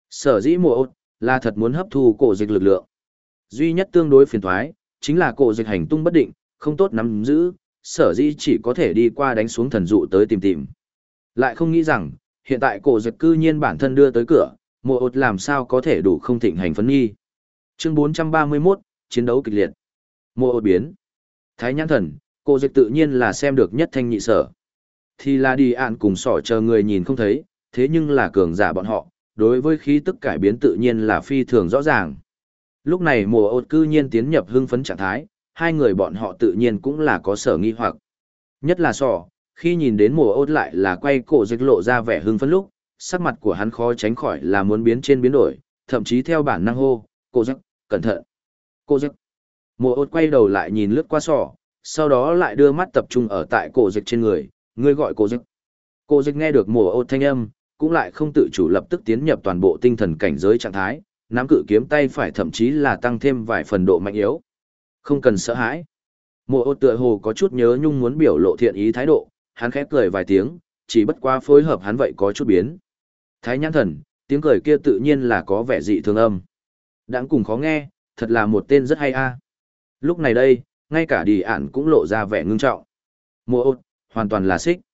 Sở dĩ mùa ốt là thật muốn hấp thu cổ dịch lực lượng. Duy nhất tương đối phiền toái chính là cổ dịch hành tung bất định, không tốt nắm giữ, sở dĩ chỉ có thể đi qua đánh xuống thần dụ tới tìm tìm. Lại không nghĩ rằng, hiện tại cổ dịch cư nhiên bản thân đưa tới cửa, mùa ốt làm sao có thể đủ không thịnh hành phấn nghi. Chương 431, chiến đấu kịch liệt. Mùa ốt biến. Thái nhãn thần, cổ dịch tự nhiên là xem được nhất thanh nhị sở. Thì là đi ạn cùng sỏ chờ người nhìn không thấy, thế nhưng là cường giả bọn họ, đối với khí tức cải biến tự nhiên là phi thường rõ ràng. Lúc này mùa ốt cư nhiên tiến nhập hưng phấn trạng thái, hai người bọn họ tự nhiên cũng là có sở nghi hoặc. Nhất là sỏ, khi nhìn đến mùa ốt lại là quay cổ dịch lộ ra vẻ hưng phấn lúc, sắc mặt của hắn khó tránh khỏi là muốn biến trên biến đổi, thậm chí theo bản năng hô, cổ dịch, cẩn thận. Cổ dịch. Mùa ốt quay đầu lại nhìn lướt qua sỏ, sau đó lại đưa mắt tập trung ở tại cổ dịch trên người, người gọi cổ dịch. Cổ dịch nghe được mùa ốt thanh âm, cũng lại không tự chủ lập tức tiến nhập toàn bộ tinh thần cảnh giới trạng thái, nắm cự kiếm tay phải thậm chí là tăng thêm vài phần độ mạnh yếu. Không cần sợ hãi. Mùa ốt tựa hồ có chút nhớ nhung muốn biểu lộ thiện ý thái độ, hắn khẽ cười vài tiếng, chỉ bất quá phối hợp hắn vậy có chút biến. Thái nhãn thần, tiếng cười kia tự nhiên là có vẻ dị thường âm. Đãng cùng khó nghe, thật là một tên rất hay a. Lúc này đây, ngay cả đi ản cũng lộ ra vẻ ngưng trọng. Mùa ốt, hoàn toàn là xích.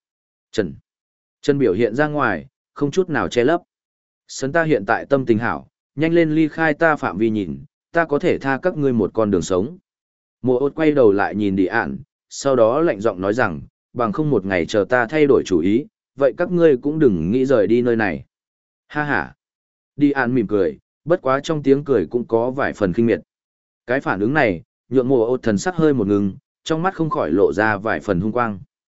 Chân biểu hiện ra ngoài, không chút nào che lấp. Sấn ta hiện tại tâm tình hảo, nhanh lên ly khai ta phạm vi nhìn, ta có thể tha các ngươi một con đường sống. Mùa ốt quay đầu lại nhìn đi ản, sau đó lạnh giọng nói rằng, bằng không một ngày chờ ta thay đổi chủ ý, vậy các ngươi cũng đừng nghĩ rời đi nơi này. Ha ha. Đi ản mỉm cười, bất quá trong tiếng cười cũng có vài phần khinh miệt. Cái phản ứng này, nhượng mùa ốt thần sắc hơi một ngừng, trong mắt không khỏi lộ ra vài phần hung quang.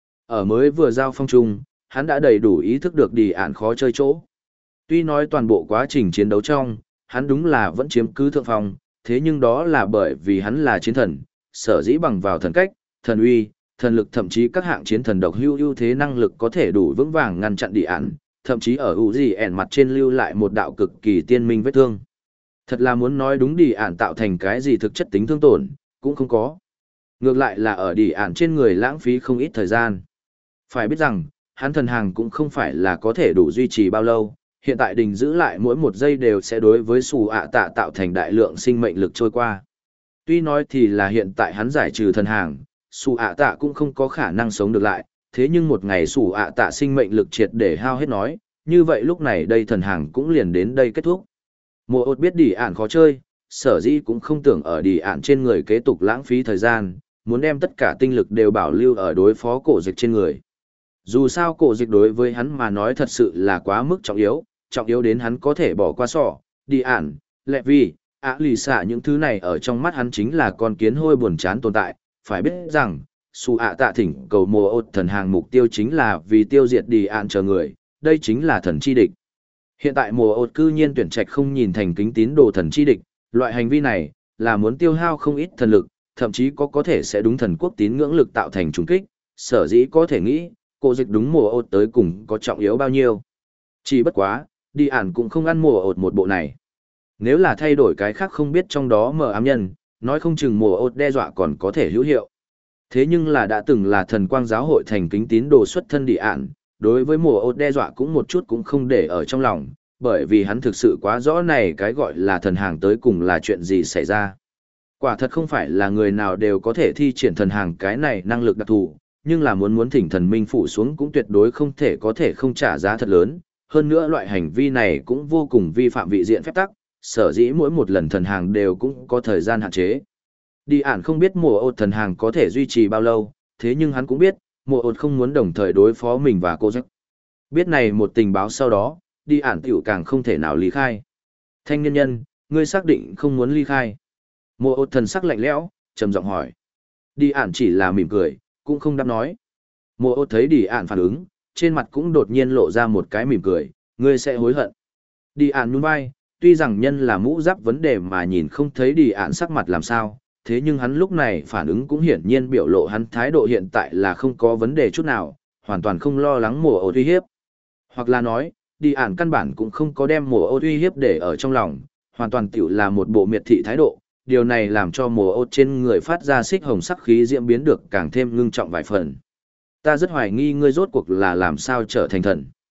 Ở mới vừa giao phong chung, hắn đã đầy đủ ý thức được đi ản khó chơi chỗ. Tuy nói toàn bộ quá trình chiến đấu trong, hắn đúng là vẫn chiếm cứ thượng phong, thế nhưng đó là bởi vì hắn là chiến thần, sở dĩ bằng vào thần cách, thần uy, thần lực thậm chí các hạng chiến thần độc hữu ưu thế năng lực có thể đủ vững vàng ngăn chặn đi ản, thậm chí ở ẻn mặt trên lưu lại một đạo cực kỳ tiên minh vết thương. Thật là muốn nói đúng đi ản tạo thành cái gì thực chất tính thương tổn, cũng không có. Ngược lại là ở đi ản trên người lãng phí không ít thời gian. Phải biết rằng, hắn thần hàng cũng không phải là có thể đủ duy trì bao lâu, hiện tại đình giữ lại mỗi một giây đều sẽ đối với sủ ạ tạ tạo thành đại lượng sinh mệnh lực trôi qua. Tuy nói thì là hiện tại hắn giải trừ thần hàng, sủ ạ tạ cũng không có khả năng sống được lại, thế nhưng một ngày sủ ạ tạ sinh mệnh lực triệt để hao hết nói, như vậy lúc này đây thần hàng cũng liền đến đây kết thúc. Mùa ốt biết đi ản khó chơi, sở dĩ cũng không tưởng ở đi ản trên người kế tục lãng phí thời gian, muốn đem tất cả tinh lực đều bảo lưu ở đối phó cổ dịch trên người. Dù sao cổ dịch đối với hắn mà nói thật sự là quá mức trọng yếu đến hắn có thể bỏ qua sỏ, đi ản, lẹ vì, lì xạ những thứ này ở trong mắt hắn chính là con kiến hôi buồn chán tồn tại, phải biết rằng, su ạ tạ thỉnh cầu mùa ốt thần hàng mục tiêu chính là vì tiêu diệt đi ản chờ người, đây chính là thần chi địch. Hiện tại mùa ốt cư nhiên tuyển trạch không nhìn thành kính tín đồ thần chi địch, loại hành vi này, là muốn tiêu hao không ít thần lực, thậm chí có thể sẽ đúng thần quốc tín ngưỡng lực tạo thành trùng kích, sở dĩ có thể nghĩ, cổ dịch đúng mùa ốt tới cùng có trọng yếu bao nhiêu. Chỉ bất quá, đi ản cũng không ăn mùa ốt một bộ này. Nếu là thay đổi cái khác không biết trong đó mờ ám nhân, nói không chừng mùa ốt đe dọa còn có thể hữu hiệu. Thế nhưng là đã từng là thần quang giáo hội thành kính tín đồ xuất thân đi ản, đối với mùa ốt đe dọa cũng một chút cũng không để ở trong lòng, bởi vì hắn thực sự quá rõ này cái gọi là thần hàng tới cùng là chuyện gì xảy ra. Quả thật không phải là người nào đều có thể thi triển thần hàng cái này năng lực đặc thù, nhưng là muốn thỉnh thần minh phủ xuống cũng tuyệt đối không thể có thể không trả giá thật lớn. Hơn nữa loại hành vi này cũng vô cùng vi phạm vị diện phép tắc, sở dĩ mỗi một lần thần hàng đều cũng có thời gian hạn chế. Đi ản không biết mùa ốt thần hàng có thể duy trì bao lâu, thế nhưng hắn cũng biết, mùa ốt không muốn đồng thời đối phó mình và cô giấc. Biết này một tình báo sau đó, đi ản tiểu càng không thể nào ly khai. Thanh niên nhân, ngươi xác định không muốn ly khai. Mùa ốt thần sắc lạnh lẽo, trầm giọng hỏi. Đi ản chỉ là mỉm cười, cũng không đáp nói. Mùa ốt thấy đi ản phản ứng, trên mặt cũng đột nhiên lộ ra một cái mỉm cười, ngươi sẽ hối hận. Đi ản nhún vai, tuy rằng nhân là mũ giáp vấn đề mà nhìn không thấy đi ản sắc mặt làm sao, thế nhưng hắn lúc này phản ứng cũng hiển nhiên biểu lộ hắn thái độ hiện tại là không có vấn đề chút nào, hoàn toàn không lo lắng mùa ốt uy hiếp. Hoặc là nói, đi ản căn bản cũng không có đem mùa ốt uy hiếp để ở trong lòng, hoàn toàn tiểu là một bộ miệt thị thái độ. Điều này làm cho mùa ốt trên người phát ra xích hồng sắc khí diễm biến được càng thêm ngưng trọng vài phần. Ta rất hoài nghi ngươi rốt cuộc là làm sao trở thành thần.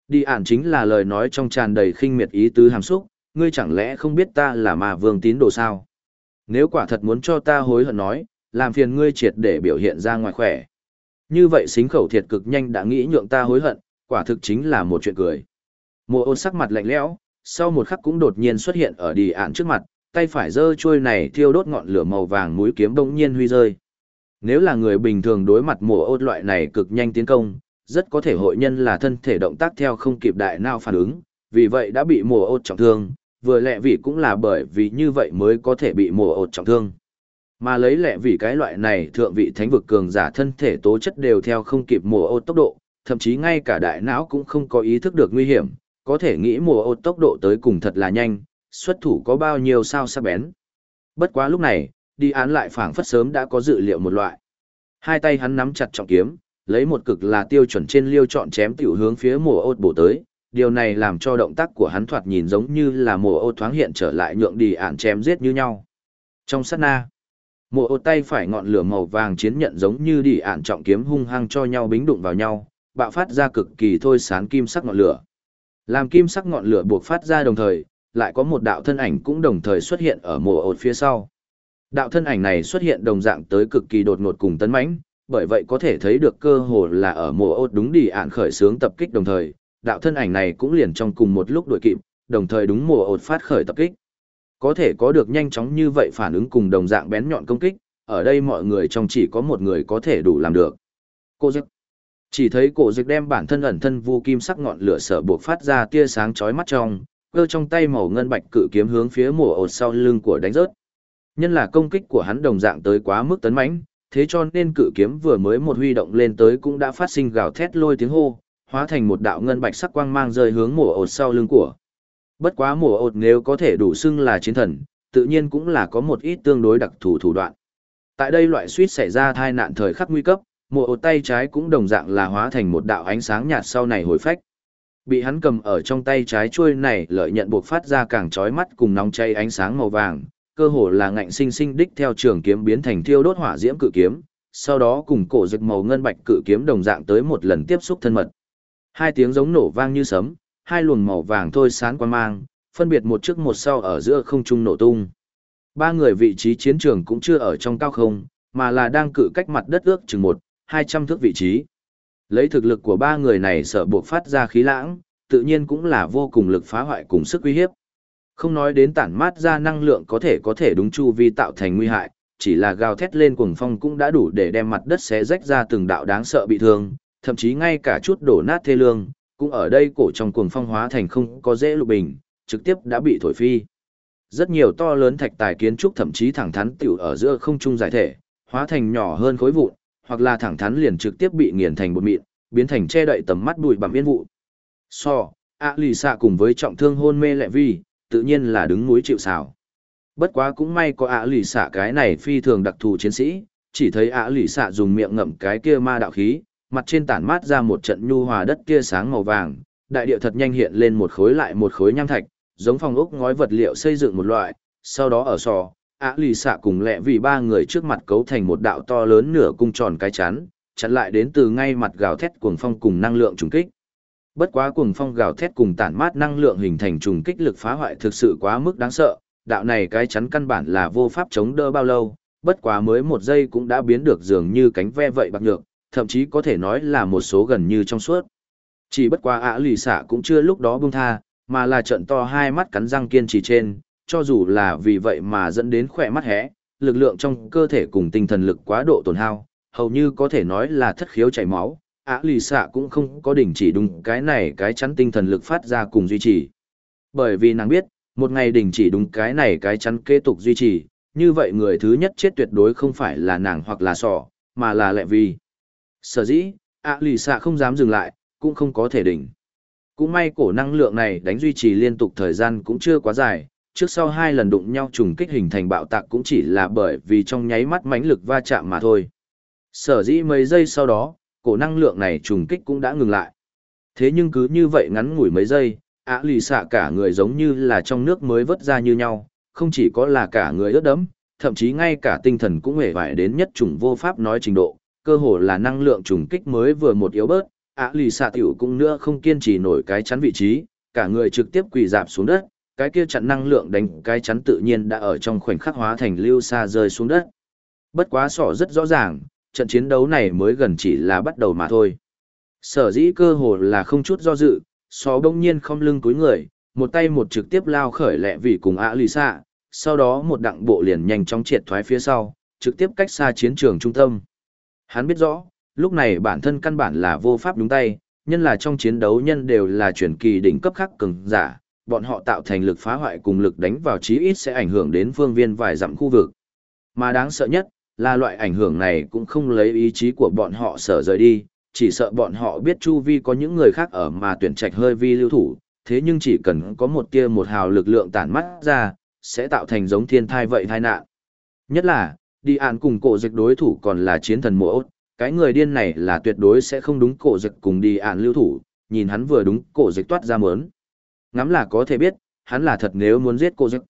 Đi ản chính là lời nói trong tràn đầy khinh miệt ý tứ hàm xúc, ngươi chẳng lẽ không biết ta là ma vương tín đồ sao? Nếu quả thật muốn cho ta hối hận nói, làm phiền ngươi triệt để biểu hiện ra ngoài khỏe. Như vậy xính khẩu thiệt cực nhanh đã nghĩ nhượng ta hối hận, quả thực chính là một chuyện cười. Mùa ôn sắc mặt lạnh lẽo, sau một khắc cũng đột nhiên xuất hiện ở đi ản trước mặt, tay phải giơ chuôi này thiêu đốt ngọn lửa màu vàng mũi kiếm bỗng nhiên huy rơi. Nếu là người bình thường đối mặt mùa ôn loại này cực nhanh tiến công, rất có thể hội nhân là thân thể động tác theo không kịp đại não phản ứng, vì vậy đã bị mùa ôn trọng thương, vừa lẹ vì cũng là bởi vì như vậy mới có thể bị mùa ôn trọng thương. Mà lấy lẹ vì cái loại này thượng vị thánh vực cường giả thân thể tố chất đều theo không kịp mùa ôn tốc độ, thậm chí ngay cả đại não cũng không có ý thức được nguy hiểm, có thể nghĩ mùa ôn tốc độ tới cùng thật là nhanh, xuất thủ có bao nhiêu sao sắc bén. Bất quá lúc này, đi án lại phảng phất sớm đã có dự liệu một loại. Hai tay hắn nắm chặt trọng kiếm, lấy một cực là tiêu chuẩn trên liêu chọn chém tiểu hướng phía mùa ôn bổ tới, điều này làm cho động tác của hắn thoạt nhìn giống như là mùa ôn thoáng hiện trở lại nhượng đi án chém giết như nhau. Trong sát na, mùa ôn tay phải ngọn lửa màu vàng chiến nhận giống như đi án trọng kiếm hung hăng cho nhau bính đụng vào nhau, bạo phát ra cực kỳ thôi sáng kim sắc ngọn lửa. Làm kim sắc ngọn lửa buộc phát ra đồng thời, lại có một đạo thân ảnh cũng đồng thời xuất hiện ở mùa ột phía sau. Đạo thân ảnh này xuất hiện đồng dạng tới cực kỳ đột ngột cùng tấn mãnh, bởi vậy có thể thấy được cơ hồ là ở mùa ột đúng đi ạn khởi xướng tập kích đồng thời, đạo thân ảnh này cũng liền trong cùng một lúc đuổi kịp, đồng thời đúng mùa ột phát khởi tập kích. Có thể có được nhanh chóng như vậy phản ứng cùng đồng dạng bén nhọn công kích, ở đây mọi người trong chỉ có một người có thể đủ làm được. Cô Dịch. Chỉ thấy cổ Dịch đem bản thân ẩn thân vu kim sắc ngọn lửa sở buộc phát ra tia sáng chói mắt cơ trong tay màu ngân bạch cự kiếm hướng phía mùa ột sau lưng của đánh rớt. Nhân là công kích của hắn đồng dạng tới quá mức tấn mãnh, thế cho nên cự kiếm vừa mới một huy động lên tới cũng đã phát sinh gào thét lôi tiếng hô, hóa thành một đạo ngân bạch sắc quang mang rơi hướng mùa ột sau lưng của. Bất quá mùa ột nếu có thể đủ xưng là chiến thần, tự nhiên cũng là có một ít tương đối đặc thù thủ đoạn. Tại đây loại suýt xảy ra tai nạn thời khắc nguy cấp, mùa ột tay trái cũng đồng dạng là hóa thành một đạo ánh sáng nhạt sau này hồi phách. Bị hắn cầm ở trong tay trái chuôi này lợi nhận buộc phát ra càng chói mắt cùng nóng cháy ánh sáng màu vàng, cơ hồ là ngạnh sinh sinh đích theo trường kiếm biến thành thiêu đốt hỏa diễm cự kiếm, sau đó cùng cổ Dịch màu ngân bạch cự kiếm đồng dạng tới một lần tiếp xúc thân mật. Hai tiếng giống nổ vang như sấm, hai luồng màu vàng thôi sáng quang mang, phân biệt một trước một sau ở giữa không trung nổ tung. Ba người vị trí chiến trường cũng chưa ở trong cao không, mà là đang cự cách mặt đất ước chừng 100-200 thước vị trí. Lấy thực lực của ba người này sợ buộc phát ra khí lãng, tự nhiên cũng là vô cùng lực phá hoại cùng sức uy hiếp. Không nói đến tản mát ra năng lượng có thể đúng chu vi tạo thành nguy hại, chỉ là gào thét lên cuồng phong cũng đã đủ để đem mặt đất xé rách ra từng đạo đáng sợ bị thương, thậm chí ngay cả chút đổ nát thê lương, cũng ở đây cổ trong cuồng phong hóa thành không có dễ lục bình, trực tiếp đã bị thổi phi. Rất nhiều to lớn thạch tài kiến trúc thậm chí thẳng thắn tiểu ở giữa không trung giải thể, hóa thành nhỏ hơn khối vụn, hoặc là thẳng thắn liền trực tiếp bị nghiền thành bột mịn, biến thành che đậy tầm mắt bụi bặm yên vụ. Lì xạ cùng với trọng thương hôn mê lẹ vi, tự nhiên là đứng núi chịu sào. Bất quá cũng may có lì xạ cái này phi thường đặc thù chiến sĩ, chỉ thấy lì xạ dùng miệng ngậm cái kia ma đạo khí, mặt trên tản mát ra một trận nhu hòa đất kia sáng màu vàng, đại địa thật nhanh hiện lên một khối lại một khối nham thạch, giống phòng ốc ngói vật liệu xây dựng một loại, sau đó ở lì xạ cùng lẹ vì ba người trước mặt cấu thành một đạo to lớn nửa cung tròn cái chắn, chặn lại đến từ ngay mặt gào thét cuồng phong cùng năng lượng trùng kích. Bất quá cuồng phong gào thét cùng tản mát năng lượng hình thành trùng kích lực phá hoại thực sự quá mức đáng sợ, đạo này cái chắn căn bản là vô pháp chống đỡ bao lâu, bất quá mới một giây cũng đã biến được dường như cánh ve vậy bạc nhược, thậm chí có thể nói là một số gần như trong suốt. Chỉ bất quá lì xạ cũng chưa lúc đó buông tha, mà là trận to hai mắt cắn răng kiên trì trên, cho dù là vì vậy mà dẫn đến khỏe mắt hé, lực lượng trong cơ thể cùng tinh thần lực quá độ tổn hao, hầu như có thể nói là thất khiếu chảy máu. Lì xạ cũng không có đình chỉ đúng cái này cái chắn tinh thần lực phát ra cùng duy trì. Bởi vì nàng biết, một ngày đình chỉ đúng cái này cái chắn kế tục duy trì, như vậy người thứ nhất chết tuyệt đối không phải là nàng hoặc là mà là lẹ vì. Sở dĩ, lì xạ không dám dừng lại, cũng không có thể đỉnh. Cũng may cổ năng lượng này đánh duy trì liên tục thời gian cũng chưa quá dài, trước sau hai lần đụng nhau trùng kích hình thành bạo tạc cũng chỉ là bởi vì trong nháy mắt mãnh lực va chạm mà thôi. Sở dĩ mấy giây sau đó, cổ năng lượng này trùng kích cũng đã ngừng lại. Thế nhưng cứ như vậy ngắn ngủi mấy giây, lì xạ cả người giống như là trong nước mới vớt ra như nhau, không chỉ có là cả người ướt đẫm, thậm chí ngay cả tinh thần cũng hề vải đến nhất trùng vô pháp nói trình độ, cơ hồ là năng lượng trùng kích mới vừa một yếu bớt, Lì xạ tiểu cũng nữa không kiên trì nổi cái chắn vị trí, cả người trực tiếp quỳ dạp xuống đất, cái kia chặn năng lượng đánh cái chắn tự nhiên đã ở trong khoảnh khắc hóa thành lưu xa rơi xuống đất. Bất quá sỏ rất rõ ràng, trận chiến đấu này mới gần chỉ là bắt đầu mà thôi. Sở dĩ cơ hồ là không chút do dự, sỏ bỗng nhiên không lưng túi người, một tay một trực tiếp lao khởi lẹ vì cùng Lì xạ, sau đó một đặng bộ liền nhanh chóng triệt thoái phía sau, trực tiếp cách xa chiến trường trung tâm. Hắn biết rõ, lúc này bản thân căn bản là vô pháp đúng tay, nhân là trong chiến đấu nhân đều là chuyển kỳ đỉnh cấp khắc cường giả, bọn họ tạo thành lực phá hoại cùng lực đánh vào chí ít sẽ ảnh hưởng đến phương viên vài dặm khu vực. Mà đáng sợ nhất là loại ảnh hưởng này cũng không lấy ý chí của bọn họ sở rời đi, chỉ sợ bọn họ biết chu vi có những người khác ở mà tuyển trạch hơi vi lưu thủ, thế nhưng chỉ cần có một tia một hào lực lượng tản mắt ra, sẽ tạo thành giống thiên thai vậy tai nạn. Nhất là, đi ạn cùng cổ dịch đối thủ còn là chiến thần mộ ốt, cái người điên này là tuyệt đối sẽ không đúng cổ dịch cùng đi ạn lưu thủ, nhìn hắn vừa đúng cổ dịch toát ra mớn. Ngắm là có thể biết, hắn là thật nếu muốn giết cổ dịch.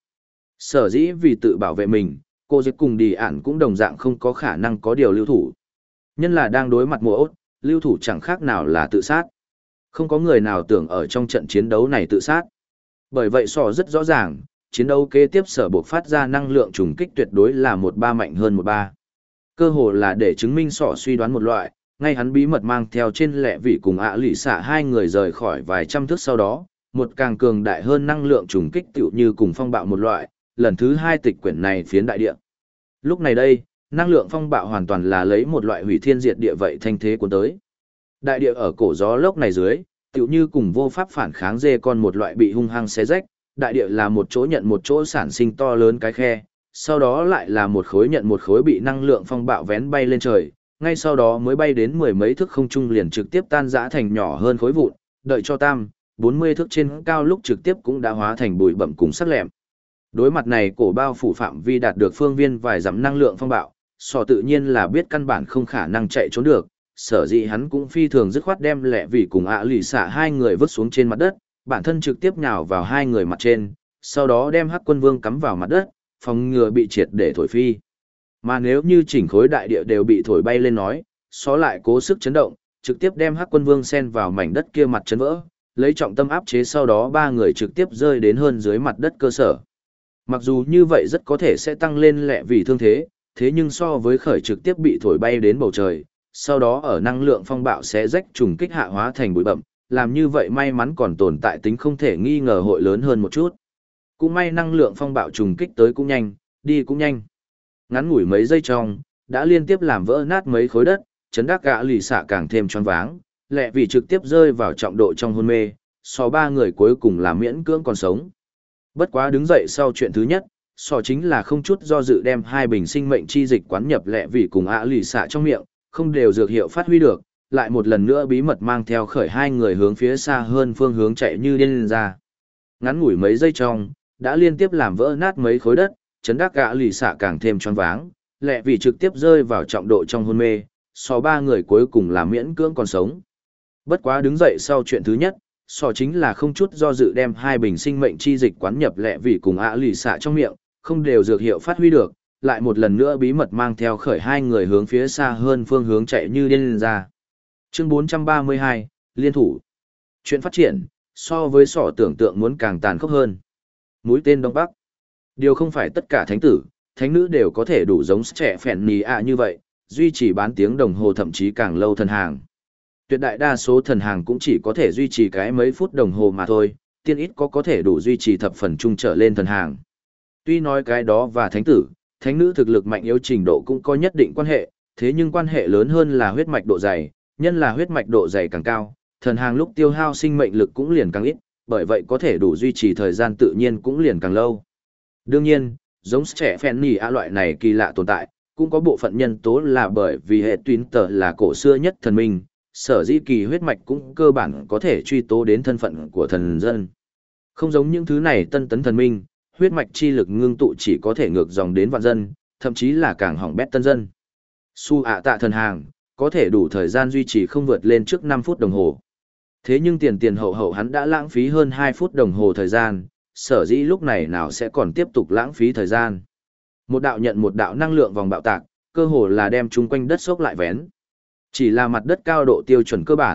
Sở dĩ vì tự bảo vệ mình, cổ dịch cùng đi ạn cũng đồng dạng không có khả năng có điều lưu thủ. Nhân là đang đối mặt mộ ốt, lưu thủ chẳng khác nào là tự sát. Không có người nào tưởng ở trong trận chiến đấu này tự sát. Bởi vậy sò rất rõ ràng, chiến đấu kế tiếp sở buộc phát ra năng lượng trùng kích tuyệt đối là 1-3 mạnh hơn 1-3. Cơ hồ là để chứng minh sọ suy đoán một loại, ngay hắn bí mật mang theo trên lẹ vị cùng lì xạ hai người rời khỏi vài trăm thước sau đó, một càng cường đại hơn năng lượng trùng kích tựu như cùng phong bạo một loại, lần thứ hai tịch quyển này phiến đại địa. Lúc này đây, năng lượng phong bạo hoàn toàn là lấy một loại hủy thiên diệt địa vậy thanh thế cuốn tới. Đại địa ở cổ gió lốc này dưới, tựu như cùng vô pháp phản kháng dê con một loại bị hung hăng xé rách, đại địa là một chỗ nhận một chỗ sản sinh to lớn cái khe, sau đó lại là một khối nhận một khối bị năng lượng phong bạo vén bay lên trời, ngay sau đó mới bay đến mười mấy thước không trung liền trực tiếp tan rã thành nhỏ hơn khối vụn, đợi cho 40 thước trên cao lúc trực tiếp cũng đã hóa thành bụi bặm cùng sắc lẹm. Đối mặt này cổ bao phủ phạm vi đạt được phương viên vài dặm năng lượng phong bạo, sò tự nhiên là biết căn bản không khả năng chạy trốn được, sở dĩ hắn cũng phi thường dứt khoát đem lẹ vì cùng lì xả hai người vứt xuống trên mặt đất, bản thân trực tiếp nhào vào hai người mặt trên, sau đó đem Hắc Quân Vương cắm vào mặt đất, phòng ngừa bị triệt để thổi phi. Mà nếu như chỉnh khối đại địa đều bị thổi bay lên nói, xó lại cố sức chấn động, trực tiếp đem Hắc Quân Vương xen vào mảnh đất kia mặt chấn vỡ, lấy trọng tâm áp chế sau đó ba người trực tiếp rơi đến hơn dưới mặt đất cơ sở. Mặc dù như vậy rất có thể sẽ tăng lên lẹ vì thương thế, thế nhưng so với khởi trực tiếp bị thổi bay đến bầu trời, sau đó ở năng lượng phong bạo sẽ rách trùng kích hạ hóa thành bụi bậm, làm như vậy may mắn còn tồn tại tính không thể nghi ngờ hội lớn hơn một chút. Cũng may năng lượng phong bạo trùng kích tới cũng nhanh, đi cũng nhanh. Ngắn ngủi mấy giây trong, đã liên tiếp làm vỡ nát mấy khối đất, chấn đắc gã lì xạ càng thêm choáng váng, lẹ vì trực tiếp rơi vào trọng độ trong hôn mê, so ba người cuối cùng là miễn cưỡng còn sống. Bất quá đứng dậy sau chuyện thứ nhất, so chính là không chút do dự đem hai bình sinh mệnh chi dịch quán nhập lẹ vì cùng lì xạ trong miệng, không đều dược hiệu phát huy được, lại một lần nữa bí mật mang theo khởi hai người hướng phía xa hơn phương hướng chạy như điên ra. Ngắn ngủi mấy giây trong, đã liên tiếp làm vỡ nát mấy khối đất, chấn đắc gã lì xạ càng thêm choáng váng, lẹ vì trực tiếp rơi vào trọng độ trong hôn mê, so ba người cuối cùng là miễn cưỡng còn sống. Bất quá đứng dậy sau chuyện thứ nhất, so chính là không chút do dự đem hai bình sinh mệnh chi dịch quán nhập lẹ vì cùng lì xạ trong miệng, không đều dược hiệu phát huy được, lại một lần nữa bí mật mang theo khởi hai người hướng phía xa hơn phương hướng chạy như điên ra. Chương 432, Liên thủ. Chuyện phát triển, so với sỏ tưởng tượng muốn càng tàn khốc hơn. Mũi tên Đông Bắc. Điều không phải tất cả thánh tử, thánh nữ đều có thể đủ giống trẻ phèn nì như vậy, duy trì bán tiếng đồng hồ thậm chí càng lâu thần hàng. Tuyệt đại đa số thần hàng cũng chỉ có thể duy trì cái mấy phút đồng hồ mà thôi, tiên ít có thể đủ duy trì thập phần trung trở lên thần hàng. Tuy nói cái đó và thánh tử, thánh nữ thực lực mạnh yếu trình độ cũng có nhất định quan hệ, thế nhưng quan hệ lớn hơn là huyết mạch độ dày, nhân là huyết mạch độ dày càng cao, thần hàng lúc tiêu hao sinh mệnh lực cũng liền càng ít, bởi vậy có thể đủ duy trì thời gian tự nhiên cũng liền càng lâu. Đương nhiên, giống trẻ phèn nỉ loại này kỳ lạ tồn tại, cũng có bộ phận nhân tố là bởi vì hệ tuyến tờ là cổ xưa nhất thần minh, sở dĩ kỳ huyết mạch cũng cơ bản có thể truy tố đến thân phận của thần dân. Không giống những thứ này tân tấn thần minh, huyết mạch chi lực ngưng tụ chỉ có thể ngược dòng đến vạn dân, thậm chí là càng hỏng bét tân dân. Su ạ tạ thần hàng, có thể đủ thời gian duy trì không vượt lên trước 5 phút đồng hồ. Thế nhưng tiền hậu hắn đã lãng phí hơn 2 phút đồng hồ thời gian, sở dĩ lúc này nào sẽ còn tiếp tục lãng phí thời gian. Một đạo nhận một đạo năng lượng vòng bạo tạc, cơ hồ là đem chung quanh đất xốc lại vén. Chỉ là mặt đất cao độ tiêu chuẩn cơ bản,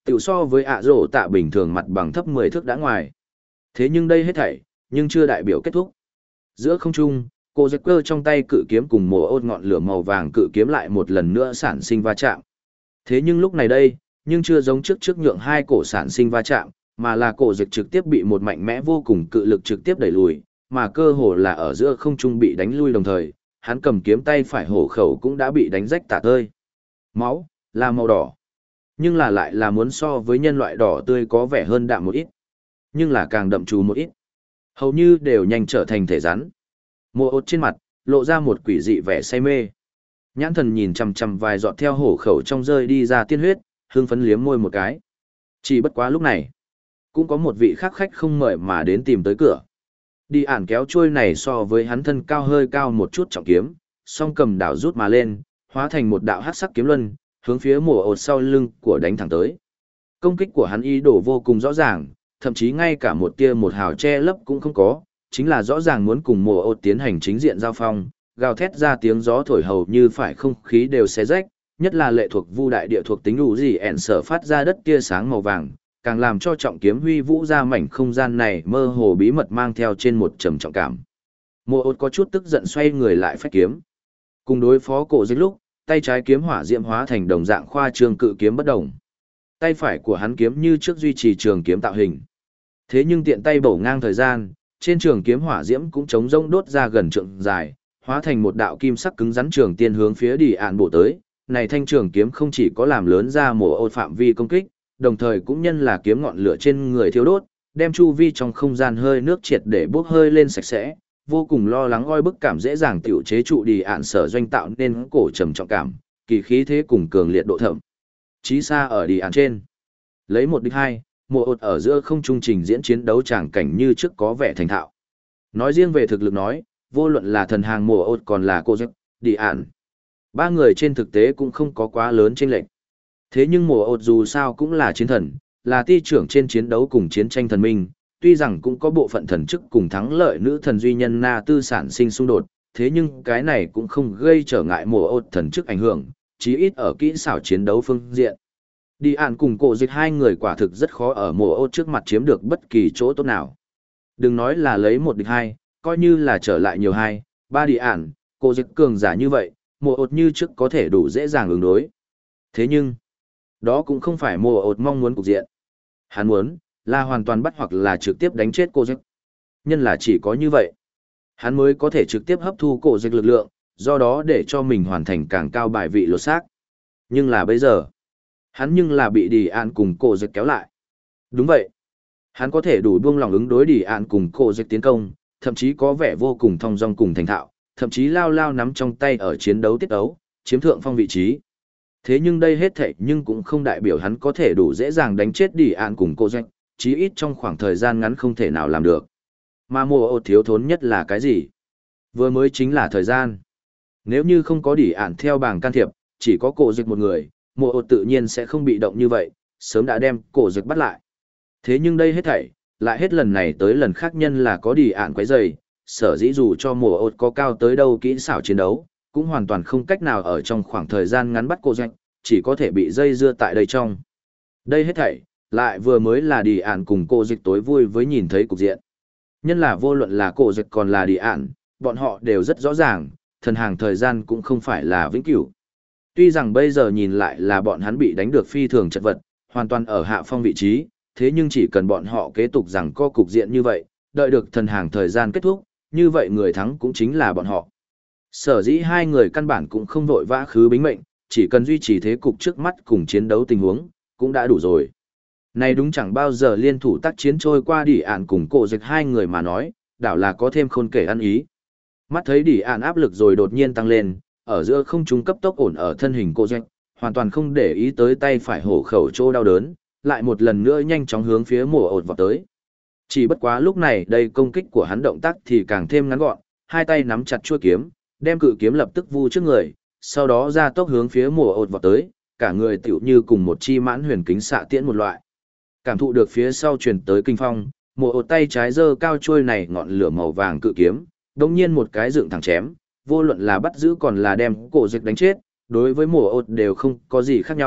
Tiểu so với ạ rổ tạ bình thường mặt bằng thấp 10 thước đã ngoài. Thế nhưng đây hết thảy, nhưng chưa đại biểu kết thúc. Giữa không trung, cô giật cơ trong tay cự kiếm cùng mồ ốt ngọn lửa màu vàng cự kiếm lại một lần nữa sản sinh va chạm. Thế nhưng lúc này đây, nhưng chưa giống trước nhượng hai cổ sản sinh va chạm, mà là cổ dịch trực tiếp bị một mạnh mẽ vô cùng cự lực trực tiếp đẩy lùi, mà cơ hồ là ở giữa không trung bị đánh lui đồng thời, hắn cầm kiếm tay phải hổ khẩu cũng đã bị đánh rách tả tơi. Máu là màu đỏ, nhưng là lại là muốn so với nhân loại đỏ tươi có vẻ hơn đạm một ít, nhưng là càng đậm trù một ít. Hầu như đều nhanh trở thành thể rắn. Mùa ốt trên mặt, lộ ra một quỷ dị vẻ say mê. Nhãn thần nhìn chằm chằm vài giọt theo hổ khẩu trong rơi đi ra tiên huyết, hương phấn liếm môi một cái. Chỉ bất quá lúc này, cũng có một vị khách không mời mà đến tìm tới cửa. Đi ản kéo chuôi này so với hắn thân cao hơi cao một chút trọng kiếm, song cầm đảo rút mà lên, hóa thành một đạo hắc sắc kiếm luân, hướng phía mùa ột sau lưng của đánh thẳng tới. Công kích của hắn ý đồ vô cùng rõ ràng, thậm chí ngay cả một tia một hào che lấp cũng không có, chính là rõ ràng muốn cùng mùa ột tiến hành chính diện giao phong, gào thét ra tiếng gió thổi hầu như phải không khí đều xé rách, nhất là lệ thuộc vu đại địa thuộc tính đủ gì ẻn sở phát ra đất tia sáng màu vàng, càng làm cho trọng kiếm huy vũ ra mảnh không gian này mơ hồ bí mật mang theo trên một trầm trọng cảm. Mùa ột có chút tức giận xoay người lại phách kiếm. Cùng đối phó cổ dịch lúc, tay trái kiếm hỏa diễm hóa thành đồng dạng khoa trương cự kiếm bất đồng. Tay phải của hắn kiếm như trước duy trì trường kiếm tạo hình. Thế nhưng tiện tay bổ ngang thời gian, trên trường kiếm hỏa diễm cũng chống rông đốt ra gần trượng dài, hóa thành một đạo kim sắc cứng rắn trường tiên hướng phía đi ạn bổ tới. Này thanh trường kiếm không chỉ có làm lớn ra mùa ột phạm vi công kích, đồng thời cũng nhân là kiếm ngọn lửa trên người thiêu đốt, đem chu vi trong không gian hơi nước triệt để bốc hơi lên sạch sẽ, vô cùng lo lắng oi bức cảm dễ dàng tiểu chế trụ đi ạn sở doanh tạo nên cổ trầm trọng cảm, kỳ khí thế cùng cường liệt độ thậm. Chí xa ở đi ạn trên. Lấy một địch hai, mùa ột ở giữa không trung trình diễn chiến đấu tràng cảnh như trước có vẻ thành thạo. Nói riêng về thực lực nói, vô luận là thần hàng mùa ột còn là cô giấc, đi ạn. Ba người trên thực tế cũng không có quá lớn chênh lệch. Thế nhưng mùa ột dù sao cũng là chiến thần, là ti trưởng trên chiến đấu cùng chiến tranh thần minh, tuy rằng cũng có bộ phận thần chức cùng thắng lợi nữ thần duy nhân na tư sản sinh xung đột, thế nhưng cái này cũng không gây trở ngại mùa ột thần chức ảnh hưởng, chí ít ở kỹ xảo chiến đấu phương diện. Đi ạn cùng cổ dịch hai người quả thực rất khó ở mùa ột trước mặt chiếm được bất kỳ chỗ tốt nào. Đừng nói là lấy một địch hai, coi như là trở lại nhiều hai, ba đi ạn, cổ dịch cường giả như vậy, mùa ột như trước có thể đủ dễ dàng ứng đối. Thế nhưng, đó cũng không phải mùa ột mong muốn cục diện. Hắn muốn, là hoàn toàn bắt hoặc là trực tiếp đánh chết cô dịch. Nhân là chỉ có như vậy, hắn mới có thể trực tiếp hấp thu cổ dịch lực lượng, do đó để cho mình hoàn thành càng cao bài vị lột xác. Nhưng là bây giờ, hắn nhưng là bị Đi An cùng cổ dịch kéo lại. Đúng vậy, hắn có thể đủ buông lòng ứng đối Đi An cùng cổ dịch tiến công, thậm chí có vẻ vô cùng thong dong cùng thành thạo, thậm chí lao lao nắm trong tay ở chiến đấu tiết ấu, chiếm thượng phong vị trí. Thế nhưng đây hết thảy nhưng cũng không đại biểu hắn có thể đủ dễ dàng đánh chết Đi An cùng cô doanh, chí ít trong khoảng thời gian ngắn không thể nào làm được. Mà mùa ột thiếu thốn nhất là cái gì? Vừa mới chính là thời gian. Nếu như không có Đi An theo bảng can thiệp, chỉ có cổ dịch một người, mùa ột tự nhiên sẽ không bị động như vậy, sớm đã đem cổ dịch bắt lại. Thế nhưng đây hết thảy, lại hết lần này tới lần khác nhân là có Đi An quấy rầy, sở dĩ dù cho mùa ột có cao tới đâu kỹ xảo chiến đấu, cũng hoàn toàn không cách nào ở trong khoảng thời gian ngắn bắt cô doanh, chỉ có thể bị dây dưa tại đây trong. Đây hết thảy, lại vừa mới là Đi Ản cùng cô dịch tối vui với nhìn thấy cục diện. Nhân là vô luận là cô dịch còn là Đi Ản, bọn họ đều rất rõ ràng, thần hàng thời gian cũng không phải là vĩnh cửu. Tuy rằng bây giờ nhìn lại là bọn hắn bị đánh được phi thường chật vật, hoàn toàn ở hạ phong vị trí, thế nhưng chỉ cần bọn họ kế tục rằng có cục diện như vậy, đợi được thần hàng thời gian kết thúc, như vậy người thắng cũng chính là bọn họ. Sở dĩ hai người căn bản cũng không vội vã khứ bính mệnh, chỉ cần duy trì thế cục trước mắt cùng chiến đấu tình huống, cũng đã đủ rồi. Này đúng chẳng bao giờ liên thủ tác chiến trôi qua Đi Ản cùng cổ dịch hai người mà nói, đảo là có thêm khôn kể ăn ý. Mắt thấy Đi Ản áp lực rồi đột nhiên tăng lên, ở giữa không trung cấp tốc ổn ở thân hình cổ dịch, hoàn toàn không để ý tới tay phải hổ khẩu chỗ đau đớn, lại một lần nữa nhanh chóng hướng phía mùa ột vào tới. Chỉ bất quá lúc này đây công kích của hắn động tác thì càng thêm ngắn gọn, hai tay nắm chặt chuôi kiếm, đem cự kiếm lập tức vu trước người, sau đó ra tốc hướng phía mùa ột vào tới, cả người tựu như cùng một chi mãn huyền kính xạ tiễn một loại. Cảm thụ được phía sau truyền tới kinh phong, mùa ột tay trái giơ cao chuôi này ngọn lửa màu vàng cự kiếm, đồng nhiên một cái dựng thẳng chém, vô luận là bắt giữ còn là đem cổ dịch đánh chết, đối với mùa ột đều không có gì khác nhau,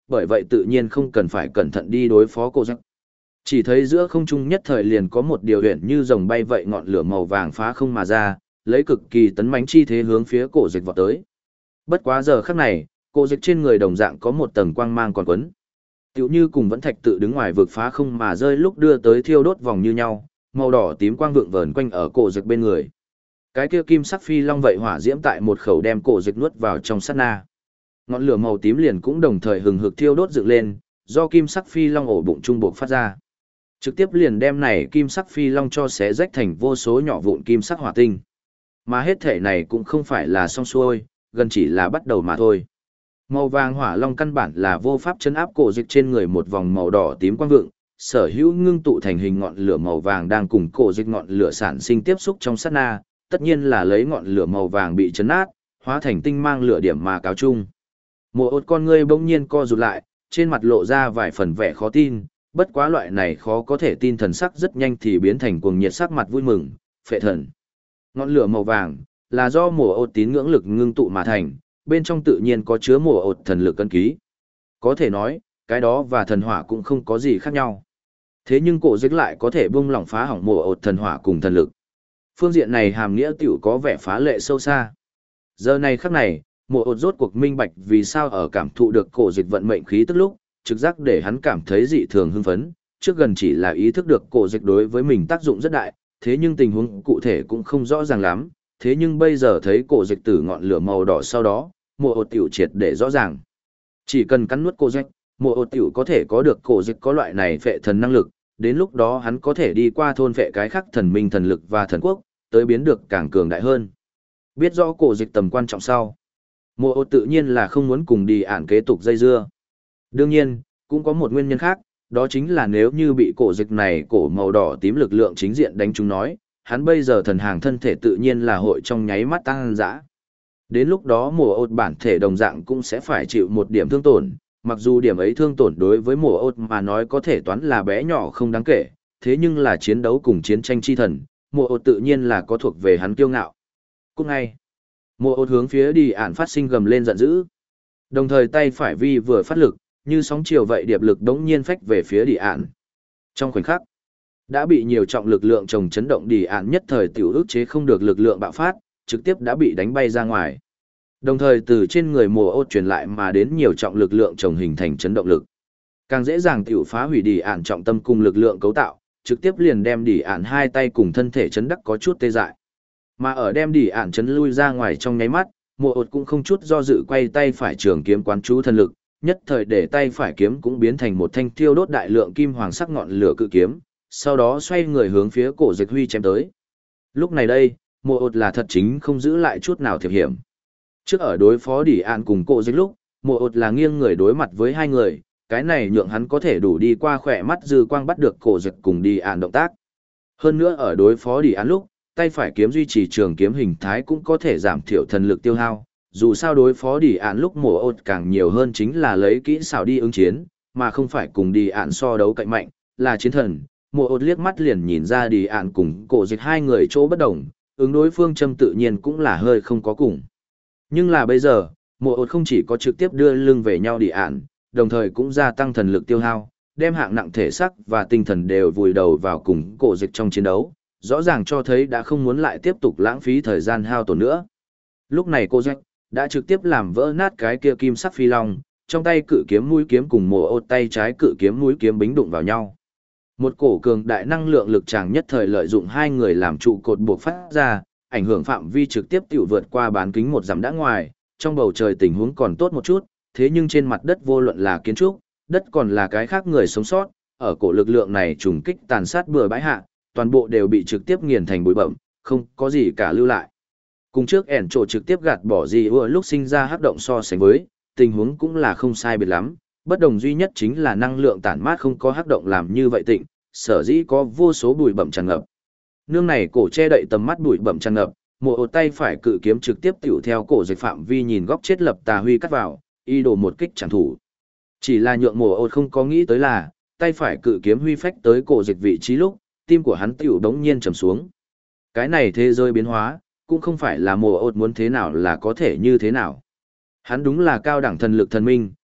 bởi vậy tự nhiên không cần phải cẩn thận đi đối phó cổ dịch. Chỉ thấy giữa không trung nhất thời liền có một điều huyền như rồng bay vậy ngọn lửa màu vàng phá không mà ra, lấy cực kỳ tấn mãnh chi thế hướng phía cổ dịch vọt tới. Bất quá giờ khắc này, cổ dịch trên người đồng dạng có một tầng quang mang còn quấn. Tựu như cùng vẫn thạch tự đứng ngoài vực phá không mà rơi lúc đưa tới thiêu đốt vòng như nhau, màu đỏ tím quang vượng vờn quanh ở cổ dịch bên người. Cái kia kim sắc phi long vậy hỏa diễm tại một khẩu đem cổ dịch nuốt vào trong sát na. Ngọn lửa màu tím liền cũng đồng thời hừng hực thiêu đốt dựng lên, do kim sắc phi long ổ bụng trung buộc phát ra. Trực tiếp liền đem này kim sắc phi long cho xé rách thành vô số nhỏ vụn kim sắc hỏa tinh. Mà hết thể này cũng không phải là xong xuôi, gần chỉ là bắt đầu mà thôi. Màu vàng hỏa long căn bản là vô pháp chấn áp cổ dịch trên người một vòng màu đỏ tím quang vượng, sở hữu ngưng tụ thành hình ngọn lửa màu vàng đang cùng cổ dịch ngọn lửa sản sinh tiếp xúc trong sát na, tất nhiên là lấy ngọn lửa màu vàng bị chấn át, hóa thành tinh mang lửa điểm mà cáo chung. Mộ ột con ngươi bỗng nhiên co rụt lại, trên mặt lộ ra vài phần vẻ khó tin, bất quá loại này khó có thể tin thần sắc rất nhanh thì biến thành cuồng nhiệt sắc mặt vui mừng, phệ thần. Ngọn lửa màu vàng là do mộ ột tín ngưỡng lực ngưng tụ mà thành, bên trong tự nhiên có chứa mộ ột thần lực cân ký. Có thể nói, cái đó và thần hỏa cũng không có gì khác nhau. Thế nhưng cổ dịch lại có thể buông lỏng phá hỏng mộ ột thần hỏa cùng thần lực. Phương diện này hàm nghĩa tiểu có vẻ phá lệ sâu xa. Giờ này khắc này, mộ ột rốt cuộc minh bạch vì sao ở cảm thụ được cổ dịch vận mệnh khí tức lúc, trực giác để hắn cảm thấy dị thường hưng phấn, trước gần chỉ là ý thức được cổ dịch đối với mình tác dụng rất đại, thế nhưng tình huống cụ thể cũng không rõ ràng lắm, thế nhưng bây giờ thấy cổ dịch từ ngọn lửa màu đỏ sau đó, mộ ột tiểu triệt để rõ ràng. Chỉ cần cắn nuốt cổ dịch, mộ ột tiểu có thể có được cổ dịch có loại này phệ thần năng lực, đến lúc đó hắn có thể đi qua thôn phệ cái khác thần minh thần lực và thần quốc, tới biến được càng cường đại hơn. Biết rõ cổ dịch tầm quan trọng sau, mộ ột tự nhiên là không muốn cùng đi ản kế tục dây dưa. Đương nhiên, cũng có một nguyên nhân khác, đó chính là nếu như bị cổ dịch này cổ màu đỏ tím lực lượng chính diện đánh trúng nói, hắn bây giờ thần hàng thân thể tự nhiên là hội trong nháy mắt tăng dã. Đến lúc đó mùa ột bản thể đồng dạng cũng sẽ phải chịu một điểm thương tổn, mặc dù điểm ấy thương tổn đối với mùa ột mà nói có thể toán là bé nhỏ không đáng kể, thế nhưng là chiến đấu cùng chiến tranh chi thần, mùa ột tự nhiên là có thuộc về hắn kiêu ngạo. Cũng ngay, mùa ột hướng phía đi ản phát sinh gầm lên giận dữ. Đồng thời tay phải vi vừa phát lực, như sóng chiều vậy điệp lực đống nhiên phách về phía đi ản. Trong khoảnh khắc, đã bị nhiều trọng lực lượng chồng chấn động đi ản nhất thời tiểu ức chế không được lực lượng bạo phát, trực tiếp đã bị đánh bay ra ngoài. Đồng thời từ trên người mùa ột truyền lại mà đến nhiều trọng lực lượng chồng hình thành chấn động lực. Càng dễ dàng tiểu phá hủy đi ản trọng tâm cùng lực lượng cấu tạo, trực tiếp liền đem đi ản hai tay cùng thân thể chấn đắc có chút tê dại. Mà ở đem đi ản chấn lui ra ngoài trong nháy mắt, mùa ột cũng không chút do dự quay tay phải trường kiếm quán chú thần lực, nhất thời để tay phải kiếm cũng biến thành một thanh thiêu đốt đại lượng kim hoàng sắc ngọn lửa cự kiếm, sau đó xoay người hướng phía cổ dịch huy chém tới. Lúc này đây, mùa ột là thật chính không giữ lại chút nào thiệp hiểm. Trước ở đối phó đỉ ạn cùng cổ dịch lúc, mùa ột là nghiêng người đối mặt với hai người, cái này nhượng hắn có thể đủ đi qua khỏe mắt dư quang bắt được cổ dịch cùng đỉ ạn động tác. Hơn nữa ở đối phó đỉ ạn lúc, tay phải kiếm duy trì trường kiếm hình thái cũng có thể giảm thiểu thần lực tiêu hao. Dù sao đối phó đỉ ạn lúc mùa ột càng nhiều hơn chính là lấy kỹ xảo đi ứng chiến, mà không phải cùng đỉ ạn so đấu cạnh mạnh, là chiến thần. Mùa ột liếc mắt liền nhìn ra đỉ ạn cùng cổ dịch hai người chỗ bất đồng, ứng đối phương châm tự nhiên cũng là hơi không có cùng. Nhưng là bây giờ, mùa ột không chỉ có trực tiếp đưa lưng về nhau đỉ ạn, đồng thời cũng gia tăng thần lực tiêu hao, đem hạng nặng thể sắc và tinh thần đều vùi đầu vào cùng cổ dịch trong chiến đấu, rõ ràng cho thấy đã không muốn lại tiếp tục lãng phí thời gian hao tổn nữa. Lúc này cổ dịch đã trực tiếp làm vỡ nát cái kia kim sắc phi long, trong tay cự kiếm mũi kiếm cùng mùa ột tay trái cự kiếm mũi kiếm bính đụng vào nhau. Một cổ cường đại năng lượng lực tràng nhất thời lợi dụng hai người làm trụ cột buộc phát ra, ảnh hưởng phạm vi trực tiếp tiểu vượt qua bán kính một dặm đã ngoài, trong bầu trời tình huống còn tốt một chút, thế nhưng trên mặt đất vô luận là kiến trúc, đất còn là cái khác người sống sót, ở cổ lực lượng này trùng kích tàn sát bừa bãi hạ, toàn bộ đều bị trực tiếp nghiền thành bụi bậm, không có gì cả lưu lại. Cùng trước ẻn trổ trực tiếp gạt bỏ gì ưa lúc sinh ra hắc động so sánh với, tình huống cũng là không sai biệt lắm, bất đồng duy nhất chính là năng lượng tản mát không có hắc động làm như vậy tịnh, sở dĩ có vô số bụi bậm tràn ngập. Nương này cổ che đậy tầm mắt bụi bậm tràn ngập, mùa tay phải cự kiếm trực tiếp tiểu theo cổ dịch phạm vi nhìn góc chết lập tà huy cắt vào, y đồ một kích chẳng thủ. Chỉ là nhượng mùa không có nghĩ tới là, tay phải cự kiếm huy phách tới cổ dịch vị trí lúc, tim của hắn tiểu đống nhiên trầm xuống. Cái này thế giới biến hóa, cũng không phải là mùa muốn thế nào là có thể như thế nào. Hắn đúng là cao đẳng thần lực thần minh,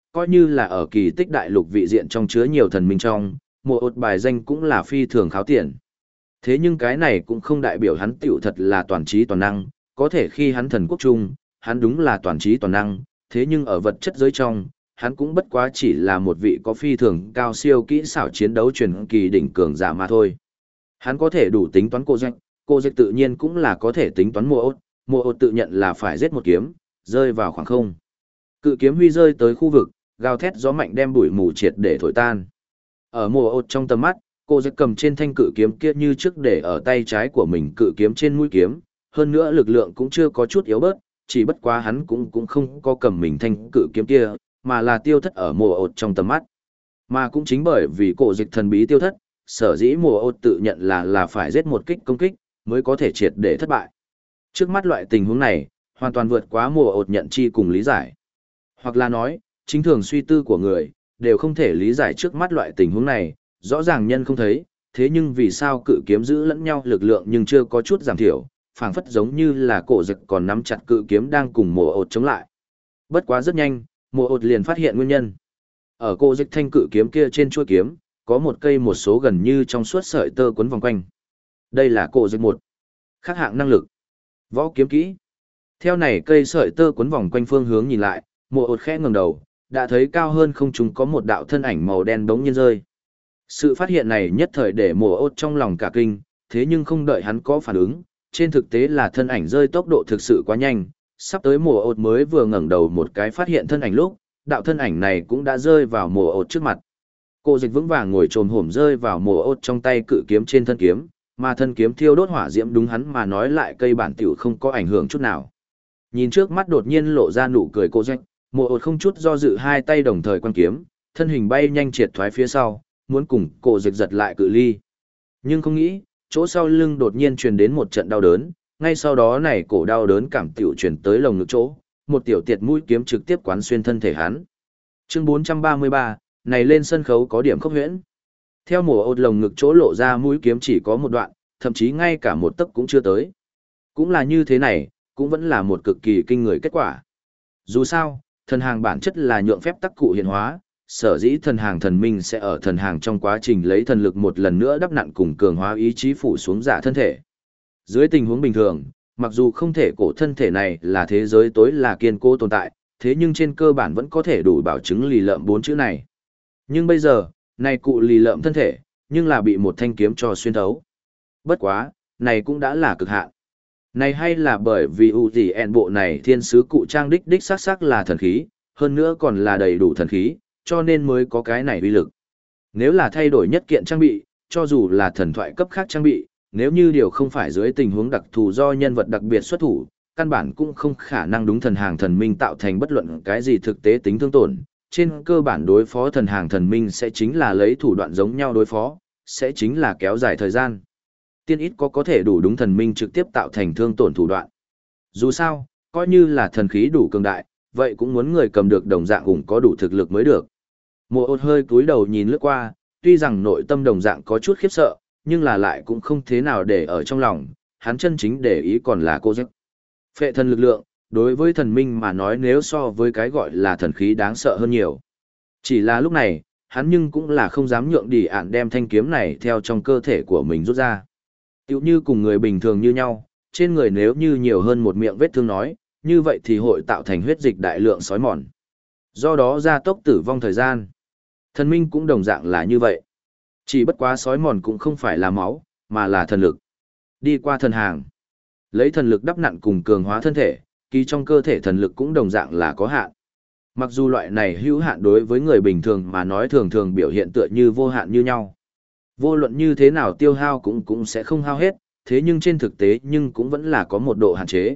coi như là ở kỳ tích đại lục vị diện trong chứa nhiều thần minh trong, mùa ột bài danh cũng là phi thường kháo tiền. Thế nhưng cái này cũng không đại biểu hắn tiểu thật là toàn trí toàn năng, có thể khi hắn thần quốc trung, hắn đúng là toàn trí toàn năng, thế nhưng ở vật chất giới trong, hắn cũng bất quá chỉ là một vị có phi thường cao siêu kỹ xảo chiến đấu truyền kỳ đỉnh cường giả mà thôi. Hắn có thể đủ tính toán cô dịch tự nhiên cũng là có thể tính toán mùa ột tự nhận là phải giết một kiếm, rơi vào khoảng không. Cự kiếm huy rơi tới khu vực, gào thét gió mạnh đem bụi mù triệt để thổi tan. Ở mùa ột trong tầm mắt, cô dịch cầm trên thanh cự kiếm kia như trước để ở tay trái của mình cự kiếm trên mũi kiếm, hơn nữa lực lượng cũng chưa có chút yếu bớt, chỉ bất quá hắn cũng không có cầm mình thanh cự kiếm kia, mà là tiêu thất ở mùa ột trong tầm mắt. Mà cũng chính bởi vì cổ dịch thần bí tiêu thất, sở dĩ mùa ột tự nhận là phải giết một kích công kích, mới có thể triệt để thất bại. Trước mắt loại tình huống này, hoàn toàn vượt quá mùa ột nhận chi cùng lý giải. Hoặc là nói, chính thường suy tư của người, đều không thể lý giải trước mắt loại tình huống này, rõ ràng nhân không thấy, thế nhưng vì sao cự kiếm giữ lẫn nhau lực lượng nhưng chưa có chút giảm thiểu, phảng phất giống như là cổ dịch còn nắm chặt cự kiếm đang cùng mùa ột chống lại. Bất quá rất nhanh, mùa ột liền phát hiện nguyên nhân. Ở cổ dịch thanh cự kiếm kia trên chuôi kiếm, có một cây một số gần như trong suốt sợi tơ quấn vòng quanh. Đây là cổ dịch một khác hạng năng lực. Võ kiếm kỹ. Theo này cây sợi tơ quấn vòng quanh phương hướng nhìn lại, mùa ột khẽ ngẩng đầu, đã thấy cao hơn không trung có một đạo thân ảnh màu đen bỗng nhiên rơi. Sự phát hiện này nhất thời để mùa ột trong lòng cả kinh, thế nhưng không đợi hắn có phản ứng, trên thực tế là thân ảnh rơi tốc độ thực sự quá nhanh, sắp tới mùa ột mới vừa ngẩng đầu một cái phát hiện thân ảnh lúc, đạo thân ảnh này cũng đã rơi vào mùa ột trước mặt. Cô dịch vững vàng ngồi trồm hổm rơi vào mùa ột trong tay cự kiếm trên thân kiếm, mà thân kiếm thiêu đốt hỏa diễm đúng hắn mà nói lại cây bản tiểu không có ảnh hưởng chút nào. Nhìn trước mắt đột nhiên lộ ra nụ cười cô dịch, mùa ột không chút do dự hai tay đồng thời quan kiếm, thân hình bay nhanh triệt thoái phía sau, muốn cùng cô dịch giật lại cự ly. Nhưng không nghĩ, chỗ sau lưng đột nhiên truyền đến một trận đau đớn, ngay sau đó này cổ đau đớn cảm tiểu truyền tới lồng ngực chỗ, một tiểu tiệt mũi kiếm trực tiếp quán xuyên thân thể hắn. Chương 433, này lên sân khấu có điểm khốc huyễn. Theo mùa ột lồng ngực chỗ lộ ra mũi kiếm chỉ có một đoạn, thậm chí ngay cả một tấc cũng chưa tới. Cũng là như thế này, cũng vẫn là một cực kỳ kinh người kết quả. Dù sao, thần hàng bản chất là nhượng phép tắc cụ hiện hóa, sở dĩ thần hàng thần minh sẽ ở thần hàng trong quá trình lấy thần lực một lần nữa đắp nặn cùng cường hóa ý chí phủ xuống giả thân thể. Dưới tình huống bình thường, mặc dù không thể cổ thân thể này là thế giới tối là kiên cố tồn tại, thế nhưng trên cơ bản vẫn có thể đủ bảo chứng lì lợm bốn chữ này. Nhưng bây giờ, này cụ lì lợm thân thể, nhưng là bị một thanh kiếm cho xuyên thấu. Bất quá, này cũng đã là cực hạn. Này hay là bởi vì UTN bộ này thiên sứ cụ trang đích xác là thần khí, hơn nữa còn là đầy đủ thần khí, cho nên mới có cái này uy lực. Nếu là thay đổi nhất kiện trang bị, cho dù là thần thoại cấp khác trang bị, nếu như điều không phải dưới tình huống đặc thù do nhân vật đặc biệt xuất thủ, căn bản cũng không khả năng đúng thần hàng thần minh tạo thành bất luận cái gì thực tế tính thương tổn. Trên cơ bản đối phó thần hàng thần minh sẽ chính là lấy thủ đoạn giống nhau đối phó, sẽ chính là kéo dài thời gian. Tiên ít có thể đủ đúng thần minh trực tiếp tạo thành thương tổn thủ đoạn. Dù sao, coi như là thần khí đủ cường đại, vậy cũng muốn người cầm được đồng dạng cũng có đủ thực lực mới được. Mùa ột hơi cúi đầu nhìn lướt qua, tuy rằng nội tâm đồng dạng có chút khiếp sợ, nhưng là lại cũng không thế nào để ở trong lòng, hắn chân chính để ý còn là cô giấc. Phệ thần lực lượng, đối với thần minh mà nói nếu so với cái gọi là thần khí đáng sợ hơn nhiều. Chỉ là lúc này, hắn nhưng cũng là không dám nhượng đi ản đem thanh kiếm này theo trong cơ thể của mình rút ra. Tiểu như cùng người bình thường như nhau, trên người nếu như nhiều hơn một miệng vết thương nói, như vậy thì hội tạo thành huyết dịch đại lượng sói mòn. Do đó gia tốc tử vong thời gian. Thần minh cũng đồng dạng là như vậy. Chỉ bất quá sói mòn cũng không phải là máu, mà là thần lực. Đi qua thần hàng. Lấy thần lực đắp nặn cùng cường hóa thân thể, kỳ trong cơ thể thần lực cũng đồng dạng là có hạn. Mặc dù loại này hữu hạn đối với người bình thường mà nói thường thường biểu hiện tựa như vô hạn như nhau. Vô luận như thế nào tiêu hao cũng sẽ không hao hết, thế nhưng trên thực tế nhưng cũng vẫn là có một độ hạn chế.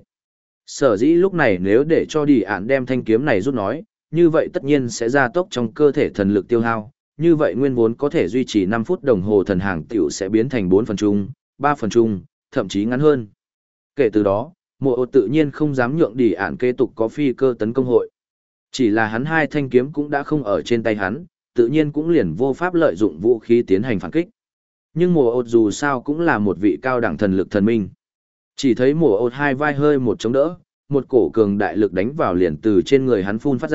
Sở dĩ lúc này nếu để cho đi ản đem thanh kiếm này rút nói, như vậy tất nhiên sẽ gia tốc trong cơ thể thần lực tiêu hao, như vậy nguyên vốn có thể duy trì 5 phút đồng hồ thần hàng tiểu sẽ biến thành 4 phần chung, 3 phần chung, thậm chí ngắn hơn. Kể từ đó, mùa ột tự nhiên không dám nhượng đi ản kế tục có phi cơ tấn công hội. Chỉ là hắn hai thanh kiếm cũng đã không ở trên tay hắn, tự nhiên cũng liền vô pháp lợi dụng vũ khí tiến hành phản kích. Nhưng mùa ột dù sao cũng là một vị cao đẳng thần lực thần minh. Chỉ thấy mùa ột hai vai hơi một chống đỡ, một cổ cường đại lực đánh vào liền từ trên người hắn phun phát ra,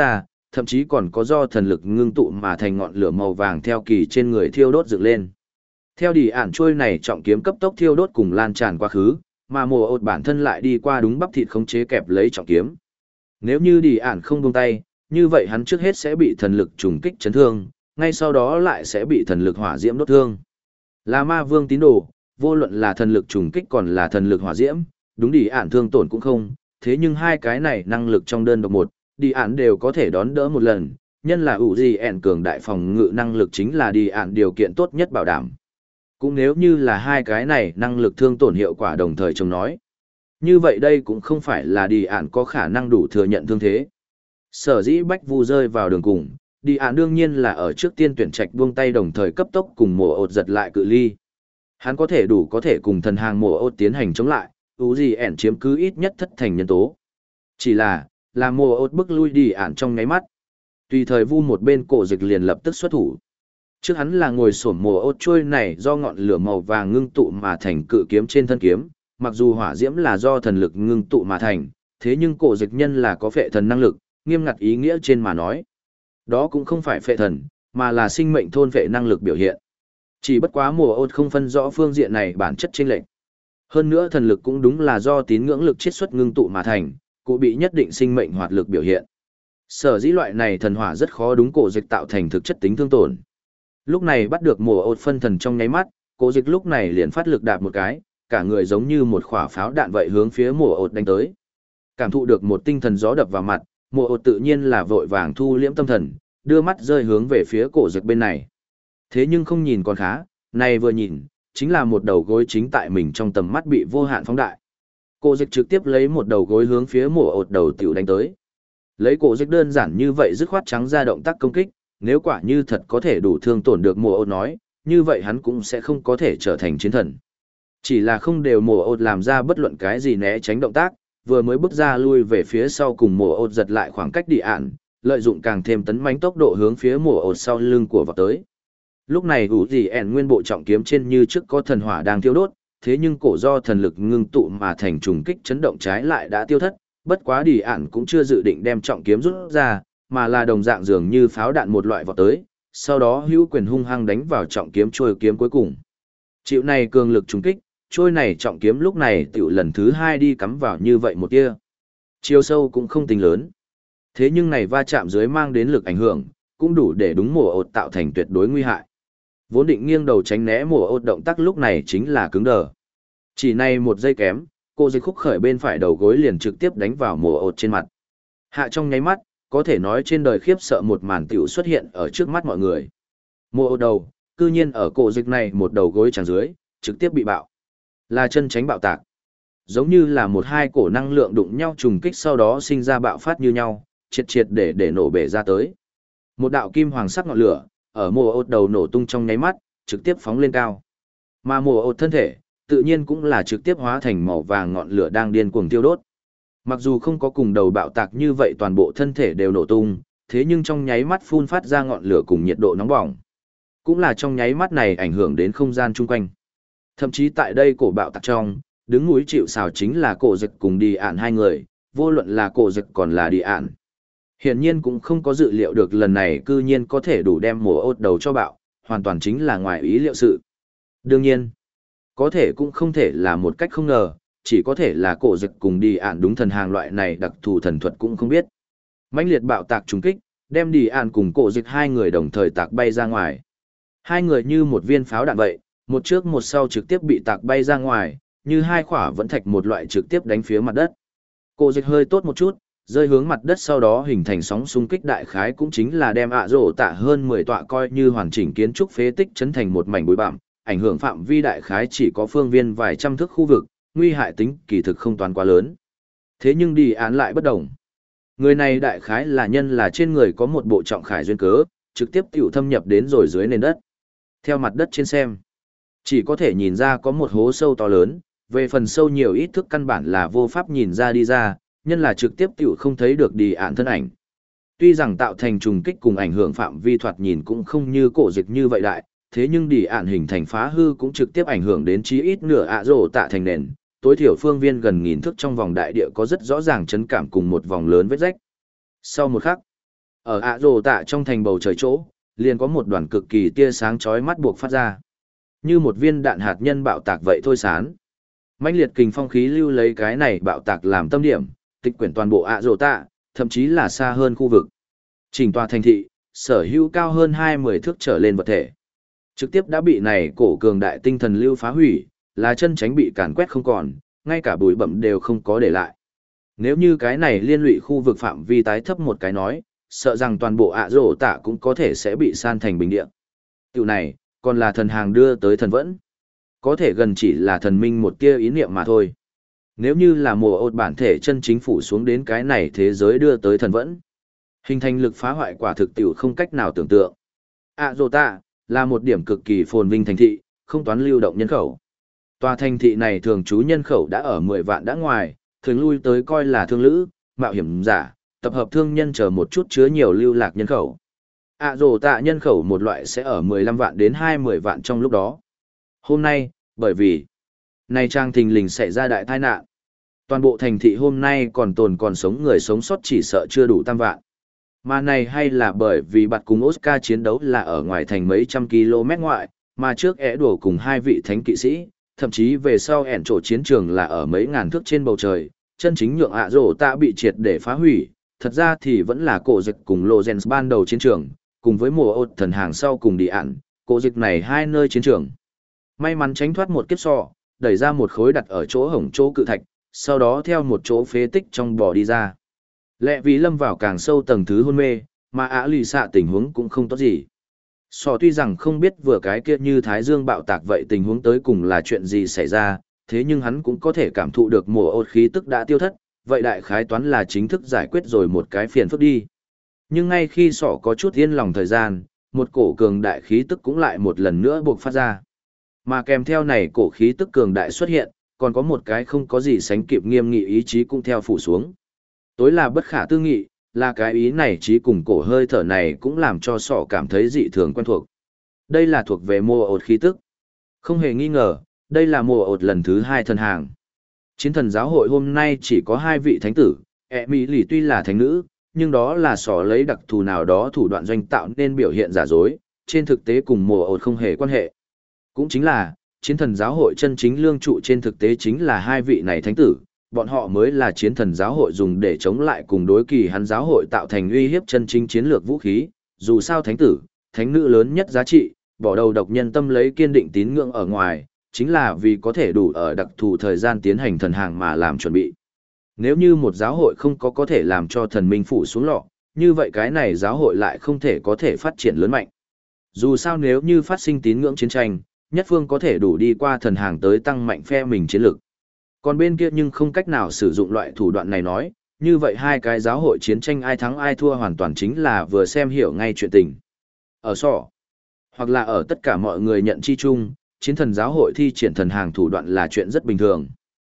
thậm chí còn có do thần lực ngưng tụ mà thành ngọn lửa màu vàng theo kỳ trên người thiêu đốt dựng lên. Theo đi ản trôi này trọng kiếm cấp tốc thiêu đốt cùng lan tràn quá khứ, mà mùa ột bản thân lại đi qua đúng bắp thịt khống chế kẹp lấy trọng kiếm. Nếu như đi ản không buông tay, như vậy hắn trước hết sẽ bị thần lực trùng kích chấn thương, ngay sau đó lại sẽ bị thần lực hỏa diễm đốt thương. Là ma vương tín đồ, vô luận là thần lực trùng kích còn là thần lực hỏa diễm, đúng đi ản thương tổn cũng không, thế nhưng hai cái này năng lực trong đơn độc một, đi ản đều có thể đón đỡ một lần, nhân là ủ gì ẻn cường đại phòng ngự năng lực chính là đi ản điều kiện tốt nhất bảo đảm. Cũng nếu như là hai cái này năng lực thương tổn hiệu quả đồng thời chồng nói. Như vậy đây cũng không phải là đi ản có khả năng đủ thừa nhận thương thế. Sở dĩ Bách Vu rơi vào đường cùng, đi ản đương nhiên là ở trước tiên tuyển trạch buông tay đồng thời cấp tốc cùng mùa ột giật lại cự ly. Hắn có thể cùng thần hàng mùa ột tiến hành chống lại, ú gì ẻn chiếm cứ ít nhất thất thành nhân tố. Chỉ là mùa ột bức lui đi ản trong ngáy mắt. Tùy thời Vu một bên cổ dịch liền lập tức xuất thủ. Trước hắn là ngồi xổm mùa ốt trôi này do ngọn lửa màu vàng ngưng tụ mà thành cự kiếm trên thân kiếm, mặc dù hỏa diễm là do thần lực ngưng tụ mà thành, thế nhưng cổ dịch nhân là có phệ thần năng lực, nghiêm ngặt ý nghĩa trên mà nói. Đó cũng không phải phệ thần, mà là sinh mệnh thôn phệ năng lực biểu hiện. Chỉ bất quá mùa ốt không phân rõ phương diện này bản chất chênh lệch. Hơn nữa thần lực cũng đúng là do tín ngưỡng lực chiết xuất ngưng tụ mà thành, cũng bị nhất định sinh mệnh hoạt lực biểu hiện. Sở dĩ loại này thần hỏa rất khó đúng cổ dịch tạo thành thực chất tính thương tổn. Lúc này bắt được mùa ột phân thần trong nháy mắt, cổ dịch lúc này liền phát lực đạp một cái, cả người giống như một quả pháo đạn vậy hướng phía mùa ột đánh tới. Cảm thụ được một tinh thần gió đập vào mặt, mùa ột tự nhiên là vội vàng thu liễm tâm thần, đưa mắt rơi hướng về phía cổ dịch bên này. Thế nhưng không nhìn còn khá, này vừa nhìn, chính là một đầu gối chính tại mình trong tầm mắt bị vô hạn phóng đại. Cổ dịch trực tiếp lấy một đầu gối hướng phía mùa ột đầu tiểu đánh tới. Lấy cổ dịch đơn giản như vậy dứt khoát trắng ra động tác công kích, nếu quả như thật có thể đủ thương tổn được mùa ột nói, như vậy hắn cũng sẽ không có thể trở thành chiến thần. Chỉ là không đều mùa ột làm ra bất luận cái gì né tránh động tác, vừa mới bước ra lui về phía sau cùng mùa ột giật lại khoảng cách đi ạn, lợi dụng càng thêm tấn mãnh tốc độ hướng phía mùa ột sau lưng của vào tới. Lúc này ủ gì ẻn nguyên bộ trọng kiếm trên như trước có thần hỏa đang thiêu đốt, thế nhưng cổ do thần lực ngưng tụ mà thành trùng kích chấn động trái lại đã tiêu thất, bất quá đi ạn cũng chưa dự định đem trọng kiếm rút ra, mà là đồng dạng dường như pháo đạn một loại vọt tới, sau đó hữu quyền hung hăng đánh vào trọng kiếm trôi kiếm cuối cùng. Chịu này cường lực trùng kích, trôi này trọng kiếm lúc này tiểu lần thứ hai đi cắm vào như vậy một tia. Chiều sâu cũng không tính lớn. Thế nhưng này va chạm dưới mang đến lực ảnh hưởng, cũng đủ để đúng mùa ột tạo thành tuyệt đối nguy hại. Vốn định nghiêng đầu tránh né mùa ột động tác lúc này chính là cứng đờ. Chỉ này một giây kém, cô dây khúc khởi bên phải đầu gối liền trực tiếp đánh vào mùa ột trên mặt. Hạ trong nháy mắt, có thể nói trên đời khiếp sợ một màn tiểu xuất hiện ở trước mắt mọi người. Mùa ột đầu, cư nhiên ở cổ dịch này một đầu gối chẳng dưới, trực tiếp bị bạo. Là chân tránh bạo tạc. Giống như là một hai cổ năng lượng đụng nhau trùng kích sau đó sinh ra bạo phát như nhau, triệt để nổ bể ra tới. Một đạo kim hoàng sắc ngọn lửa, ở mùa ột đầu nổ tung trong nháy mắt, trực tiếp phóng lên cao. Mà mùa ột thân thể, tự nhiên cũng là trực tiếp hóa thành màu vàng ngọn lửa đang điên cuồng tiêu đốt. Mặc dù không có cùng đầu bạo tạc như vậy toàn bộ thân thể đều nổ tung, thế nhưng trong nháy mắt phun phát ra ngọn lửa cùng nhiệt độ nóng bỏng. Cũng là trong nháy mắt này ảnh hưởng đến không gian chung quanh. Thậm chí tại đây cổ bạo tạc trong, đứng núi chịu sào chính là cổ dịch cùng đi ạn hai người, vô luận là cổ dịch còn là đi ạn. Hiển nhiên cũng không có dự liệu được lần này cư nhiên có thể đủ đem mùa ốt đầu cho bạo, hoàn toàn chính là ngoài ý liệu sự. Đương nhiên, có thể cũng không thể là một cách không ngờ, chỉ có thể là cổ dịch cùng đi ạn đúng thần hàng loại này đặc thù thần thuật cũng không biết. Mãnh liệt bạo tạc trùng kích, đem đi ạn cùng cổ dịch hai người đồng thời tạc bay ra ngoài. Hai người như một viên pháo đạn vậy, một trước một sau trực tiếp bị tạc bay ra ngoài, như hai quả vẫn thạch một loại trực tiếp đánh phía mặt đất. Cổ dịch hơi tốt một chút, rơi hướng mặt đất sau đó hình thành sóng xung kích đại khái cũng chính là đem ạ rổ tạ hơn 10 tọa coi như hoàn chỉnh kiến trúc phế tích chấn thành một mảnh bụi bặm, ảnh hưởng phạm vi đại khái chỉ có phương viên vài trăm thước khu vực, nguy hại tính kỳ thực không toán quá lớn. Thế nhưng đi án lại bất đồng. Người này đại khái là nhân là trên người có một bộ trọng khải duyên cớ, trực tiếp tiểu thâm nhập đến rồi dưới nền đất. Theo mặt đất trên xem, chỉ có thể nhìn ra có một hố sâu to lớn, về phần sâu nhiều ít thước căn bản là vô pháp nhìn ra đi ra, nhân là trực tiếp tiểu không thấy được đi án thân ảnh. Tuy rằng tạo thành trùng kích cùng ảnh hưởng phạm vi thoạt nhìn cũng không như cổ dịch như vậy đại, thế nhưng đi án hình thành phá hư cũng trực tiếp ảnh hưởng đến chí ít nửa ạ rổ tạ thành nền, tối thiểu phương viên gần nghìn thước trong vòng đại địa có rất rõ ràng chấn cảm cùng một vòng lớn vết rách. Sau một khắc, Ở ạ rồ tạ trong thành bầu trời chỗ, liền có một đoàn cực kỳ tia sáng chói mắt buộc phát ra. Như một viên đạn hạt nhân bạo tạc vậy thôi sán. Mãnh liệt kình phong khí lưu lấy cái này bạo tạc làm tâm điểm, tịch quyển toàn bộ ạ rồ tạ, thậm chí là xa hơn khu vực. Chỉnh tòa thành thị, sở hữu cao hơn 20 thước trở lên vật thể. Trực tiếp đã bị này cổ cường đại tinh thần lưu phá hủy, là chân tránh bị càn quét không còn, ngay cả bụi bậm đều không có để lại. Nếu như cái này liên lụy khu vực phạm vi tái thấp một cái nói, sợ rằng toàn bộ ạ rổ tạ cũng có thể sẽ bị san thành bình địa. Tiểu này, còn là thần hàng đưa tới thần vẫn. Có thể gần chỉ là thần minh một tia ý niệm mà thôi. Nếu như là mùa ột bản thể chân chính phủ xuống đến cái này thế giới đưa tới thần vẫn. Hình thành lực phá hoại quả thực tiểu không cách nào tưởng tượng. ạ rổ tạ là một điểm cực kỳ phồn vinh thành thị, không toán lưu động nhân khẩu. Tòa thành thị này thường trú nhân khẩu đã ở 10 vạn đã ngoài, thường lui tới coi là thương lữ, mạo hiểm giả, tập hợp thương nhân chờ một chút chứa nhiều lưu lạc nhân khẩu. ạ rồ tạ nhân khẩu một loại sẽ ở 15 vạn đến 20 vạn trong lúc đó. Hôm nay, bởi vì này trang thình lình xảy ra đại tai nạn. Toàn bộ thành thị hôm nay còn sống người sống sót chỉ sợ chưa đủ tam vạn. Mà này hay là bởi vì bạt cùng Oscar chiến đấu là ở ngoài thành mấy trăm km ngoại, mà trước ẻ đùa cùng hai vị thánh kỵ sĩ, thậm chí về sau ẻn chỗ chiến trường là ở mấy ngàn thước trên bầu trời, chân chính nhượng ạ rổ tạ bị triệt để phá hủy, thật ra thì vẫn là cổ dịch cùng Lozens ban đầu chiến trường, cùng với mùa ột thần hàng sau cùng đi ạn, cổ dịch này hai nơi chiến trường. May mắn tránh thoát một kiếp sọ, đẩy ra một khối đặt ở chỗ hổng chỗ cự thạch, sau đó theo một chỗ phế tích trong bò đi ra. Lẹ vì lâm vào càng sâu tầng thứ hôn mê, mà ạ lì xạ tình huống cũng không tốt gì. Sò tuy rằng không biết vừa cái kia như Thái Dương bạo tạc vậy tình huống tới cùng là chuyện gì xảy ra, thế nhưng hắn cũng có thể cảm thụ được mùa ột khí tức đã tiêu thất, vậy đại khái toán là chính thức giải quyết rồi một cái phiền phức đi. Nhưng ngay khi sọ có chút yên lòng thời gian, một cổ cường đại khí tức cũng lại một lần nữa buộc phát ra. Mà kèm theo này cổ khí tức cường đại xuất hiện, còn có một cái không có gì sánh kịp nghiêm nghị ý chí cũng theo phủ xuống. Tối là bất khả tư nghị, là cái ý này chí cùng cổ hơi thở này cũng làm cho sọ cảm thấy dị thường quen thuộc. Đây là thuộc về mùa ột khí tức. Không hề nghi ngờ, đây là mùa ột lần thứ 2 thần hàng. Chiến thần giáo hội hôm nay chỉ có 2 vị thánh tử, Mỹ lì tuy là thánh nữ, nhưng đó là sọ lấy đặc thù nào đó thủ đoạn doanh tạo nên biểu hiện giả dối, trên thực tế cùng mùa ột không hề quan hệ. Cũng chính là, chiến thần giáo hội chân chính lương trụ trên thực tế chính là 2 vị này thánh tử, bọn họ mới là chiến thần giáo hội dùng để chống lại cùng đối kỳ hắn giáo hội tạo thành uy hiếp chân chính chiến lược vũ khí, dù sao thánh tử, thánh nữ lớn nhất giá trị, bỏ đầu độc nhân tâm lấy kiên định tín ngưỡng ở ngoài, chính là vì có thể đủ ở đặc thù thời gian tiến hành thần hàng mà làm chuẩn bị. Nếu như một giáo hội không có thể làm cho thần minh phủ xuống lọ, như vậy cái này giáo hội lại không thể có thể phát triển lớn mạnh. Dù sao nếu như phát sinh tín ngưỡng chiến tranh, nhất phương có thể đủ đi qua thần hàng tới tăng mạnh phe mình chiến lực. Còn bên kia nhưng không cách nào sử dụng loại thủ đoạn này nói, như vậy hai cái giáo hội chiến tranh ai thắng ai thua hoàn toàn chính là vừa xem hiểu ngay chuyện tình. Ở sọ, hoặc là ở tất cả mọi người nhận chi chung, chiến thần giáo hội thi triển thần hàng thủ đoạn là chuyện rất bình thường.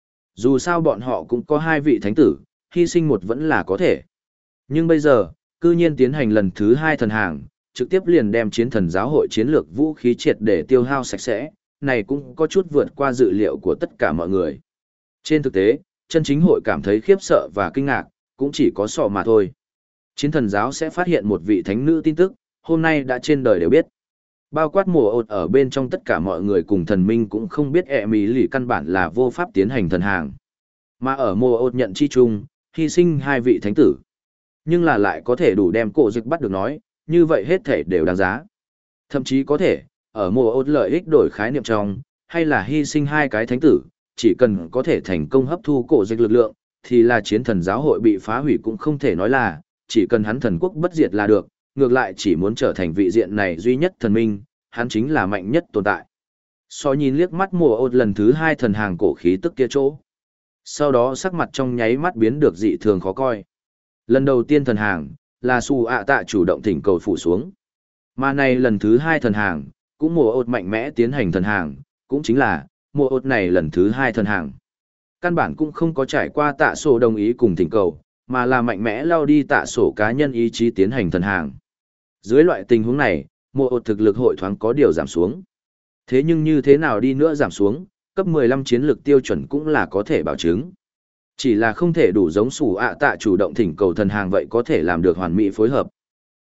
Dù sao bọn họ cũng có 2 vị thánh tử, hy sinh một vẫn là có thể. Nhưng bây giờ, cư nhiên tiến hành lần thứ 2 thần hàng, trực tiếp liền đem chiến thần giáo hội chiến lược vũ khí triệt để tiêu hao sạch sẽ, này cũng có chút vượt qua dự liệu của tất cả mọi người. Trên thực tế, chân chính hội cảm thấy khiếp sợ và kinh ngạc, cũng chỉ có sọ mà thôi. Chiến thần giáo sẽ phát hiện một vị thánh nữ tin tức, hôm nay đã trên đời đều biết. Bao quát mùa ột ở bên trong tất cả mọi người cùng thần minh cũng không biết Mỹ lì căn bản là vô pháp tiến hành thần hàng. Mà ở mùa ột nhận chi chung, hy sinh 2 vị thánh tử. Nhưng là lại có thể đủ đem cổ dịch bắt được nói, như vậy hết thể đều đáng giá. Thậm chí có thể, ở mùa ột lợi ích đổi khái niệm trong, hay là hy sinh 2 cái thánh tử, chỉ cần có thể thành công hấp thu cổ dịch lực lượng, thì là chiến thần giáo hội bị phá hủy cũng không thể nói là, chỉ cần hắn thần quốc bất diệt là được, ngược lại chỉ muốn trở thành vị diện này duy nhất thần minh, hắn chính là mạnh nhất tồn tại. So nhìn liếc mắt mùa ột lần thứ 2 thần hàng cổ khí tức kia chỗ. Sau đó sắc mặt trong nháy mắt biến được dị thường khó coi. Lần đầu tiên thần hàng, là Su ạ tạ chủ động thỉnh cầu phụ xuống. Mà này lần thứ 2 thần hàng, cũng mùa ột mạnh mẽ tiến hành thần hàng, cũng chính là, mùa ột này lần thứ 2 thần hàng. Căn bản cũng không có trải qua tạ sổ đồng ý cùng thỉnh cầu, mà là mạnh mẽ lao đi tạ sổ cá nhân ý chí tiến hành thần hàng. Dưới loại tình huống này, mùa ột thực lực hội thoáng có điều giảm xuống. Thế nhưng như thế nào đi nữa giảm xuống, cấp 15 chiến lược tiêu chuẩn cũng là có thể bảo chứng. Chỉ là không thể đủ giống Sủ ạ tạ chủ động thỉnh cầu thần hàng vậy có thể làm được hoàn mỹ phối hợp.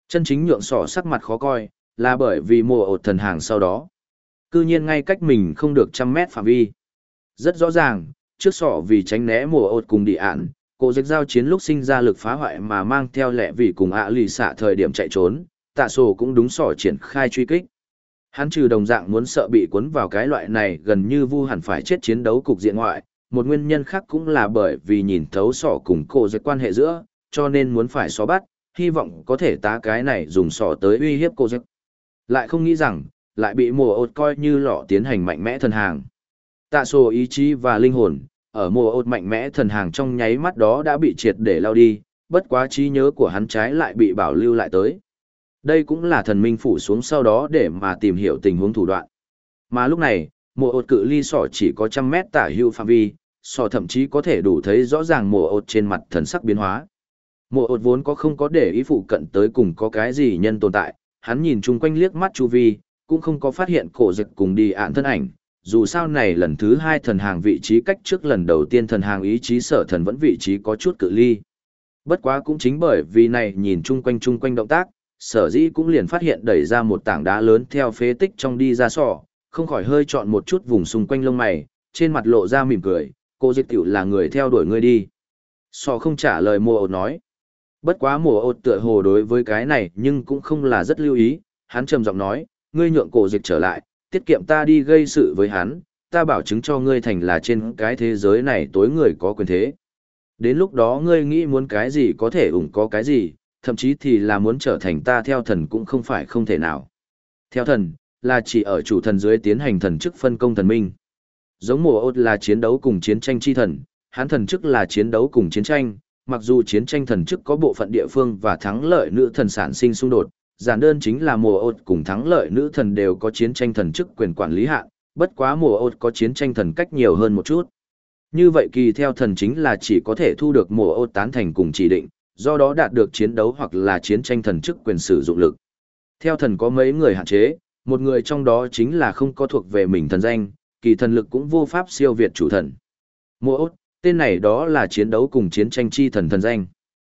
Chân chính nhượng sỏ sắc mặt khó coi, là bởi vì mùa ột thần hàng sau đó. Cư nhiên ngay cách mình không được 100 mét phạm vi. Rất rõ ràng, trước sỏ vì tránh né mùa ột cùng đi ạn, cổ dịch giao chiến lúc sinh ra lực phá hoại mà mang theo lẹ vì cùng ạ lì xạ thời điểm chạy trốn, tạ sổ cũng đúng sỏ triển khai truy kích. Hắn trừ đồng dạng muốn sợ bị cuốn vào cái loại này gần như vu hẳn phải chết chiến đấu cục diện ngoại, một nguyên nhân khác cũng là bởi vì nhìn thấu sỏ cùng cổ dịch quan hệ giữa, cho nên muốn phải xóa bắt, hy vọng có thể tá cái này dùng sỏ tới uy hiếp cổ dịch. Lại không nghĩ rằng, lại bị mùa ột coi như lọ tiến hành mạnh mẽ thần hàng. Tạ sổ ý chí và linh hồn, ở mùa ột mạnh mẽ thần hàng trong nháy mắt đó đã bị triệt để lao đi, bất quá trí nhớ của hắn trái lại bị bảo lưu lại tới. Đây cũng là thần minh phủ xuống sau đó để mà tìm hiểu tình huống thủ đoạn. Mà lúc này, mùa ột cự ly sỏ chỉ có 100 mét tả hữu phạm vi, sỏ thậm chí có thể đủ thấy rõ ràng mùa ột trên mặt thần sắc biến hóa. Mùa ột vốn có không có để ý phụ cận tới cùng có cái gì nhân tồn tại, hắn nhìn chung quanh liếc mắt chu vi, cũng không có phát hiện cổ dịch cùng đi ạn thân ảnh. Dù sao này lần thứ 2 thần hàng vị trí cách trước lần đầu tiên thần hàng ý chí sở thần vẫn vị trí có chút cự ly. Bất quá cũng chính bởi vì này nhìn chung quanh động tác, sở dĩ cũng liền phát hiện đẩy ra một tảng đá lớn theo phế tích trong đi ra sọ, không khỏi hơi chọn một chút vùng xung quanh lông mày, trên mặt lộ ra mỉm cười, cô dịch tiểu là người theo đuổi ngươi đi. Sọ không trả lời mùa ột nói. Bất quá mùa ột tựa hồ đối với cái này nhưng cũng không là rất lưu ý, hắn trầm giọng nói, ngươi nhượng cổ dịch trở lại, tiết kiệm ta đi gây sự với hắn, ta bảo chứng cho ngươi thành là trên cái thế giới này tối người có quyền thế. Đến lúc đó ngươi nghĩ muốn cái gì có thể có cái gì, thậm chí thì là muốn trở thành ta theo thần cũng không phải không thể nào. Theo thần, là chỉ ở chủ thần dưới tiến hành thần chức phân công thần minh. Giống mùa ốt là chiến đấu cùng chiến tranh chi thần, hắn thần chức là chiến đấu cùng chiến tranh, mặc dù chiến tranh thần chức có bộ phận địa phương và thắng lợi nữ thần sản sinh xung đột, giản đơn chính là mùa ốt cùng thắng lợi nữ thần đều có chiến tranh thần chức quyền quản lý hạn, bất quá mùa ốt có chiến tranh thần cách nhiều hơn một chút. Như vậy kỳ theo thần chính là chỉ có thể thu được mùa ốt tán thành cùng chỉ định, do đó đạt được chiến đấu hoặc là chiến tranh thần chức quyền sử dụng lực. Theo thần có mấy người hạn chế, một người trong đó chính là không có thuộc về mình thần danh, kỳ thần lực cũng vô pháp siêu việt chủ thần. Mùa ốt, tên này đó là chiến đấu cùng chiến tranh chi thần thần danh.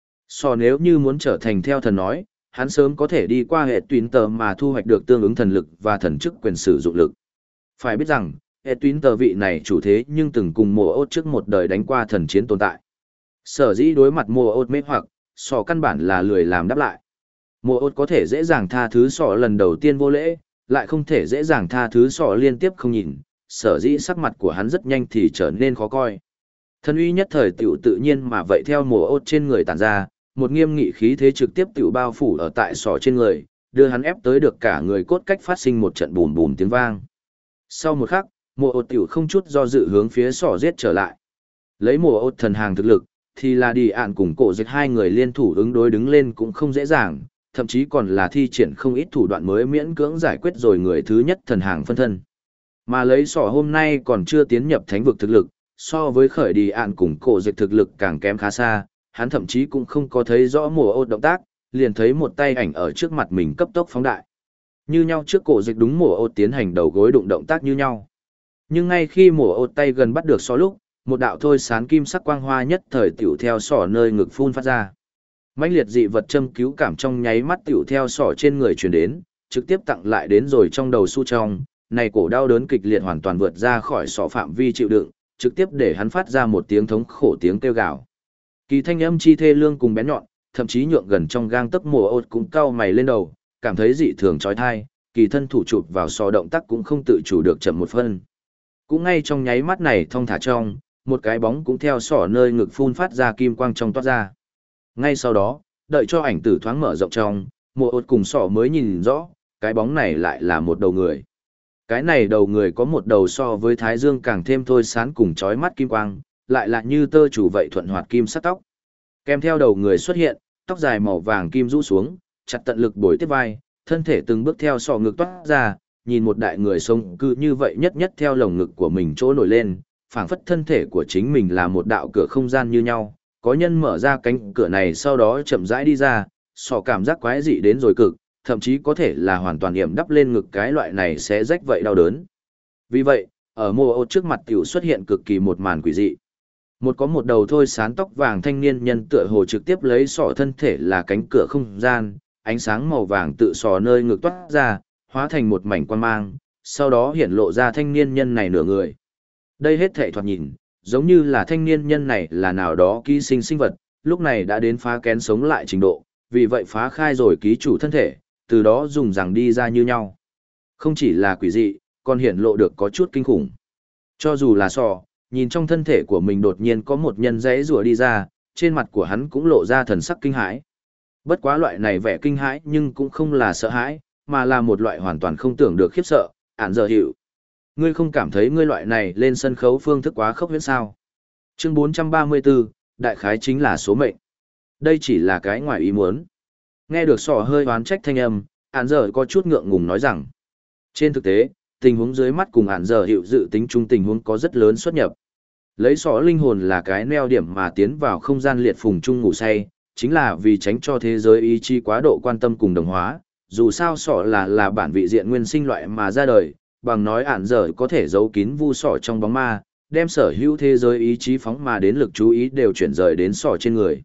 Nếu như muốn trở thành theo thần nói, hắn sớm có thể đi qua hệ tuyến tờ mà thu hoạch được tương ứng thần lực và thần chức quyền sử dụng lực. Phải biết rằng, hệ tuyến tờ vị này chủ thế nhưng từng cùng mùa ốt trước một đời đánh qua thần chiến tồn tại. Sở dĩ đối mặt mùa ốt mê hoặc, căn bản là lười làm đáp lại. Mùa ốt có thể dễ dàng tha thứ lần đầu tiên vô lễ, lại không thể dễ dàng tha thứ liên tiếp không nhìn, sở dĩ sắc mặt của hắn rất nhanh thì trở nên khó coi. Thần uy nhất thời tiểu tự nhiên mà vậy theo mùa ốt trên người tản ra, một nghiêm nghị khí thế trực tiếp tiểu bao phủ ở tại trên người, đưa hắn ép tới được cả người cốt cách phát sinh một trận bùm bùm tiếng vang. Sau một khắc, mùa ốt tiểu không chút do dự hướng phía giết trở lại. Lấy mùa ốt thần hàng thực lực, thì là đi ạn cùng cổ dịch hai người liên thủ ứng đối đứng lên cũng không dễ dàng, thậm chí còn là thi triển không ít thủ đoạn mới miễn cưỡng giải quyết rồi người thứ nhất thần hàng phân thân. Mà lấy hôm nay còn chưa tiến nhập thánh vực thực lực, so với khởi đi ạn cùng cổ dịch thực lực càng kém khá xa, hắn thậm chí cũng không có thấy rõ mùa ốt động tác, liền thấy một tay ảnh ở trước mặt mình cấp tốc phóng đại. Như nhau trước cổ dịch đúng mùa ốt tiến hành đầu gối đụng động tác như nhau. Nhưng ngay khi mùa ốt tay gần bắt được lúc, một đạo thôi sán kim sắc quang hoa nhất thời tiểu theo nơi ngực phun phát ra. Mãnh liệt dị vật châm cứu cảm trong nháy mắt tiểu theo trên người truyền đến, trực tiếp tặng lại đến rồi trong đầu su trong, này cổ đau đớn kịch liệt hoàn toàn vượt ra khỏi phạm vi chịu đựng, trực tiếp để hắn phát ra một tiếng thống khổ tiếng kêu gào. Kỳ thanh âm chi thê lương cùng bén nhọn, thậm chí nhượng gần trong gang tấc mùa ốt cũng cau mày lên đầu, cảm thấy dị thường chói tai, kỳ thân thủ chụp vào động tác cũng không tự chủ được chậm một phân. Cũng ngay trong nháy mắt này thong thả trong, một cái bóng cũng theo nơi ngực phun phát ra kim quang trong toát ra. Ngay sau đó, đợi cho ảnh tử thoáng mở rộng trong, mùa ốt cùng mới nhìn rõ, cái bóng này lại là một đầu người. Cái này đầu người có một đầu so với thái dương càng thêm thôi sán cùng chói mắt kim quang, lại là như tơ chủ vậy thuận hoạt kim sắc tóc. Kèm theo đầu người xuất hiện, tóc dài màu vàng kim rũ xuống, chặt tận lực bối tiếp vai, thân thể từng bước theo ngực toát ra, nhìn một đại người sống cứ như vậy nhất theo lồng ngực của mình chỗ nổi lên, phảng phất thân thể của chính mình là một đạo cửa không gian như nhau, có nhân mở ra cánh cửa này sau đó chậm rãi đi ra, cảm giác quái dị đến rồi cực, thậm chí có thể là hoàn toàn yểm đắp lên ngực cái loại này sẽ rách vậy đau đớn. Vì vậy, ở mùa ốt trước mặt tiểu xuất hiện cực kỳ một màn quỷ dị. Có một đầu thôi sán tóc vàng thanh niên nhân tựa hồ trực tiếp lấy thân thể là cánh cửa không gian, ánh sáng màu vàng tự sò nơi ngực toát ra, hóa thành một mảnh quan mang, sau đó hiện lộ ra thanh niên nhân này nửa người. Đây hết thảy thoạt nhìn, giống như là thanh niên nhân này là nào đó ký sinh sinh vật, lúc này đã đến phá kén sống lại trình độ, vì vậy phá khai rồi ký chủ thân thể, từ đó dùng rằng đi ra như nhau. Không chỉ là quỷ dị, còn hiển lộ được có chút kinh khủng. Cho dù là sò, nhìn trong thân thể của mình đột nhiên có một nhân rẽ rùa đi ra, trên mặt của hắn cũng lộ ra thần sắc kinh hãi. Bất quá loại này vẻ kinh hãi nhưng cũng không là sợ hãi, mà là một loại hoàn toàn không tưởng được khiếp sợ, ản giờ hiệu. Ngươi không cảm thấy ngươi loại này lên sân khấu phương thức quá khốc huyễn sao? Chương 434, đại khái chính là số mệnh. Đây chỉ là cái ngoài ý muốn. Nghe được sỏ hơi oán trách thanh âm, ản giờ có chút ngượng ngùng nói rằng. Trên thực tế, tình huống dưới mắt cùng ản giờ hiệu dự tính chung tình huống có rất lớn xuất nhập. Lấy sỏ linh hồn là cái neo điểm mà tiến vào không gian liệt phùng chung ngủ say, chính là vì tránh cho thế giới ý chí quá độ quan tâm cùng đồng hóa. Dù sao sỏ là bản vị diện nguyên sinh loại mà ra đời, bằng nói ản giờ có thể giấu kín vu sỏ trong bóng ma, đem sở hữu thế giới ý chí phóng mà đến lực chú ý đều chuyển rời đến sỏ trên người.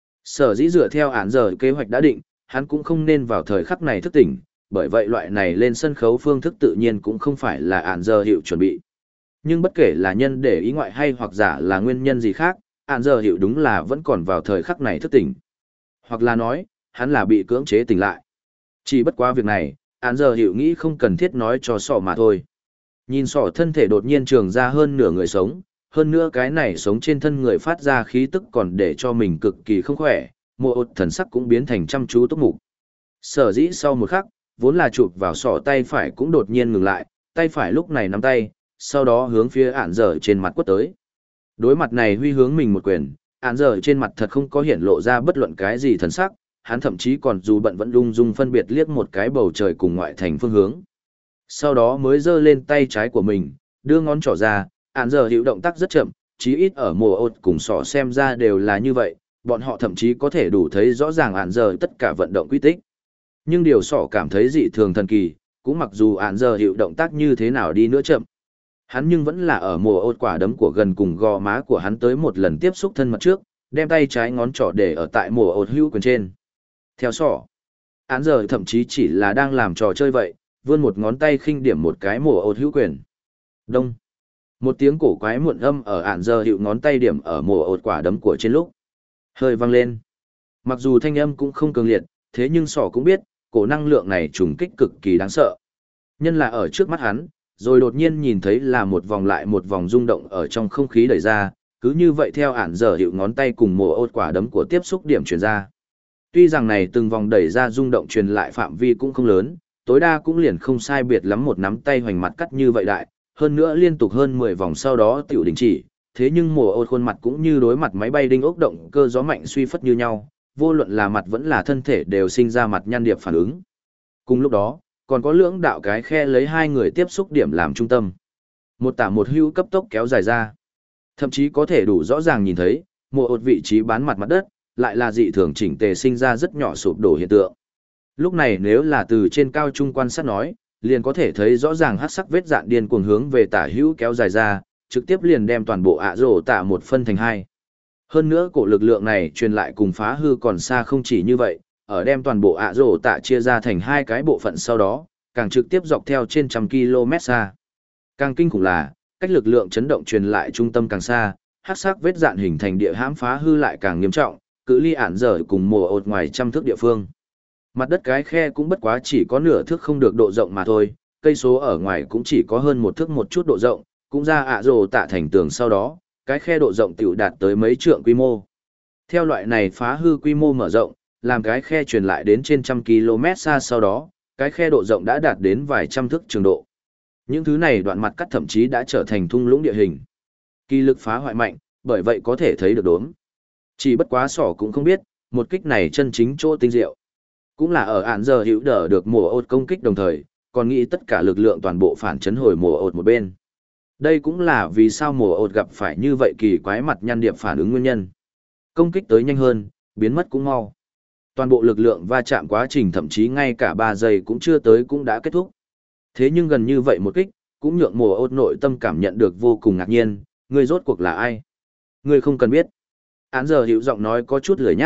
Sở dĩ dựa theo ản giờ kế hoạch đã định, hắn cũng không nên vào thời khắc này thức tỉnh, bởi vậy loại này lên sân khấu phương thức tự nhiên cũng không phải là ản giờ hiệu chuẩn bị. Nhưng bất kể là nhân để ý ngoại hay hoặc giả là nguyên nhân gì khác, ản giờ hiệu đúng là vẫn còn vào thời khắc này thức tỉnh. Hoặc là nói, hắn là bị cưỡng chế tỉnh lại. Chỉ bất quá việc này, ản giờ hiệu nghĩ không cần thiết nói cho sỏ mà thôi. Nhìn sỏ thân thể đột nhiên trường ra hơn nửa người sống, hơn nữa cái này sống trên thân người phát ra khí tức còn để cho mình cực kỳ không khỏe, mùa ột thần sắc cũng biến thành chăm chú túc mục. Sở dĩ sau một khắc, vốn là chụp vào sỏ tay phải cũng đột nhiên ngừng lại, tay phải lúc này nắm tay, sau đó hướng phía ản giờ trên mặt quất tới. Đối mặt này huy hướng mình một quyền, ản giờ trên mặt thật không có hiển lộ ra bất luận cái gì thần sắc, hắn thậm chí còn dù bận vẫn lung dung phân biệt liếc một cái bầu trời cùng ngoại thành phương hướng. Sau đó mới giơ lên tay trái của mình, đưa ngón trỏ ra, ản giờ hiệu động tác rất chậm, chí ít ở mùa ột cùng sỏ xem ra đều là như vậy, bọn họ thậm chí có thể đủ thấy rõ ràng ản giờ tất cả vận động quy tích. Nhưng điều sỏ cảm thấy dị thường thần kỳ, cũng mặc dù ản giờ hiệu động tác như thế nào đi nữa chậm. Hắn nhưng vẫn là ở mùa ột quả đấm của gần cùng gò má của hắn tới một lần tiếp xúc thân mật trước, đem tay trái ngón trỏ để ở tại mùa ột hữu quyền trên. Theo sỏ, ản giờ thậm chí chỉ là đang làm trò chơi vậy, vươn một ngón tay khinh điểm một cái mùa ột hữu quyền. Đông. Một tiếng cổ quái muộn âm ở ản giờ hiệu ngón tay điểm ở mùa ột quả đấm của trên lúc. Hơi vang lên. Mặc dù thanh âm cũng không cường liệt, thế nhưng sỏ cũng biết, cổ năng lượng này trùng kích cực kỳ đáng sợ. Nhân là ở trước mắt hắn, rồi đột nhiên nhìn thấy là một vòng lại một vòng rung động ở trong không khí đẩy ra, cứ như vậy theo ản giờ hiệu ngón tay cùng mùa ột quả đấm của tiếp xúc điểm truyền ra. Tuy rằng này từng vòng đẩy ra rung động truyền lại phạm vi cũng không lớn, tối đa cũng liền không sai biệt lắm một nắm tay hoành mặt cắt như vậy đại, hơn nữa liên tục hơn 10 vòng sau đó tiểu đình chỉ, thế nhưng mùa ột khuôn mặt cũng như đối mặt máy bay đinh ốc động cơ gió mạnh suy phất như nhau, vô luận là mặt vẫn là thân thể đều sinh ra mặt nhăn điệp phản ứng. Cùng lúc đó, còn có lưỡng đạo cái khe lấy hai người tiếp xúc điểm làm trung tâm. Một tả một hữu cấp tốc kéo dài ra. Thậm chí có thể đủ rõ ràng nhìn thấy, mùa ột vị trí bán mặt mặt đất, lại là dị thường chỉnh tề sinh ra rất nhỏ sụp đổ hiện tượng. Lúc này nếu là từ trên cao trung quan sát nói, liền có thể thấy rõ ràng hắc sắc vết dạn điên cuồng hướng về tả hữu kéo dài ra, trực tiếp liền đem toàn bộ ạ rổ tạ một phân thành hai. Hơn nữa cổ lực lượng này truyền lại cùng phá hư còn xa không chỉ như vậy, ở đem toàn bộ ạ rổ tạ chia ra thành hai cái bộ phận sau đó, càng trực tiếp dọc theo trên trăm km xa. Càng kinh khủng là, cách lực lượng chấn động truyền lại trung tâm càng xa, hắc sắc vết dạn hình thành địa hãm phá hư lại càng nghiêm trọng, cự ly ản dở cùng mùa ột ngoài trăm thước địa phương. Mặt đất cái khe cũng bất quá chỉ có nửa thước không được độ rộng mà thôi, cây số ở ngoài cũng chỉ có hơn một thước một chút độ rộng, cũng ra ạ rồ tạ thành tường sau đó, cái khe độ rộng tiểu đạt tới mấy trượng quy mô. Theo loại này phá hư quy mô mở rộng, làm cái khe truyền lại đến trên trăm km xa sau đó, cái khe độ rộng đã đạt đến vài trăm thước trường độ. Những thứ này đoạn mặt cắt thậm chí đã trở thành thung lũng địa hình. Kỳ lực phá hoại mạnh, bởi vậy có thể thấy được đốm. Chỉ bất quá sỏ cũng không biết, một kích này chân chính chỗ tinh diệu. Cũng là ở ản giờ hữu đỡ được mùa ột công kích đồng thời, còn nghĩ tất cả lực lượng toàn bộ phản chấn hồi mùa ột một bên. Đây cũng là vì sao mùa ột gặp phải như vậy kỳ quái mặt nhăn điệp phản ứng nguyên nhân. Công kích tới nhanh hơn, biến mất cũng mau. Toàn bộ lực lượng va chạm quá trình thậm chí ngay cả 3 giây cũng chưa tới cũng đã kết thúc. Thế nhưng gần như vậy một kích, cũng nhượng mùa ột nội tâm cảm nhận được vô cùng ngạc nhiên, người rốt cuộc là ai? Người không cần biết. Án giờ hữu giọng nói có chút lười nhác,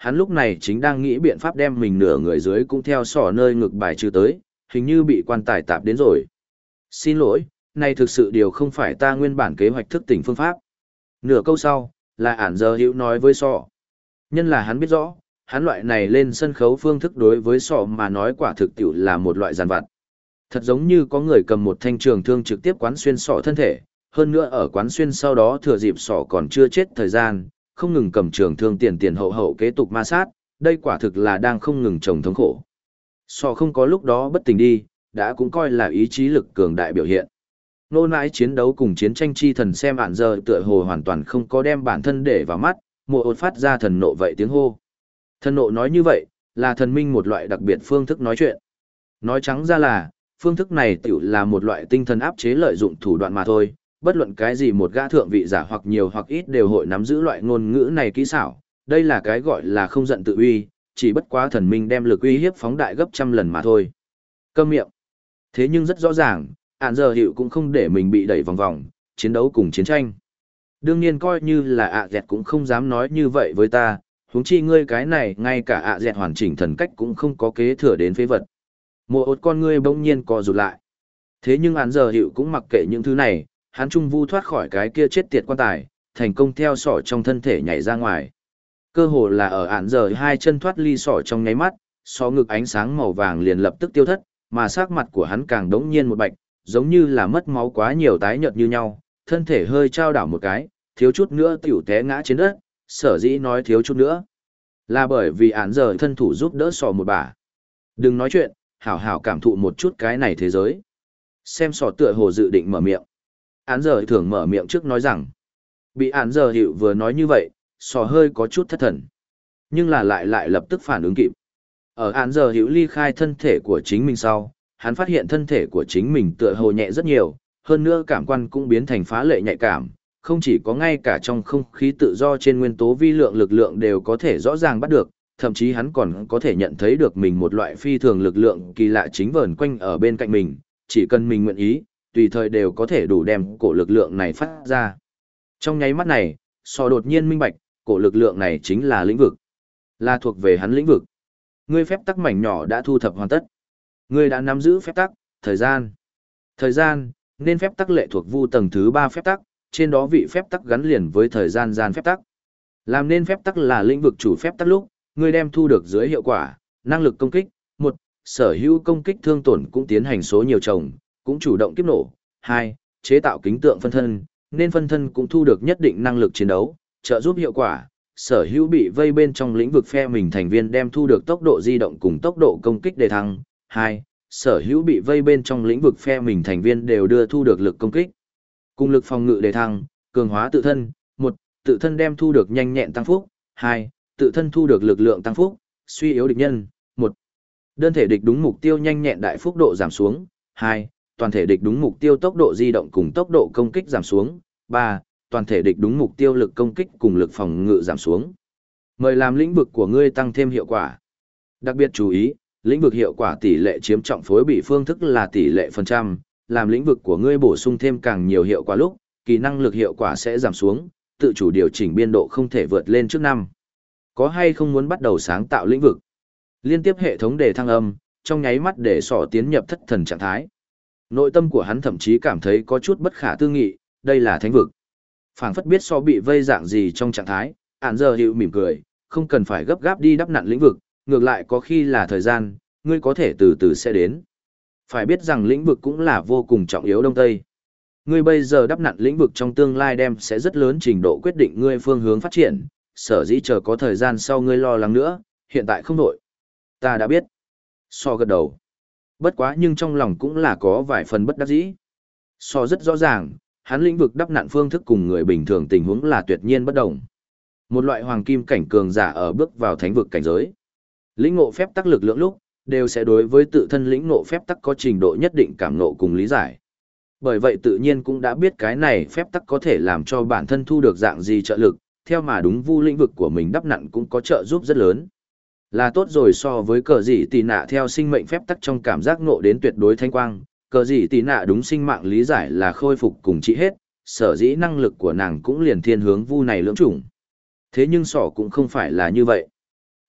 Hắn lúc này chính đang nghĩ biện pháp đem mình nửa người dưới cũng theo sỏ nơi ngực bài trừ tới, hình như bị quan tài tạp đến rồi. Xin lỗi, này thực sự điều không phải ta nguyên bản kế hoạch thức tỉnh phương pháp. Nửa câu sau, là ản giờ hữu nói với sọ. Nhân là hắn biết rõ, hắn loại này lên sân khấu phương thức đối với sọ mà nói quả thực tiểu là một loại giàn vặt. Thật giống như có người cầm một thanh trường thương trực tiếp quán xuyên sọ thân thể, hơn nữa ở quán xuyên sau đó thừa dịp sọ còn chưa chết thời gian, không ngừng cầm trường thương tiền tiền hậu hậu kế tục ma sát, đây quả thực là đang không ngừng trồng thống khổ. Sọ không có lúc đó bất tỉnh đi, đã cũng coi là ý chí lực cường đại biểu hiện. Nô nãi chiến đấu cùng chiến tranh chi thần xem ản giờ tựa hồ hoàn toàn không có đem bản thân để vào mắt, mộ ột phát ra thần nộ vậy tiếng hô. Thần nộ nói như vậy, là thần minh một loại đặc biệt phương thức nói chuyện. Nói trắng ra là, phương thức này tiểu là một loại tinh thần áp chế lợi dụng thủ đoạn mà thôi, bất luận cái gì một gã thượng vị giả hoặc nhiều hoặc ít đều hội nắm giữ loại ngôn ngữ này kỹ xảo, đây là cái gọi là không giận tự uy, chỉ bất quá thần minh đem lực uy hiếp phóng đại gấp trăm lần mà thôi. Câm miệng. Thế nhưng rất rõ ràng, ản giờ hiệu cũng không để mình bị đẩy vòng vòng, chiến đấu cùng chiến tranh. Đương nhiên coi như là dẹt cũng không dám nói như vậy với ta, huống chi ngươi cái này ngay cả dẹt hoàn chỉnh thần cách cũng không có kế thừa đến phế vật. Mộ ột con ngươi bỗng nhiên co rụt lại. Thế nhưng ản giờ hiệu cũng mặc kệ những thứ này, hắn trung vu thoát khỏi cái kia chết tiệt quan tài, thành công theo sỏ trong thân thể nhảy ra ngoài. Cơ hồ là ở ản giờ hai chân thoát ly sỏ trong nháy mắt, sọ ngực ánh sáng màu vàng liền lập tức tiêu thất, mà sắc mặt của hắn càng đống nhiên một bạch, giống như là mất máu quá nhiều tái nhợt như nhau, thân thể hơi trao đảo một cái, thiếu chút nữa tiểu té ngã trên đất, sở dĩ nói thiếu chút nữa. Là bởi vì ản giờ thân thủ giúp đỡ sọ một bà. Đừng nói chuyện, hảo hảo cảm thụ một chút cái này thế giới. Xem sọ tựa hồ dự định mở miệng. Án giờ thường mở miệng trước nói rằng, bị án giờ hiệu vừa nói như vậy, sò hơi có chút thất thần. Nhưng là lại lập tức phản ứng kịp. Ở án giờ hiệu ly khai thân thể của chính mình sau, hắn phát hiện thân thể của chính mình tựa hồ nhẹ rất nhiều, hơn nữa cảm quan cũng biến thành phá lệ nhạy cảm, không chỉ có ngay cả trong không khí tự do trên nguyên tố vi lượng lực lượng đều có thể rõ ràng bắt được, thậm chí hắn còn có thể nhận thấy được mình một loại phi thường lực lượng kỳ lạ chính vờn quanh ở bên cạnh mình, chỉ cần mình nguyện ý, tùy thời đều có thể đủ đem cổ lực lượng này phát ra. Trong nháy mắt này, sò đột nhiên minh bạch, cổ lực lượng này chính là lĩnh vực, là thuộc về hắn lĩnh vực. Ngươi phép tắc mảnh nhỏ đã thu thập hoàn tất. Ngươi đã nắm giữ phép tắc, thời gian. Thời gian, nên phép tắc lệ thuộc vu tầng thứ 3 phép tắc, trên đó vị phép tắc gắn liền với thời gian gian phép tắc. Làm nên phép tắc là lĩnh vực chủ phép tắc lúc, ngươi đem thu được dưới hiệu quả, năng lực công kích, 1, sở hữu công kích thương tổn cũng tiến hành số nhiều chồng, cũng chủ động kiếp nổ. 2, chế tạo kính tượng phân thân, nên phân thân cũng thu được nhất định năng lực chiến đấu, trợ giúp hiệu quả. Sở hữu bị vây bên trong lĩnh vực phe mình thành viên đem thu được tốc độ di động cùng tốc độ công kích đề thăng. 2, sở hữu bị vây bên trong lĩnh vực phe mình thành viên đều đưa thu được lực công kích. Cùng lực phòng ngự đề thăng, cường hóa tự thân. 1, tự thân đem thu được nhanh nhẹn tăng phúc. 2, tự thân thu được lực lượng tăng phúc, suy yếu địch nhân. 1, đơn thể địch đúng mục tiêu nhanh nhẹn đại phúc độ giảm xuống. 2, toàn thể địch đúng mục tiêu tốc độ di động cùng tốc độ công kích giảm xuống. 3, toàn thể địch đúng mục tiêu lực công kích cùng lực phòng ngự giảm xuống. Mời làm lĩnh vực của ngươi tăng thêm hiệu quả. Đặc biệt chú ý, lĩnh vực hiệu quả tỷ lệ chiếm trọng phối bị phương thức là tỷ lệ phần trăm, làm lĩnh vực của ngươi bổ sung thêm càng nhiều hiệu quả lúc, kỳ năng lực hiệu quả sẽ giảm xuống, tự chủ điều chỉnh biên độ không thể vượt lên trước 5. Có hay không muốn bắt đầu sáng tạo lĩnh vực? Liên tiếp hệ thống đề thăng âm, trong nháy mắt để sỏ tiến nhập thất thần trạng thái. Nội tâm của hắn thậm chí cảm thấy có chút bất khả tư nghị, đây là thánh vực. Phảng phất biết so bị vây dạng gì trong trạng thái, ản giờ hiệu mỉm cười, không cần phải gấp gáp đi đắp nặn lĩnh vực, ngược lại có khi là thời gian, ngươi có thể từ từ sẽ đến. Phải biết rằng lĩnh vực cũng là vô cùng trọng yếu đông tây. Ngươi bây giờ đắp nặn lĩnh vực trong tương lai đem sẽ rất lớn trình độ quyết định ngươi phương hướng phát triển, sở dĩ chờ có thời gian sau ngươi lo lắng nữa, hiện tại không đổi. Ta đã biết. So gật đầu. Bất quá nhưng trong lòng cũng là có vài phần bất đắc dĩ. So rất rõ ràng, hắn lĩnh vực đắp nặn phương thức cùng người bình thường tình huống là tuyệt nhiên bất đồng. Một loại hoàng kim cảnh cường giả ở bước vào thánh vực cảnh giới. Lĩnh ngộ phép tắc lực lượng lúc, đều sẽ đối với tự thân lĩnh ngộ phép tắc có trình độ nhất định cảm ngộ cùng lý giải. Bởi vậy tự nhiên cũng đã biết cái này phép tắc có thể làm cho bản thân thu được dạng gì trợ lực, theo mà đúng vu lĩnh vực của mình đắp nặn cũng có trợ giúp rất lớn. Là tốt rồi so với cờ dị tì nạ theo sinh mệnh phép tắc trong cảm giác ngộ đến tuyệt đối thanh quang, cờ dị tì nạ đúng sinh mạng lý giải là khôi phục cùng trị hết, sở dĩ năng lực của nàng cũng liền thiên hướng vu này lưỡng chủng. Thế nhưng sỏ cũng không phải là như vậy.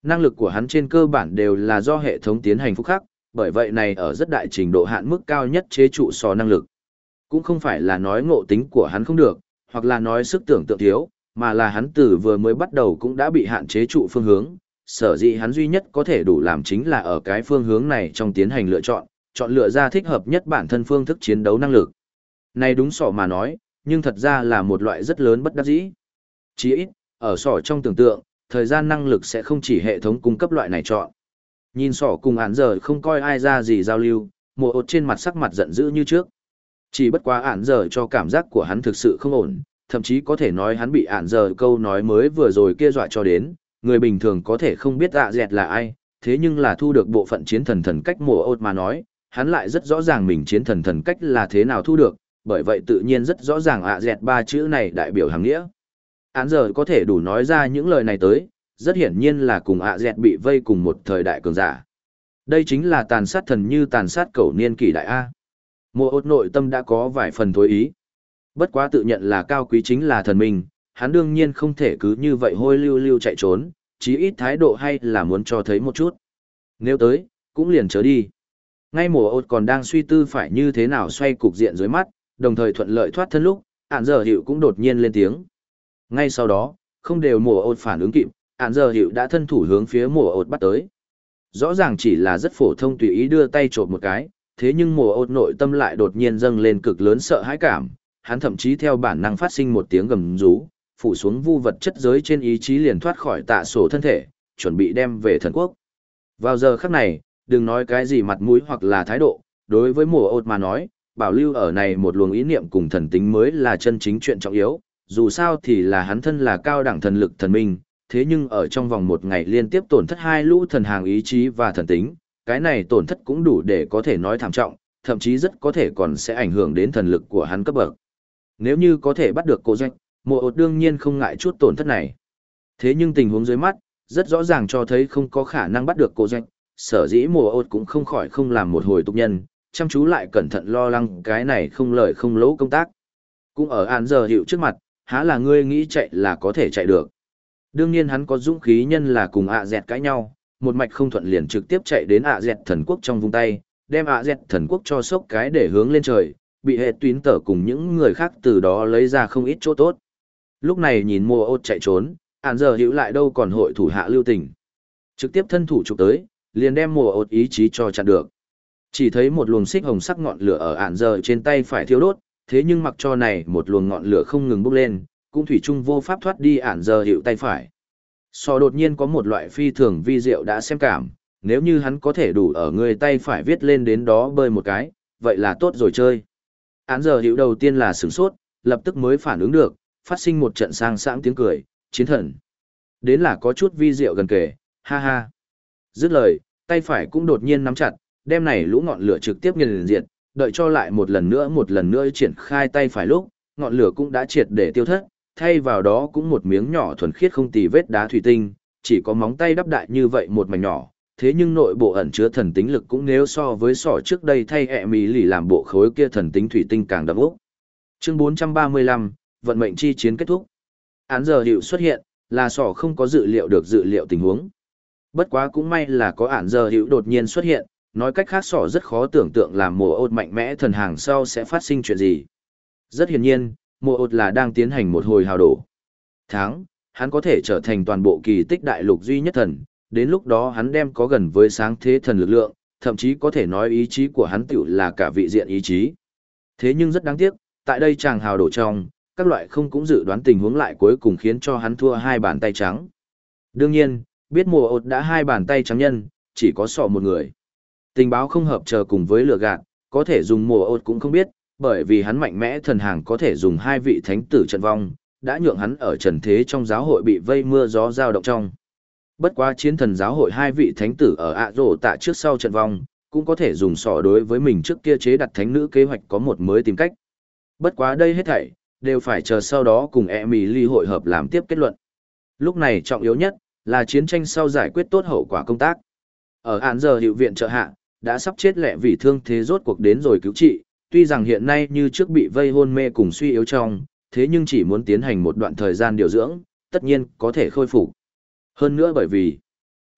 Năng lực của hắn trên cơ bản đều là do hệ thống tiến hành phúc khắc, bởi vậy này ở rất đại trình độ hạn mức cao nhất chế trụ sò năng lực. Cũng không phải là nói ngộ tính của hắn không được, hoặc là nói sức tưởng tượng thiếu, mà là hắn từ vừa mới bắt đầu cũng đã bị hạn chế trụ phương hướng, sở dĩ hắn duy nhất có thể đủ làm chính là ở cái phương hướng này trong tiến hành lựa chọn, chọn lựa ra thích hợp nhất bản thân phương thức chiến đấu năng lực. Này đúng sỏ mà nói, nhưng thật ra là một loại rất lớn bất đắc dĩ. Chỉ ít, ở sỏ trong tưởng tượng, thời gian năng lực sẽ không chỉ hệ thống cung cấp loại này chọn. Nhìn sỏ cùng ản giờ không coi ai ra gì giao lưu, mùa ột trên mặt sắc mặt giận dữ như trước. Chỉ bất quá ản giờ cho cảm giác của hắn thực sự không ổn, thậm chí có thể nói hắn bị ản giờ câu nói mới vừa rồi kia dọa cho đến, người bình thường có thể không biết dẹt là ai, thế nhưng là thu được bộ phận chiến thần cách mùa ột mà nói, hắn lại rất rõ ràng mình chiến thần cách là thế nào thu được, bởi vậy tự nhiên rất rõ ràng dẹt ba chữ này đại biểu hàng nghĩa. Ản giờ có thể đủ nói ra những lời này tới, rất hiển nhiên là cùng dẹt bị vây cùng một thời đại cường giả. Đây chính là tàn sát thần như tàn sát cẩu niên kỷ đại A. Mùa ột nội tâm đã có vài phần thối ý. Bất quá tự nhận là cao quý chính là thần minh, hắn đương nhiên không thể cứ như vậy hôi lưu lưu chạy trốn, chí ít thái độ hay là muốn cho thấy một chút. Nếu tới, cũng liền chớ đi. Ngay mùa ột còn đang suy tư phải như thế nào xoay cục diện dưới mắt, đồng thời thuận lợi thoát thân lúc, ản giờ hiệu cũng đột nhiên lên tiếng. Ngay sau đó, không đều mùa ột phản ứng kịp, ản giờ hiệu đã thân thủ hướng phía mùa ột bắt tới. Rõ ràng chỉ là rất phổ thông tùy ý đưa tay chộp một cái, thế nhưng mùa ột nội tâm lại đột nhiên dâng lên cực lớn sợ hãi cảm, hắn thậm chí theo bản năng phát sinh một tiếng gầm rú, phủ xuống vu vật chất giới trên ý chí liền thoát khỏi tạ sổ thân thể, chuẩn bị đem về thần quốc. Vào giờ khắc này, đừng nói cái gì mặt mũi hoặc là thái độ, đối với mùa ột mà nói, bảo lưu ở này một luồng ý niệm cùng thần tính mới là chân chính chuyện trọng yếu, dù sao thì là hắn thân là cao đẳng thần lực thần minh, thế nhưng ở trong vòng một ngày liên tiếp tổn thất hai lũ thần hàng ý chí và thần tính, cái này tổn thất cũng đủ để có thể nói thảm trọng, thậm chí rất có thể còn sẽ ảnh hưởng đến thần lực của hắn cấp bậc. Nếu như có thể bắt được cô doanh, mùa ột đương nhiên không ngại chút tổn thất này. Thế nhưng tình huống dưới mắt, rất rõ ràng cho thấy không có khả năng bắt được cô doanh, sở dĩ mùa ột cũng không khỏi không làm một hồi tục nhân, chăm chú lại cẩn thận lo lắng cái này không lời không lỗ công tác. Cũng ở án giờ hiệu trước mặt, há là ngươi nghĩ chạy là có thể chạy được. Đương nhiên hắn có dũng khí nhân là cùng dẹt cãi nhau, một mạch không thuận liền trực tiếp chạy đến dẹt thần quốc trong vung tay, đem dẹt thần quốc cho sốc cái để hướng lên trời, bị hệ tuyến tở cùng những người khác từ đó lấy ra không ít chỗ tốt. Lúc này nhìn mùa ột chạy trốn, án giờ hiệu lại đâu còn hội thủ hạ lưu tình. Trực tiếp thân thủ chụp tới, liền đem mùa ột ý chí cho chặn được. Chỉ thấy một luồng xích hồng sắc ngọn lửa ở án giờ trên tay phải thiêu đốt, thế nhưng mặc cho này một luồng ngọn lửa không ngừng bốc lên, cũng thủy chung vô pháp thoát đi án giờ hiệu tay phải. So đột nhiên có một loại phi thường vi diệu đã xem cảm, nếu như hắn có thể đủ ở người tay phải viết lên đến đó bơi một cái, vậy là tốt rồi chơi. Án giờ hiệu đầu tiên là sửng sốt, lập tức mới phản ứng được, phát sinh một trận sang sảng tiếng cười, chiến thần. Đến là có chút vi diệu gần kề, ha ha. Dứt lời, tay phải cũng đột nhiên nắm chặt, đem này lũ ngọn lửa trực tiếp nghiền diệt, đợi cho lại một lần nữa triển khai tay phải lúc, ngọn lửa cũng đã triệt để tiêu thất, thay vào đó cũng một miếng nhỏ thuần khiết không tì vết đá thủy tinh, chỉ có móng tay đắp đại như vậy một mảnh nhỏ, thế nhưng nội bộ ẩn chứa thần tính lực cũng nếu so với sỏ trước đây thay ẹ mì lì làm bộ khối kia thần tính thủy tinh càng đậm ốc. Chương 435, vận mệnh chi chiến kết thúc. Án giờ hiệu xuất hiện, là sỏ không có dự liệu được dự liệu tình huống. Bất quá cũng may là có án giờ hiệu đột nhiên xuất hiện, nói cách khác sỏ rất khó tưởng tượng làm mùa ột mạnh mẽ thần hàng sau sẽ phát sinh chuyện gì. Rất hiển nhiên, mùa ột là đang tiến hành một hồi hào đổ. Tháng, hắn có thể trở thành toàn bộ kỳ tích đại lục duy nhất thần, đến lúc đó hắn đem có gần với sáng thế thần lực lượng, thậm chí có thể nói ý chí của hắn tiểu là cả vị diện ý chí. Thế nhưng rất đáng tiếc, tại đây chàng hào đổ trong, các loại không cũng dự đoán tình huống lại cuối cùng khiến cho hắn thua hai bàn tay trắng. Đương nhiên, biết mùa ột đã hai bàn tay trắng nhân, chỉ có sọ một người. Tình báo không hợp chờ cùng với lừa gạt, có thể dùng mùa ột cũng không biết, bởi vì hắn mạnh mẽ thần hàng có thể dùng hai vị thánh tử trận vong, đã nhượng hắn ở trần thế trong giáo hội bị vây mưa gió dao động trong. Bất quá chiến thần giáo hội hai vị thánh tử ở ạ rổ tạ trước sau trận vong, cũng có thể dùng sỏ đối với mình trước kia chế đặt thánh nữ kế hoạch có một mới tìm cách. Bất quá đây hết thảy, đều phải chờ sau đó cùng Emily hội hợp làm tiếp kết luận. Lúc này trọng yếu nhất, là chiến tranh sau giải quyết tốt hậu quả công tác. Ở án giờ hiệu viện trợ hạ, đã sắp chết lẹ vì thương thế rốt cuộc đến rồi cứu trị, tuy rằng hiện nay như trước bị vây hôn mê cùng suy yếu trong, thế nhưng chỉ muốn tiến hành một đoạn thời gian điều dưỡng, tất nhiên có thể khôi phục. Hơn nữa bởi vì,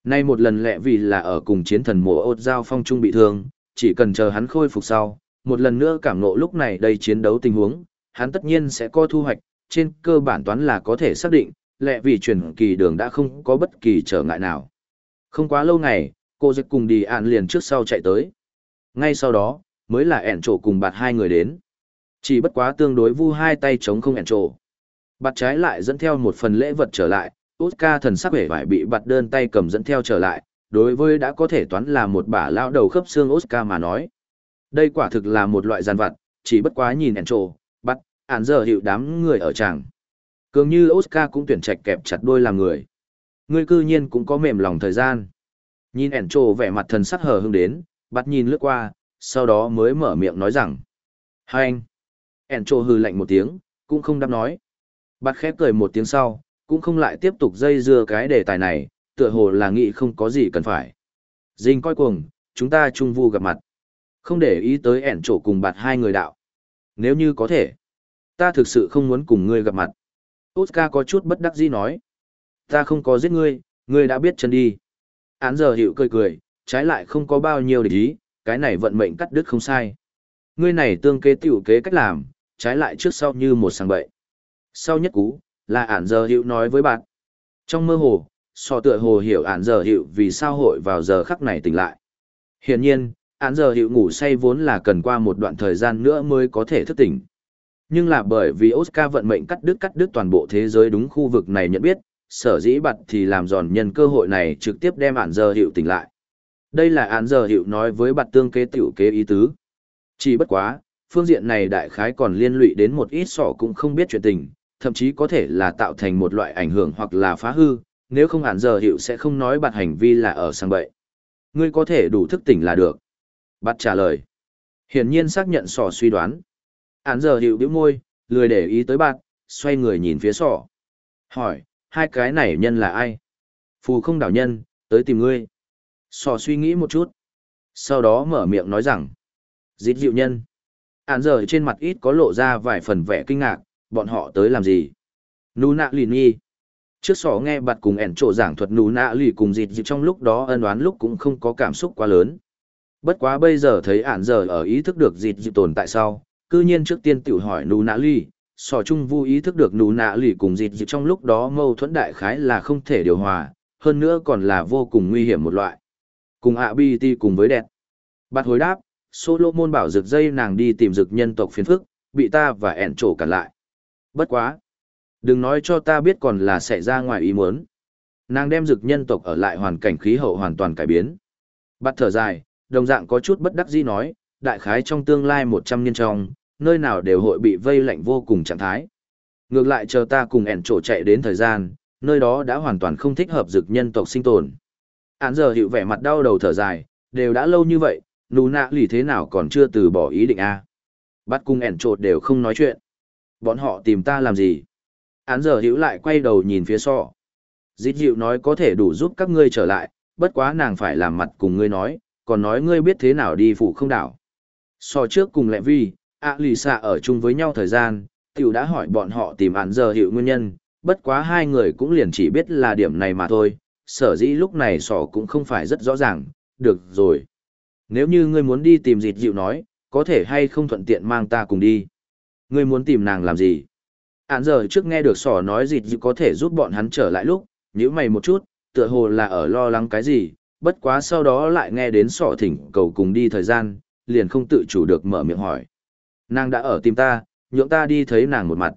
Nay một lần lẹ vì là ở cùng chiến thần mùa ốt giao phong trung bị thương, chỉ cần chờ hắn khôi phục sau, một lần nữa cảm ngộ lúc này đây chiến đấu tình huống, hắn tất nhiên sẽ có thu hoạch, trên cơ bản toán là có thể xác định, lẹ vì chuyển kỳ đường đã không có bất kỳ trở ngại nào. Không quá lâu ngày, cô dịch cùng đi ạn liền trước sau chạy tới. Ngay sau đó, mới là ẻn trổ cùng bạt hai người đến. Chỉ bất quá tương đối vu hai tay chống không ẻn trổ. Bạt trái lại dẫn theo một phần lễ vật trở lại, Oscar thần sắc vẻ vải bị bạt đơn tay cầm dẫn theo trở lại, đối với đã có thể toán là một bả lao đầu khớp xương Oscar mà nói. Đây quả thực là một loại gian vặt, chỉ bất quá nhìn ẻn trổ, bắt, ản giờ hiệu đám người ở tràng. Cường như Oscar cũng tuyển trạch kẹp chặt đôi làm người. Ngươi cư nhiên cũng có mềm lòng thời gian. Nhìn ẻn trổ vẻ mặt thần sắc hờ hững đến, bắt nhìn lướt qua, sau đó mới mở miệng nói rằng. Hai anh. Ẻn trổ hừ lạnh một tiếng, cũng không đáp nói. Bắt khép cười một tiếng sau, cũng không lại tiếp tục dây dưa cái đề tài này, tựa hồ là nghĩ không có gì cần phải. Dinh coi cuồng, chúng ta chung vu gặp mặt. Không để ý tới ẻn trổ cùng bạt hai người đạo. Nếu như có thể, ta thực sự không muốn cùng ngươi gặp mặt. Oscar có chút bất đắc dĩ nói. Ta không có giết ngươi, ngươi đã biết chân đi. Án giờ hiệu cười cười, trái lại không có bao nhiêu địch ý, cái này vận mệnh cắt đứt không sai. Ngươi này tương kế tiểu kế cách làm, trái lại trước sau như một sàng bậy. Sau nhất cú, là án giờ hiệu nói với bạn. Trong mơ hồ, so tựa hồ hiểu án giờ hiệu vì sao hội vào giờ khắc này tỉnh lại. Hiển nhiên, án giờ hiệu ngủ say vốn là cần qua một đoạn thời gian nữa mới có thể thức tỉnh. Nhưng là bởi vì Oscar vận mệnh cắt đứt toàn bộ thế giới đúng khu vực này nhận biết, sở dĩ bặt thì làm giòn nhân cơ hội này trực tiếp đem án giờ hiệu tỉnh lại. Đây là án giờ hiệu nói với bặt tương kế tiểu kế ý tứ. Chỉ bất quá, phương diện này đại khái còn liên lụy đến một ít sọ cũng không biết chuyện tình, thậm chí có thể là tạo thành một loại ảnh hưởng hoặc là phá hư, nếu không án giờ hiệu sẽ không nói bặt hành vi là ở sang bậy. Ngươi có thể đủ thức tỉnh là được. Bặt trả lời. Hiển nhiên xác nhận sọ suy đoán. Án giờ hiệu bĩu môi, lười để ý tới bạt, xoay người nhìn phía sọ. Hỏi, hai cái này nhân là ai? Phù không đảo nhân, tới tìm ngươi. Sọ suy nghĩ một chút. Sau đó mở miệng nói rằng, dít dịu nhân. Án giờ trên mặt ít có lộ ra vài phần vẻ kinh ngạc, bọn họ tới làm gì? Nú nạ lì nhi. Trước sọ nghe bạt cùng ẻn trộ giảng thuật nú nạ lì cùng dít dịu trong lúc đó ân oán lúc cũng không có cảm xúc quá lớn. Bất quá bây giờ thấy án giờ ở ý thức được dít dịu tồn tại sau, cư nhiên trước tiên tự hỏi nú nạ lì, sò chung vu ý thức được nú nạ lì cùng dịt dịt trong lúc đó mâu thuẫn đại khái là không thể điều hòa, hơn nữa còn là vô cùng nguy hiểm một loại. Cùng ạ bi ti cùng với đẹp. Bạt hồi đáp, Solomon bảo rực dây nàng đi tìm rực nhân tộc phiền phức, bị ta và ẻn trổ cản lại. Bất quá. Đừng nói cho ta biết còn là xảy ra ngoài ý muốn. Nàng đem rực nhân tộc ở lại hoàn cảnh khí hậu hoàn toàn cải biến. Bạt thở dài, đồng dạng có chút bất đắc dĩ nói, đại khái trong tương lai 100 niên trong, nơi nào đều hội bị vây lạnh vô cùng trạng thái. Ngược lại chờ ta cùng ẻn trổ chạy đến thời gian, nơi đó đã hoàn toàn không thích hợp dực nhân tộc sinh tồn. Án giờ hiệu vẻ mặt đau đầu thở dài, đều đã lâu như vậy, nụ nạ lì thế nào còn chưa từ bỏ ý định a? Bắt cùng ẻn trổ đều không nói chuyện. Bọn họ tìm ta làm gì? Án giờ hiệu lại quay đầu nhìn phía so. Dít dịu nói có thể đủ giúp các ngươi trở lại, bất quá nàng phải làm mặt cùng ngươi nói, còn nói ngươi biết thế nào đi phụ không đảo. So trước cùng lẹ vi, lì xạ ở chung với nhau thời gian, tiểu đã hỏi bọn họ tìm án giờ hiệu nguyên nhân, bất quá hai người cũng liền chỉ biết là điểm này mà thôi, sở dĩ lúc này sỏ cũng không phải rất rõ ràng, được rồi. Nếu như ngươi muốn đi tìm dịt dịu nói, có thể hay không thuận tiện mang ta cùng đi. Ngươi muốn tìm nàng làm gì? Án giờ trước nghe được sỏ nói dịt dịu có thể giúp bọn hắn trở lại lúc, nhíu mày một chút, tựa hồ là ở lo lắng cái gì, bất quá sau đó lại nghe đến sỏ thỉnh cầu cùng đi thời gian, liền không tự chủ được mở miệng hỏi. Nàng đã ở tìm ta, nhượng ta đi thấy nàng một mặt.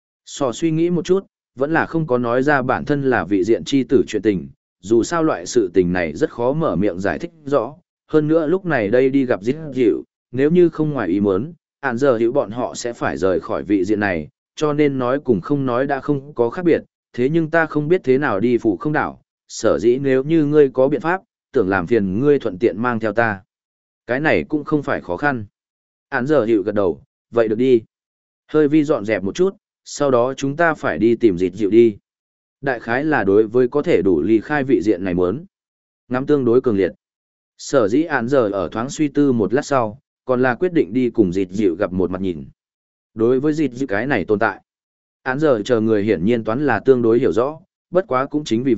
Sò suy nghĩ một chút, vẫn là không có nói ra bản thân là vị diện chi tử chuyện tình, dù sao loại sự tình này rất khó mở miệng giải thích rõ. Hơn nữa lúc này đây đi gặp dít dịu, nếu như không ngoài ý muốn, ản giờ hiểu bọn họ sẽ phải rời khỏi vị diện này, cho nên nói cùng không nói đã không có khác biệt, thế nhưng ta không biết thế nào đi phủ không đảo, sở dĩ nếu như ngươi có biện pháp, tưởng làm phiền ngươi thuận tiện mang theo ta. Cái này cũng không phải khó khăn. Án giờ hiệu gật đầu, vậy được đi. Hơi vi dọn dẹp một chút, sau đó chúng ta phải đi tìm dịt dịu đi. Đại khái là đối với có thể đủ ly khai vị diện này muốn. Ngắm tương đối cường liệt. Sở dĩ án giờ ở thoáng suy tư một lát sau, còn là quyết định đi cùng dịt dịu gặp một mặt nhìn. Đối với dịt dịu cái này tồn tại. Án giờ chờ người hiển nhiên toán là tương đối hiểu rõ, bất quá cũng chính vì vậy,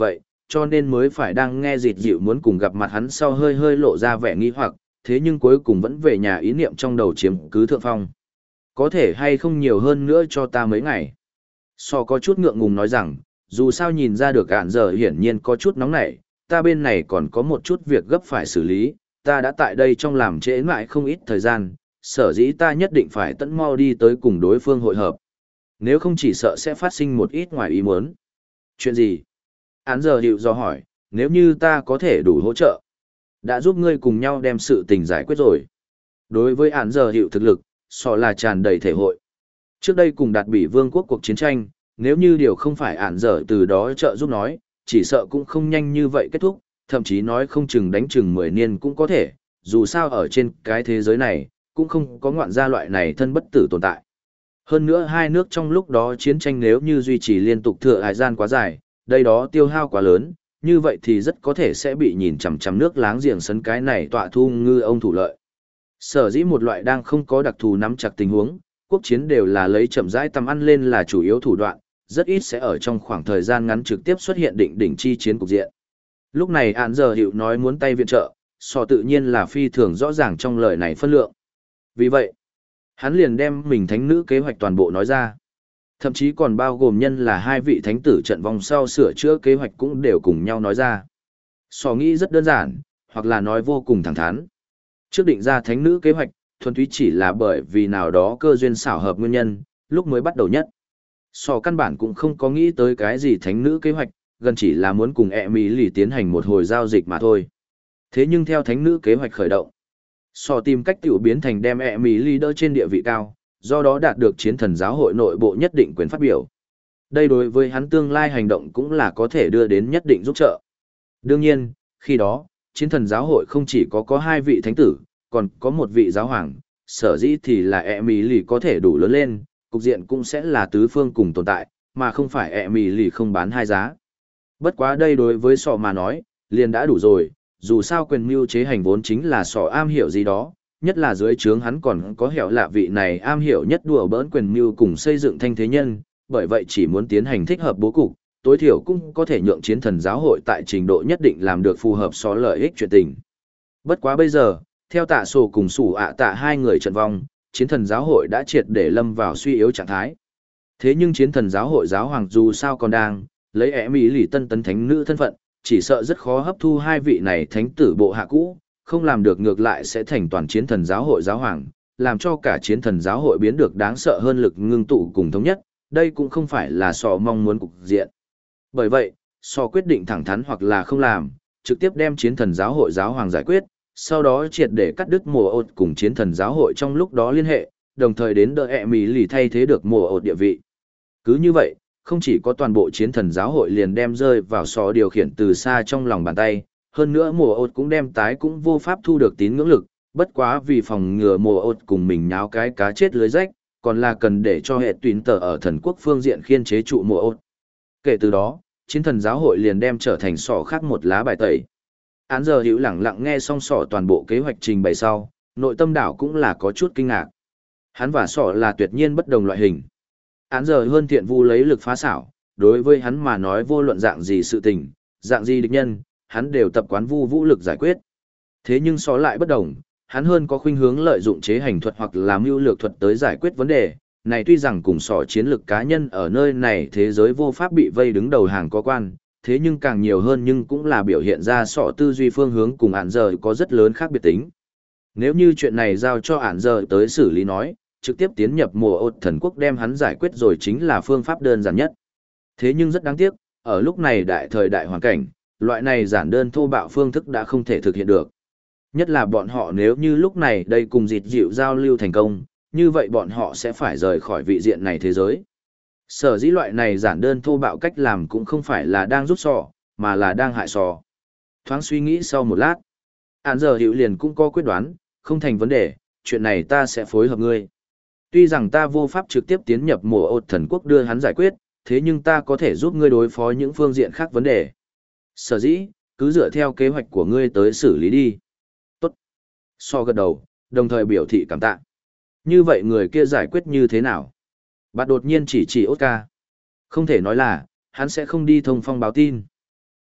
cho nên mới phải đang nghe dịt dịu muốn cùng gặp mặt hắn sau hơi hơi lộ ra vẻ nghi hoặc, thế nhưng cuối cùng vẫn về nhà ý niệm trong đầu chiếm cứ thượng phong. Có thể hay không nhiều hơn nữa cho ta mấy ngày. So có chút ngượng ngùng nói rằng, dù sao nhìn ra được ạn giờ hiển nhiên có chút nóng nảy, ta bên này còn có một chút việc gấp phải xử lý, ta đã tại đây trong làm trễ mãi không ít thời gian, sở dĩ ta nhất định phải tận mau đi tới cùng đối phương hội hợp. Nếu không chỉ sợ sẽ phát sinh một ít ngoài ý muốn. Chuyện gì? Án giờ hiệu do hỏi, nếu như ta có thể đủ hỗ trợ, đã giúp ngươi cùng nhau đem sự tình giải quyết rồi. Đối với án giờ hiệu thực lực, so là tràn đầy thể hội. Trước đây cùng đạt bỉ vương quốc cuộc chiến tranh, nếu như điều không phải án giờ từ đó trợ giúp nói, chỉ sợ cũng không nhanh như vậy kết thúc, thậm chí nói không chừng đánh chừng 10 niên cũng có thể, dù sao ở trên cái thế giới này, cũng không có ngoạn gia loại này thân bất tử tồn tại. Hơn nữa hai nước trong lúc đó chiến tranh nếu như duy trì liên tục thừa hải gian quá dài, đây đó tiêu hao quá lớn, như vậy thì rất có thể sẽ bị nhìn chằm chằm nước láng giềng sấn cái này tọa thu ngư ông thủ lợi. Sở dĩ một loại đang không có đặc thù nắm chặt tình huống, quốc chiến đều là lấy chậm rãi tầm ăn lên là chủ yếu thủ đoạn, rất ít sẽ ở trong khoảng thời gian ngắn trực tiếp xuất hiện định đỉnh chi chiến cục diện. Lúc này án giờ hiệu nói muốn tay viện trợ, so tự nhiên là phi thường rõ ràng trong lời này phân lượng. Vì vậy, hắn liền đem mình thánh nữ kế hoạch toàn bộ nói ra. Thậm chí còn bao gồm nhân là hai vị thánh tử trận vong sau sửa chữa kế hoạch cũng đều cùng nhau nói ra. So nghĩ rất đơn giản, hoặc là nói vô cùng thẳng thắn. Trước định ra thánh nữ kế hoạch, thuần túy chỉ là bởi vì nào đó cơ duyên xảo hợp nguyên nhân, lúc mới bắt đầu nhất. So căn bản cũng không có nghĩ tới cái gì thánh nữ kế hoạch, gần chỉ là muốn cùng Emily tiến hành một hồi giao dịch mà thôi. Thế nhưng theo thánh nữ kế hoạch khởi động, so tìm cách tiểu biến thành đem Emily đỡ trên địa vị cao, do đó đạt được chiến thần giáo hội nội bộ nhất định quyền phát biểu. Đây đối với hắn tương lai hành động cũng là có thể đưa đến nhất định giúp trợ. Đương nhiên, khi đó, chiến thần giáo hội không chỉ có hai vị thánh tử, còn có một vị giáo hoàng, sở dĩ thì là Emily có thể đủ lớn lên, cục diện cũng sẽ là tứ phương cùng tồn tại, mà không phải Emily không bán hai giá. Bất quá đây đối với sọ mà nói, liền đã đủ rồi, dù sao quyền mưu chế hành vốn chính là sọ am hiểu gì đó, nhất là dưới trướng hắn còn có hẻo lạ vị này am hiểu nhất đùa bỡn quyền mưu cùng xây dựng thanh thế nhân, bởi vậy chỉ muốn tiến hành thích hợp bố cục, tối thiểu cũng có thể nhượng chiến thần giáo hội tại trình độ nhất định làm được phù hợp so lợi ích chuyện tình. Bất quá bây giờ, theo tạ sổ cùng sủ ạ tạ hai người trận vong, chiến thần giáo hội đã triệt để lâm vào suy yếu trạng thái. Thế nhưng chiến thần giáo hội giáo hoàng dù sao còn đang lấy ẻ mỹ lì tân tấn thánh nữ thân phận, chỉ sợ rất khó hấp thu hai vị này thánh tử bộ hạ cũ, không làm được ngược lại sẽ thành toàn chiến thần giáo hội giáo hoàng, làm cho cả chiến thần giáo hội biến được đáng sợ hơn lực ngưng tụ cùng thống nhất, đây cũng không phải là sò mong muốn cục diện. Bởi vậy, sò quyết định thẳng thắn hoặc là không làm, trực tiếp đem chiến thần giáo hội giáo hoàng giải quyết, sau đó triệt để cắt đứt mùa ột cùng chiến thần giáo hội trong lúc đó liên hệ, đồng thời đến đợi ẹ mỹ lì thay thế được mùa ột địa vị. Cứ như vậy, không chỉ có toàn bộ chiến thần giáo hội liền đem rơi vào sò điều khiển từ xa trong lòng bàn tay, hơn nữa mùa ột cũng đem tái cũng vô pháp thu được tín ngưỡng lực, bất quá vì phòng ngừa mùa ột cùng mình nháo cái cá chết lưới rách, còn là cần để cho hệ tuyến tờ ở thần quốc phương diện khiên chế trụ mùa ột. Kể từ đó, chiến thần giáo hội liền đem trở thành sỏ khác một lá bài tẩy. Án giờ hữu lẳng lặng nghe xong sỏ toàn bộ kế hoạch trình bày sau, nội tâm đảo cũng là có chút kinh ngạc. Hắn và sỏ là tuyệt nhiên bất đồng loại hình. Án giờ hơn thiện vu lấy lực phá xảo, đối với hắn mà nói vô luận dạng gì sự tình, dạng gì địch nhân, hắn đều tập quán vu vũ lực giải quyết. Thế nhưng sỏ lại bất đồng, hắn hơn có khuynh hướng lợi dụng chế hành thuật hoặc là mưu lược thuật tới giải quyết vấn đề. Này tuy rằng cùng sỏ chiến lược cá nhân ở nơi này thế giới vô pháp bị vây đứng đầu hàng có quan, thế nhưng càng nhiều hơn nhưng cũng là biểu hiện ra sỏ tư duy phương hướng cùng ản giờ có rất lớn khác biệt tính. Nếu như chuyện này giao cho ản giờ tới xử lý nói, trực tiếp tiến nhập mùa ột thần quốc đem hắn giải quyết rồi chính là phương pháp đơn giản nhất. Thế nhưng rất đáng tiếc, ở lúc này đại thời đại hoàn cảnh, loại này giản đơn thô bạo phương thức đã không thể thực hiện được. Nhất là bọn họ nếu như lúc này đây cùng dịt dịu giao lưu thành công, như vậy bọn họ sẽ phải rời khỏi vị diện này thế giới. Sở dĩ loại này giản đơn thô bạo cách làm cũng không phải là đang giúp sò, mà là đang hại sò. Thoáng suy nghĩ sau một lát, án giờ hiệu liền cũng có quyết đoán, không thành vấn đề, chuyện này ta sẽ phối hợp ngươi. Tuy rằng ta vô pháp trực tiếp tiến nhập mùa ột thần quốc đưa hắn giải quyết, thế nhưng ta có thể giúp ngươi đối phó những phương diện khác vấn đề. Sở dĩ, cứ dựa theo kế hoạch của ngươi tới xử lý đi. Tốt. So gật đầu, đồng thời biểu thị cảm tạ. Như vậy người kia giải quyết như thế nào? Bạn đột nhiên chỉ Oscar. Không thể nói là, hắn sẽ không đi thông phong báo tin.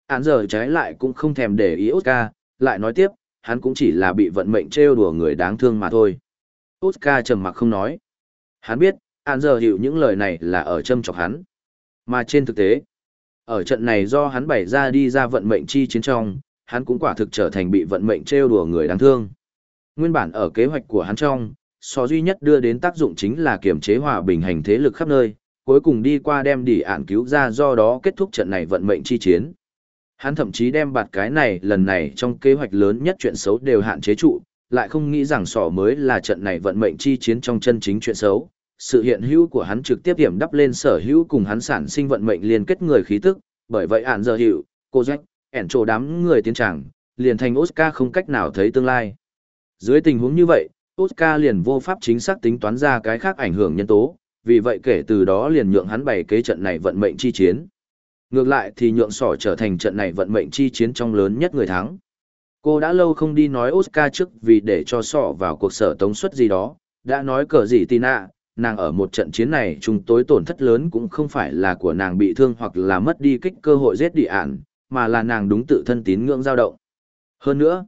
Án giờ trái lại cũng không thèm để ý Oscar, lại nói tiếp, hắn cũng chỉ là bị vận mệnh trêu đùa người đáng thương mà thôi. Oscar trầm mặc không nói. Hắn biết, án giờ hiểu những lời này là ở châm chọc hắn. Mà trên thực tế, ở trận này do hắn bày ra đi ra vận mệnh chi chiến trong, hắn cũng quả thực trở thành bị vận mệnh trêu đùa người đáng thương. Nguyên bản ở kế hoạch của hắn trong, duy nhất đưa đến tác dụng chính là kiềm chế hòa bình hành thế lực khắp nơi, cuối cùng đi qua đem đỉ ản cứu ra, do đó kết thúc trận này vận mệnh chi chiến. Hắn thậm chí đem bạt cái này lần này trong kế hoạch lớn nhất chuyện xấu đều hạn chế trụ, lại không nghĩ rằng mới là trận này vận mệnh chi chiến trong chân chính chuyện xấu. Sự hiện hữu của hắn trực tiếp điểm đắp lên sở hữu cùng hắn sản sinh vận mệnh liên kết người khí tức, bởi vậy ản giờ hiệu, cô Jack, ẻn trồ đám người tiến tràng, liền thành Oscar không cách nào thấy tương lai. Dưới tình huống như vậy, Oscar liền vô pháp chính xác tính toán ra cái khác ảnh hưởng nhân tố, vì vậy kể từ đó liền nhượng hắn bày kế trận này vận mệnh chi chiến. Ngược lại thì nhượng trở thành trận này vận mệnh chi chiến trong lớn nhất người thắng. Cô đã lâu không đi nói Oscar trước vì để cho vào cuộc sở tống suất gì đó, đã nói cờ gì Tina, nàng ở một trận chiến này chúng tối tổn thất lớn cũng không phải là của nàng bị thương hoặc là mất đi kích cơ hội giết đi ản, mà là nàng đúng tự thân tín ngưỡng dao động. Hơn nữa,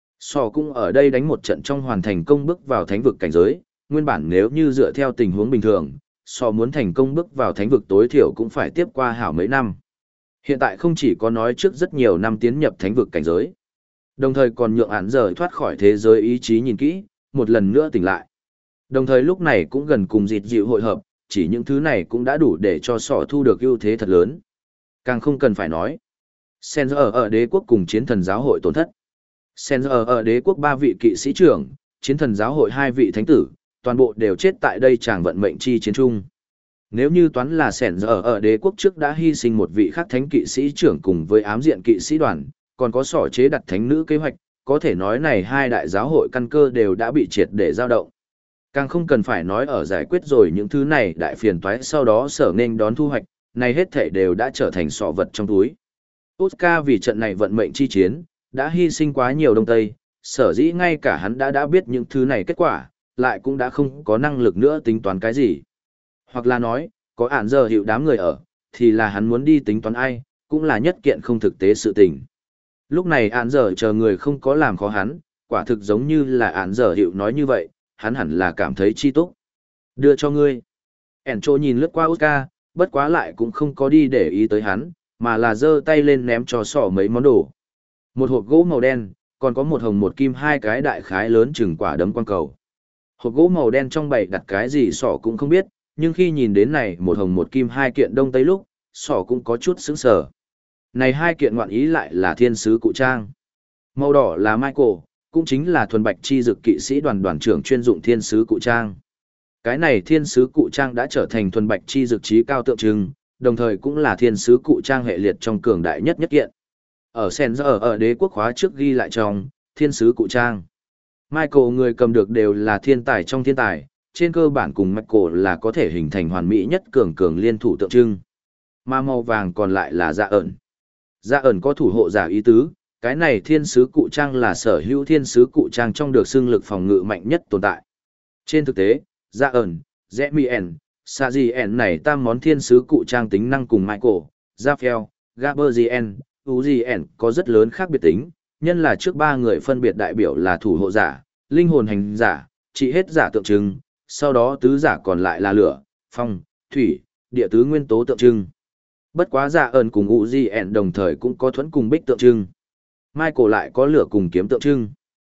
cũng ở đây đánh một trận trong hoàn thành công bước vào thánh vực cảnh giới, nguyên bản nếu như dựa theo tình huống bình thường, muốn thành công bước vào thánh vực tối thiểu cũng phải tiếp qua hảo mấy năm. Hiện tại không chỉ có nói trước rất nhiều năm tiến nhập thánh vực cảnh giới, đồng thời còn nhượng án giờ thoát khỏi thế giới ý chí nhìn kỹ, một lần nữa tỉnh lại. Đồng thời lúc này cũng gần cùng dịt dịu hội hợp, chỉ những thứ này cũng đã đủ để cho thu được ưu thế thật lớn. Càng không cần phải nói. Senzer ở đế quốc cùng chiến thần giáo hội tổn thất. Senzer ở đế quốc 3 vị kỵ sĩ trưởng, chiến thần giáo hội 2 vị thánh tử, toàn bộ đều chết tại đây chàng vận mệnh chi chiến chung. Nếu như toán là Senzer ở đế quốc trước đã hy sinh một vị khác thánh kỵ sĩ trưởng cùng với ám diện kỵ sĩ đoàn, còn có chế đặt thánh nữ kế hoạch, có thể nói này hai đại giáo hội căn cơ đều đã bị triệt để dao động. Càng không cần phải nói ở giải quyết rồi những thứ này đại phiền toái sau đó sở nên đón thu hoạch, này hết thể đều đã trở thành vật trong túi. Oscar vì trận này vận mệnh chi chiến, đã hy sinh quá nhiều đông tây, sở dĩ ngay cả hắn đã biết những thứ này kết quả, lại cũng đã không có năng lực nữa tính toán cái gì. Hoặc là nói, có ản giờ hiệu đám người ở, thì là hắn muốn đi tính toán ai, cũng là nhất kiện không thực tế sự tình. Lúc này ản giờ chờ người không có làm khó hắn, quả thực giống như là ản giờ hiệu nói như vậy, hắn hẳn là cảm thấy chi túc. Đưa cho ngươi. Ẻn trô nhìn lướt qua Oscar, bất quá lại cũng không có đi để ý tới hắn, mà là giơ tay lên ném cho mấy món đồ. Một hộp gỗ màu đen, còn có một hồng một kim, 2 cái đại khái lớn chừng quả đấm quang cầu. Hộp gỗ màu đen trong bày đặt cái gì cũng không biết, nhưng khi nhìn đến này một hồng một kim 2 kiện đông tây lúc, cũng có chút sững sờ. Này 2 kiện ngoạn ý lại là thiên sứ cụ trang. Màu đỏ là Michael, cũng chính là thuần bạch chi dực kỵ sĩ đoàn trưởng chuyên dụng thiên sứ cụ trang. Cái này thiên sứ cụ trang đã trở thành thuần bạch chi dực trí cao tượng trưng, đồng thời cũng là thiên sứ cụ trang hệ liệt trong cường đại nhất kiện. Ở Senzer ở đế quốc khóa trước ghi lại trong thiên sứ cụ trang. Michael người cầm được đều là thiên tài trong thiên tài, trên cơ bản cùng Michael là có thể hình thành hoàn mỹ nhất cường liên thủ tượng trưng. Mà màu vàng còn lại là Dạ ẩn. Dạ ẩn có thủ hộ giả ý tứ, cái này thiên sứ cụ trang là sở hữu thiên sứ cụ trang trong được xưng lực phòng ngự mạnh nhất tồn tại. Trên thực tế, Dạ ẩn, Zemien, Sajien này tam món thiên sứ cụ trang tính năng cùng Michael, Raphael, Gaberzien, Uzien có rất lớn khác biệt tính, nhân là trước 3 người phân biệt đại biểu là thủ hộ giả, linh hồn hành giả, trị hết giả tượng trưng, sau đó tứ giả còn lại là lửa, phong, thủy, địa tứ nguyên tố tượng trưng. Bất quá Dạ ẩn cùng Uzien đồng thời cũng có thuẫn cùng bích tượng trưng. Michael lại có lửa cùng kiếm tượng trưng.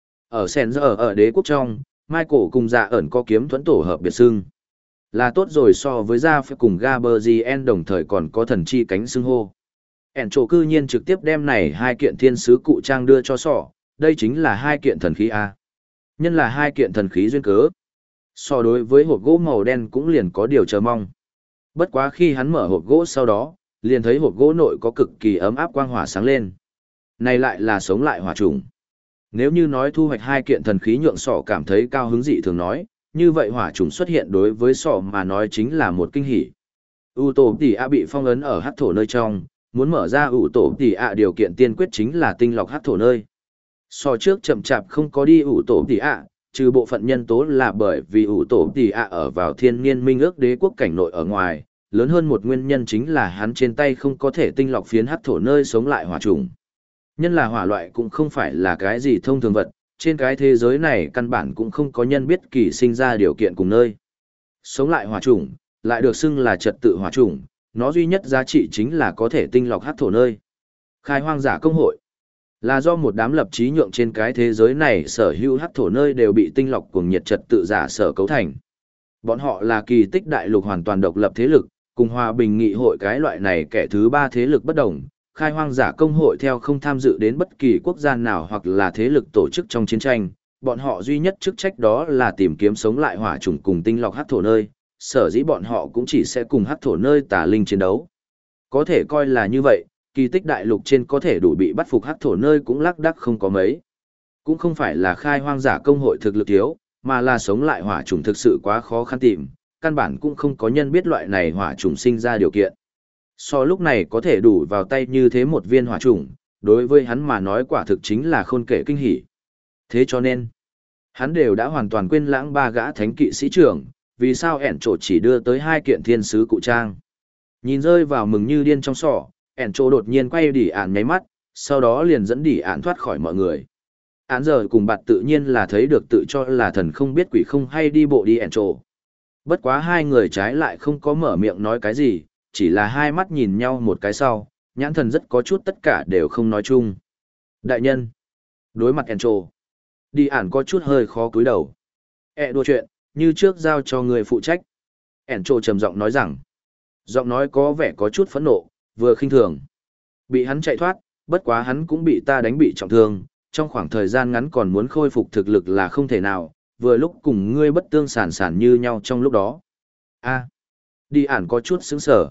Ở Senzer ở đế quốc trong, Michael cùng Dạ ẩn có kiếm thuẫn tổ hợp biệt xưng. Là tốt rồi so với Raphael cùng Gaberzien đồng thời còn có thần chi cánh xưng hô. Ẻn trổ cư nhiên trực tiếp đem này 2 kiện thiên sứ cụ trang đưa cho đây chính là 2 kiện thần khí A. Nhân là 2 kiện thần khí duyên cớ. Đối với hộp gỗ màu đen cũng liền có điều chờ mong. Bất quá khi hắn mở hộp gỗ sau đó, liền thấy hộp gỗ nội có cực kỳ ấm áp quang hỏa sáng lên. Này lại là sống lại hỏa trùng. Nếu như nói thu hoạch 2 kiện thần khí nhượng cảm thấy cao hứng dị thường nói, như vậy hỏa trùng xuất hiện đối với mà nói chính là một kinh hỉ. Tổ tỷ A bị phong ấn ở hắc thổ nơi trong, muốn mở ra tổ tỷ A điều kiện tiên quyết chính là tinh lọc hắc thổ nơi. Trước chậm chạp không có đi tổ tỷ A, trừ bộ phận nhân tố là bởi vì tổ tỷ A ở vào thiên niên minh ước đế quốc cảnh nội ở ngoài, lớn hơn một nguyên nhân chính là hắn trên tay không có thể tinh lọc phiến hắc thổ nơi sống lại hỏa trùng. Nhân là hỏa loại cũng không phải là cái gì thông thường vật, trên cái thế giới này căn bản cũng không có nhân biết kỳ sinh ra điều kiện cùng nơi. Sống lại hỏa trùng, lại được xưng là trật tự hỏa trùng, nó duy nhất giá trị chính là có thể tinh lọc hắc thổ nơi. Khai hoang giả công hội là do một đám lập chí nhượng trên cái thế giới này sở hữu hắc thổ nơi đều bị tinh lọc cùng nhiệt trật tự giả sở cấu thành. Bọn họ là kỳ tích đại lục hoàn toàn độc lập thế lực, cùng hòa bình nghị hội cái loại này kẻ thứ ba thế lực bất đồng. Khai hoang giả công hội theo không tham dự đến bất kỳ quốc gia nào hoặc là thế lực tổ chức trong chiến tranh, bọn họ duy nhất chức trách đó là tìm kiếm sống lại hỏa chủng cùng tinh lọc hắc thổ nơi, sở dĩ bọn họ cũng chỉ sẽ cùng hắc thổ nơi tà linh chiến đấu. Có thể coi là như vậy, kỳ tích đại lục trên có thể đủ bị bắt phục hắc thổ nơi cũng lác đác không có mấy. Cũng không phải là khai hoang giả công hội thực lực thiếu, mà là sống lại hỏa chủng thực sự quá khó khăn tìm, căn bản cũng không có nhân biết loại này hỏa chủng sinh ra điều kiện. So lúc này có thể đủ vào tay như thế một viên hỏa chủng, đối với hắn mà nói quả thực chính là khôn kể kinh hỉ. Thế cho nên, hắn đều đã hoàn toàn quên lãng ba gã thánh kỵ sĩ trưởng, vì sao ẻn trộ chỉ đưa tới 2 kiện thiên sứ cụ trang. Nhìn rơi vào mừng như điên trong sọ, ẻn trộ đột nhiên quay đỉ ản nháy mắt, sau đó liền dẫn đỉ ản thoát khỏi mọi người. Án giờ cùng bạt tự nhiên là thấy được tự cho là thần không biết quỷ không hay đi bộ đi ẻn trộ. Bất quá hai người trái lại không có mở miệng nói cái gì, chỉ là hai mắt nhìn nhau một cái sau, nhãn thần rất có chút tất cả đều không nói chung. Đại nhân, đối mặt ẻn trộ, đi ản có chút hơi khó cúi đầu. Đùa chuyện, như trước giao cho người phụ trách. ẻn trộ trầm giọng nói rằng, giọng nói có vẻ có chút phẫn nộ, vừa khinh thường. Bị hắn chạy thoát, bất quá hắn cũng bị ta đánh bị trọng thương, trong khoảng thời gian ngắn còn muốn khôi phục thực lực là không thể nào, vừa lúc cùng ngươi bất tương sản sản như nhau trong lúc đó. Đi ản có chút sững sờ.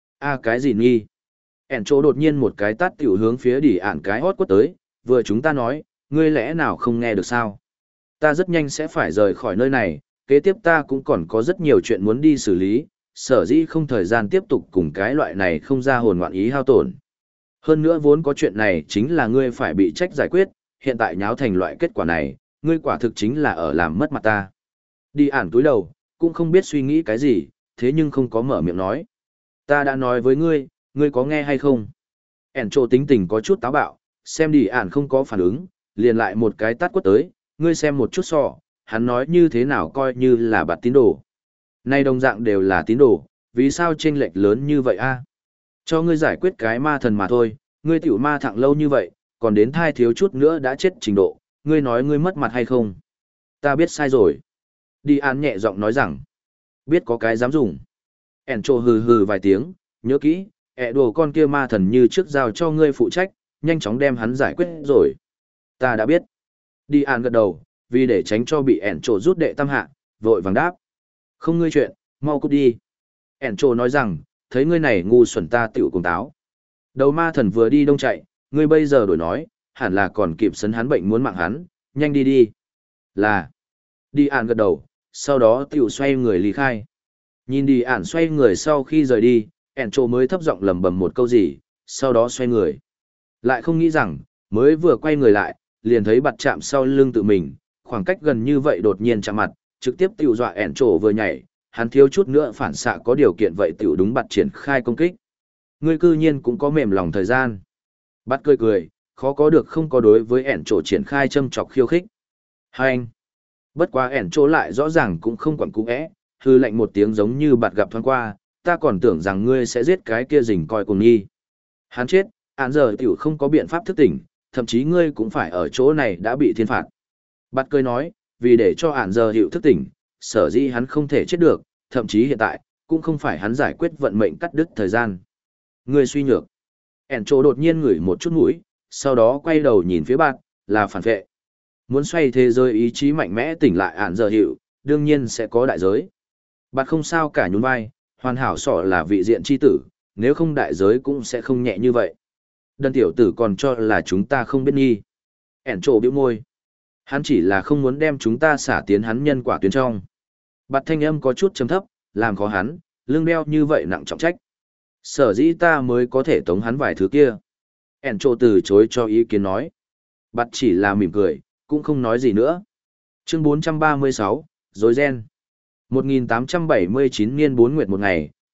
Cái gì nghi? ẻn chỗ đột nhiên một cái tát tiểu hướng phía đi ản cái hót quất tới, vừa chúng ta nói, ngươi lẽ nào không nghe được sao? Ta rất nhanh sẽ phải rời khỏi nơi này, kế tiếp ta cũng còn có rất nhiều chuyện muốn đi xử lý, sở dĩ không thời gian tiếp tục cùng cái loại này không ra hồn ngoạn ý hao tổn. Hơn nữa vốn có chuyện này chính là ngươi phải bị trách giải quyết, hiện tại nháo thành loại kết quả này, ngươi quả thực chính là ở làm mất mặt ta. Đi ản túi đầu, cũng không biết suy nghĩ cái gì, thế nhưng không có mở miệng nói. Ta đã nói với ngươi, ngươi có nghe hay không? ẻn trộ tính tình có chút táo bạo, xem đi ản không có phản ứng, liền lại một cái tát quất tới, ngươi xem một chút so, hắn nói như thế nào coi như là bạt tín đồ. Nay đồng dạng đều là tín đồ, vì sao chênh lệch lớn như vậy a? Cho ngươi giải quyết cái ma thần mà thôi, ngươi tiểu ma thẳng lâu như vậy, còn đến thai thiếu chút nữa đã chết trình độ, ngươi nói ngươi mất mặt hay không? Ta biết sai rồi. Đi án nhẹ giọng nói rằng, biết có cái dám dùng. ẻn trộ hừ hừ vài tiếng, nhớ kỹ, đùa con kia ma thần như trước giao cho ngươi phụ trách, nhanh chóng đem hắn giải quyết rồi. Ta đã biết. Đi án gật đầu, vì để tránh cho bị ẻn trộ rút đệ tam hạ, vội vàng đáp. Không ngươi chuyện, mau cút đi. ẻn trộ nói rằng, thấy ngươi này ngu xuẩn ta tiểu cùng táo. Đầu ma thần vừa đi đông chạy, ngươi bây giờ đổi nói, hẳn là còn kịp sấn hắn bệnh muốn mạng hắn, nhanh đi đi. Là. Đi ản gật đầu, sau đó tiểu xoay người lý khai. Nhìn đi ản xoay người sau khi rời đi, ẻn trộ mới thấp giọng lầm bầm một câu gì, sau đó xoay người. Lại không nghĩ rằng, mới vừa quay người lại, liền thấy bạt chạm sau lưng tự mình, khoảng cách gần như vậy đột nhiên chạm mặt, trực tiếp tiểu dọa ẻn trộ vừa nhảy, hắn thiếu chút nữa phản xạ có điều kiện vậy tiểu đúng bạt triển khai công kích. Ngươi cư nhiên cũng có mềm lòng thời gian. Bạt cười cười, khó có được không có đối với ẻn trộ triển khai châm chọc khiêu khích. Hành! Bất quá ẻn trộ lại rõ ràng cũng không quản cú ẽ, hư lạnh một tiếng giống như bạt gặp thoáng qua, ta còn tưởng rằng ngươi sẽ giết cái kia rình coi cùng nhi. Hắn chết, án giờ tiểu không có biện pháp thức tỉnh, thậm chí ngươi cũng phải ở chỗ này đã bị thiên phạt. Bạt cười nói, vì để cho án giờ hiệu thức tỉnh, sở dĩ hắn không thể chết được, thậm chí hiện tại, cũng không phải hắn giải quyết vận mệnh cắt đứt thời gian. Ngươi suy nhược. ẻn trộ đột nhiên ngửi một chút mũi, sau đó quay đầu nhìn phía bạn, là phản vệ. Muốn xoay thế giới ý chí mạnh mẽ tỉnh lại án giờ hiệu, đương nhiên sẽ có đại giới. Bạn không sao cả nhún vai, hoàn hảo sỏ là vị diện chi tử, nếu không đại giới cũng sẽ không nhẹ như vậy. Đần tiểu tử còn cho là chúng ta không biết nghi. ẻn trộ bĩu môi. Hắn chỉ là không muốn đem chúng ta xả tiến hắn nhân quả tuyến trong. Bạt thanh âm có chút trầm thấp, làm khó hắn, lưng đeo như vậy nặng trọng trách. Sở dĩ ta mới có thể tống hắn vài thứ kia. ẻn trộ từ chối cho ý kiến nói. Bạt chỉ là mỉm cười, cũng không nói gì nữa. Chương 436, Dối Gen. 1879 niên 4 nguyệt một ngày,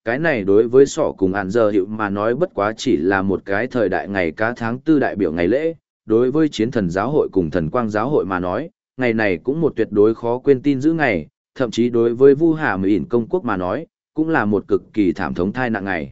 cái này đối với sọ cùng ản giờ hiệu mà nói bất quá chỉ là một cái thời đại ngày cá tháng tư đại biểu ngày lễ, đối với chiến thần giáo hội cùng thần quang giáo hội mà nói, ngày này cũng một tuyệt đối khó quên tin giữ ngày, thậm chí đối với Vu Hà Mười ỉn công quốc mà nói, cũng là một cực kỳ thảm thống thai nặng ngày.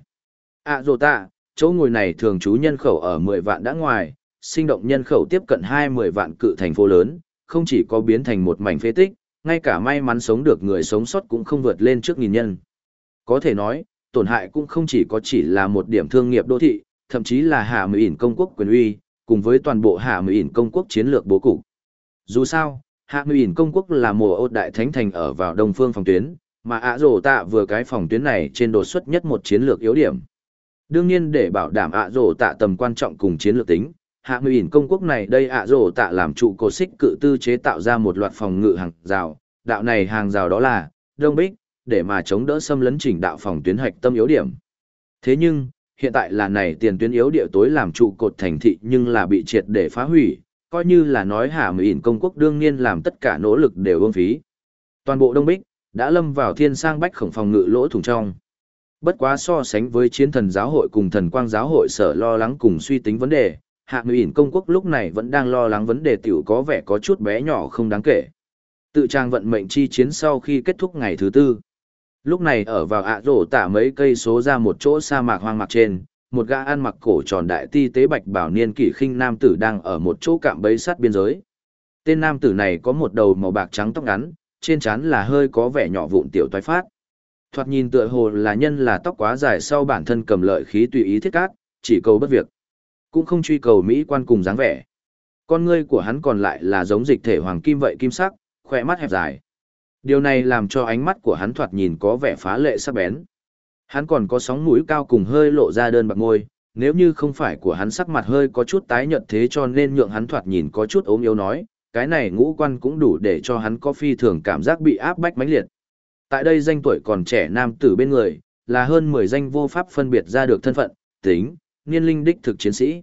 Rồ tạ, chỗ ngồi này thường trú nhân khẩu ở 10 vạn đã ngoài, sinh động nhân khẩu tiếp cận 20 vạn cự thành phố lớn, không chỉ có biến thành một mảnh phế tích, ngay cả may mắn sống được người sống sót cũng không vượt lên trước nghìn nhân. Có thể nói, tổn hại cũng không chỉ là một điểm thương nghiệp đô thị, thậm chí là Hà Mười ỉn công quốc quyền uy, cùng với toàn bộ Hà Mười ỉn công quốc chiến lược bố cục. Dù sao, Hà Mười ỉn công quốc là mùa ốt đại thánh thành ở vào đông phương phòng tuyến, mà Rồ tạ vừa cái phòng tuyến này trên đột xuất nhất một chiến lược yếu điểm. Đương nhiên để bảo đảm Rồ tạ tầm quan trọng cùng chiến lược tính, Hạ Mười ỉn công quốc này đây Rồ tạ làm trụ cột xích cự tư chế tạo ra một loạt phòng ngự hàng rào, đạo này hàng rào đó là Đông Bích, để mà chống đỡ xâm lấn chỉnh đạo phòng tuyến hạch tâm yếu điểm. Thế nhưng, hiện tại là này tiền tuyến yếu địa tối làm trụ cột thành thị nhưng là bị triệt để phá hủy, coi như là nói Hạ Mười ỉn công quốc đương nhiên làm tất cả nỗ lực đều uổng phí. Toàn bộ Đông Bích đã lâm vào thiên sang bách khổng phòng ngự lỗ thủng trong. Bất quá so sánh với chiến thần giáo hội cùng thần quang giáo hội sở lo lắng cùng suy tính vấn đề, Hạ Mười ỉn công quốc lúc này vẫn đang lo lắng vấn đề tiểu có vẻ có chút bé nhỏ không đáng kể. Tự trang vận mệnh chi chiến sau khi kết thúc ngày thứ tư. Lúc này ở vào Rồ tạ mấy cây số ra một chỗ sa mạc hoang mạc trên, một gã ăn mặc cổ tròn đại ti tế bạch bảo niên kỷ khinh nam tử đang ở một chỗ cạm bẫy sát biên giới. Tên nam tử này có một đầu màu bạc trắng tóc ngắn, trên trán là hơi có vẻ nhỏ vụn tiểu toái phát. Thoạt nhìn tựa hồ là nhân là tóc quá dài sau bản thân cầm lợi khí tùy ý thiết cát, chỉ cầu bất việc. Cũng không truy cầu mỹ quan cùng dáng vẻ. Con ngươi của hắn còn lại là giống dịch thể hoàng kim vậy kim sắc, khỏe mắt hẹp dài. Điều này làm cho ánh mắt của hắn thoạt nhìn có vẻ phá lệ sắc bén. Hắn còn có sóng mũi cao cùng hơi lộ ra đơn bạc môi, nếu như không phải của hắn sắc mặt hơi có chút tái nhợt thế cho nên nhượng hắn thoạt nhìn có chút ốm yếu nói, cái này ngũ quan cũng đủ để cho hắn có phi thường cảm giác bị áp bách mãnh liệt. Tại đây danh tuổi còn trẻ nam tử bên người, là hơn 10 danh vô pháp phân biệt ra được thân phận, tính, niên linh đích thực chiến sĩ.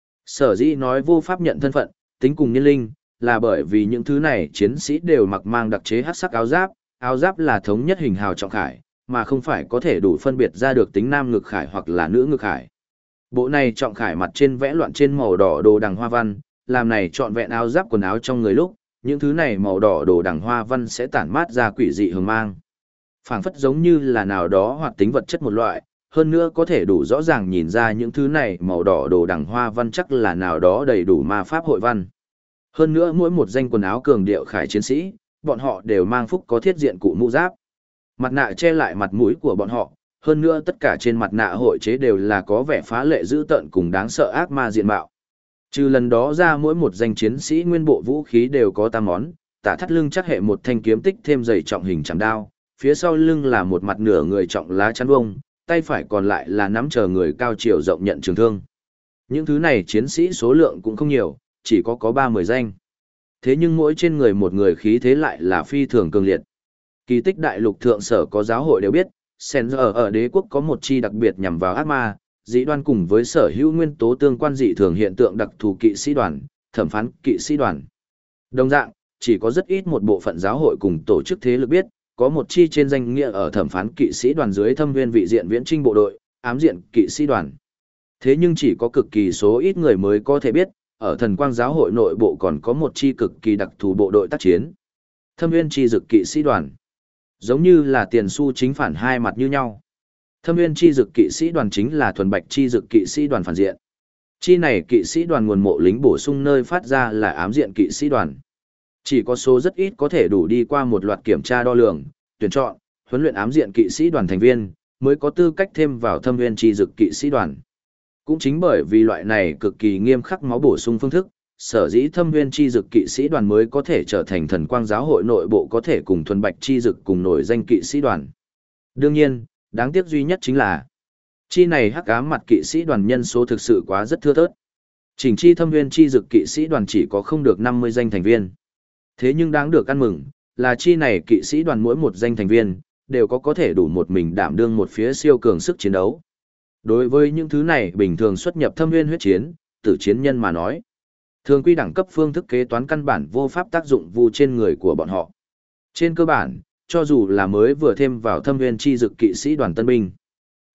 Sở dĩ nói vô pháp nhận thân phận, tính cùng niên linh, là bởi vì những thứ này chiến sĩ đều mặc mang đặc chế hắc sắc áo giáp là thống nhất hình hào trọng khải, mà không phải có thể đủ phân biệt ra được tính nam ngực khải hoặc là nữ ngực khải. Bộ này trọng khải mặt trên vẽ loạn trên màu đỏ đồ đằng hoa văn, làm này trọn vẹn áo giáp quần áo trong người lúc, những thứ này màu đỏ đồ đằng hoa văn sẽ tản mát ra quỷ dị hường mang. Phảng phất giống như là nào đó hoạt tính vật chất một loại, hơn nữa có thể đủ rõ ràng nhìn ra những thứ này màu đỏ đồ đằng hoa văn chắc là nào đó đầy đủ ma pháp hội văn. Hơn nữa mỗi một danh quần áo cường điệu khải chiến sĩ, bọn họ đều mang phúc có thiết diện cụ mũ giáp. Mặt nạ che lại mặt mũi của bọn họ, hơn nữa tất cả trên mặt nạ hội chế đều là có vẻ phá lệ dữ tợn cùng đáng sợ ác ma diện mạo. Trừ lần đó ra mỗi một danh chiến sĩ nguyên bộ vũ khí đều có 8 món, tả thắt lưng chắc hệ một thanh kiếm tích thêm dày trọng hình chạm đao, phía sau lưng là một mặt nửa người trọng lá chắn vông, tay phải còn lại là nắm chờ người cao chiều rộng nhận trường thương. Những thứ này chiến sĩ số lượng cũng không nhiều, chỉ có 30 danh. Thế nhưng mỗi trên người một người khí thế lại là phi thường cường liệt. Kỳ tích đại lục thượng sở có giáo hội đều biết, Sen ở đế quốc có một chi đặc biệt nhằm vào ác ma, dị đoan cùng với sở hữu nguyên tố tương quan dị thường hiện tượng đặc thù kỵ sĩ đoàn, thẩm phán kỵ sĩ đoàn. Đồng dạng, chỉ có rất ít một bộ phận giáo hội cùng tổ chức thế lực biết, có một chi trên danh nghĩa ở thẩm phán kỵ sĩ đoàn dưới thâm viên vị diện viễn trinh bộ đội, ám diện kỵ sĩ đoàn. Thế nhưng chỉ có cực kỳ số ít người mới có thể biết, ở thần quang giáo hội nội bộ còn có một chi cực kỳ đặc thù bộ đội tác chiến. Thâm viên chi dực kỵ sĩ đoàn. Giống như là tiền xu chính phản hai mặt như nhau. Thâm viên chi dực kỵ sĩ đoàn chính là thuần bạch chi dực kỵ sĩ đoàn phản diện. Chi này kỵ sĩ đoàn nguồn mộ lính bổ sung nơi phát ra là ám diện kỵ sĩ đoàn. Chỉ có số rất ít có thể đủ đi qua một loạt kiểm tra đo lường, tuyển chọn, huấn luyện ám diện kỵ sĩ đoàn thành viên, mới có tư cách thêm vào thâm viên chi dực kỵ sĩ đoàn. Cũng chính bởi vì loại này cực kỳ nghiêm khắc máu bổ sung phương thức, sở dĩ thâm viên chi dực kỵ sĩ đoàn mới có thể trở thành thần quang giáo hội nội bộ có thể cùng thuần bạch chi dực cùng nổi danh kỵ sĩ đoàn. Đương nhiên, đáng tiếc duy nhất chính là chi này hắc ám mặt kỵ sĩ đoàn nhân số thực sự quá rất thưa thớt. Chỉnh chi thâm viên chi dực kỵ sĩ đoàn chỉ có không được 50 danh thành viên. Thế nhưng đáng được ăn mừng, là chi này kỵ sĩ đoàn mỗi một danh thành viên, đều có thể đủ một mình đảm đương một phía siêu cường sức chiến đấu. Đối với những thứ này bình thường xuất nhập thâm viên huyết chiến, tử chiến nhân mà nói, thường quy đẳng cấp phương thức kế toán căn bản vô pháp tác dụng vu trên người của bọn họ. Trên cơ bản, cho dù là mới vừa thêm vào thâm viên chi dực kỵ sĩ đoàn tân binh,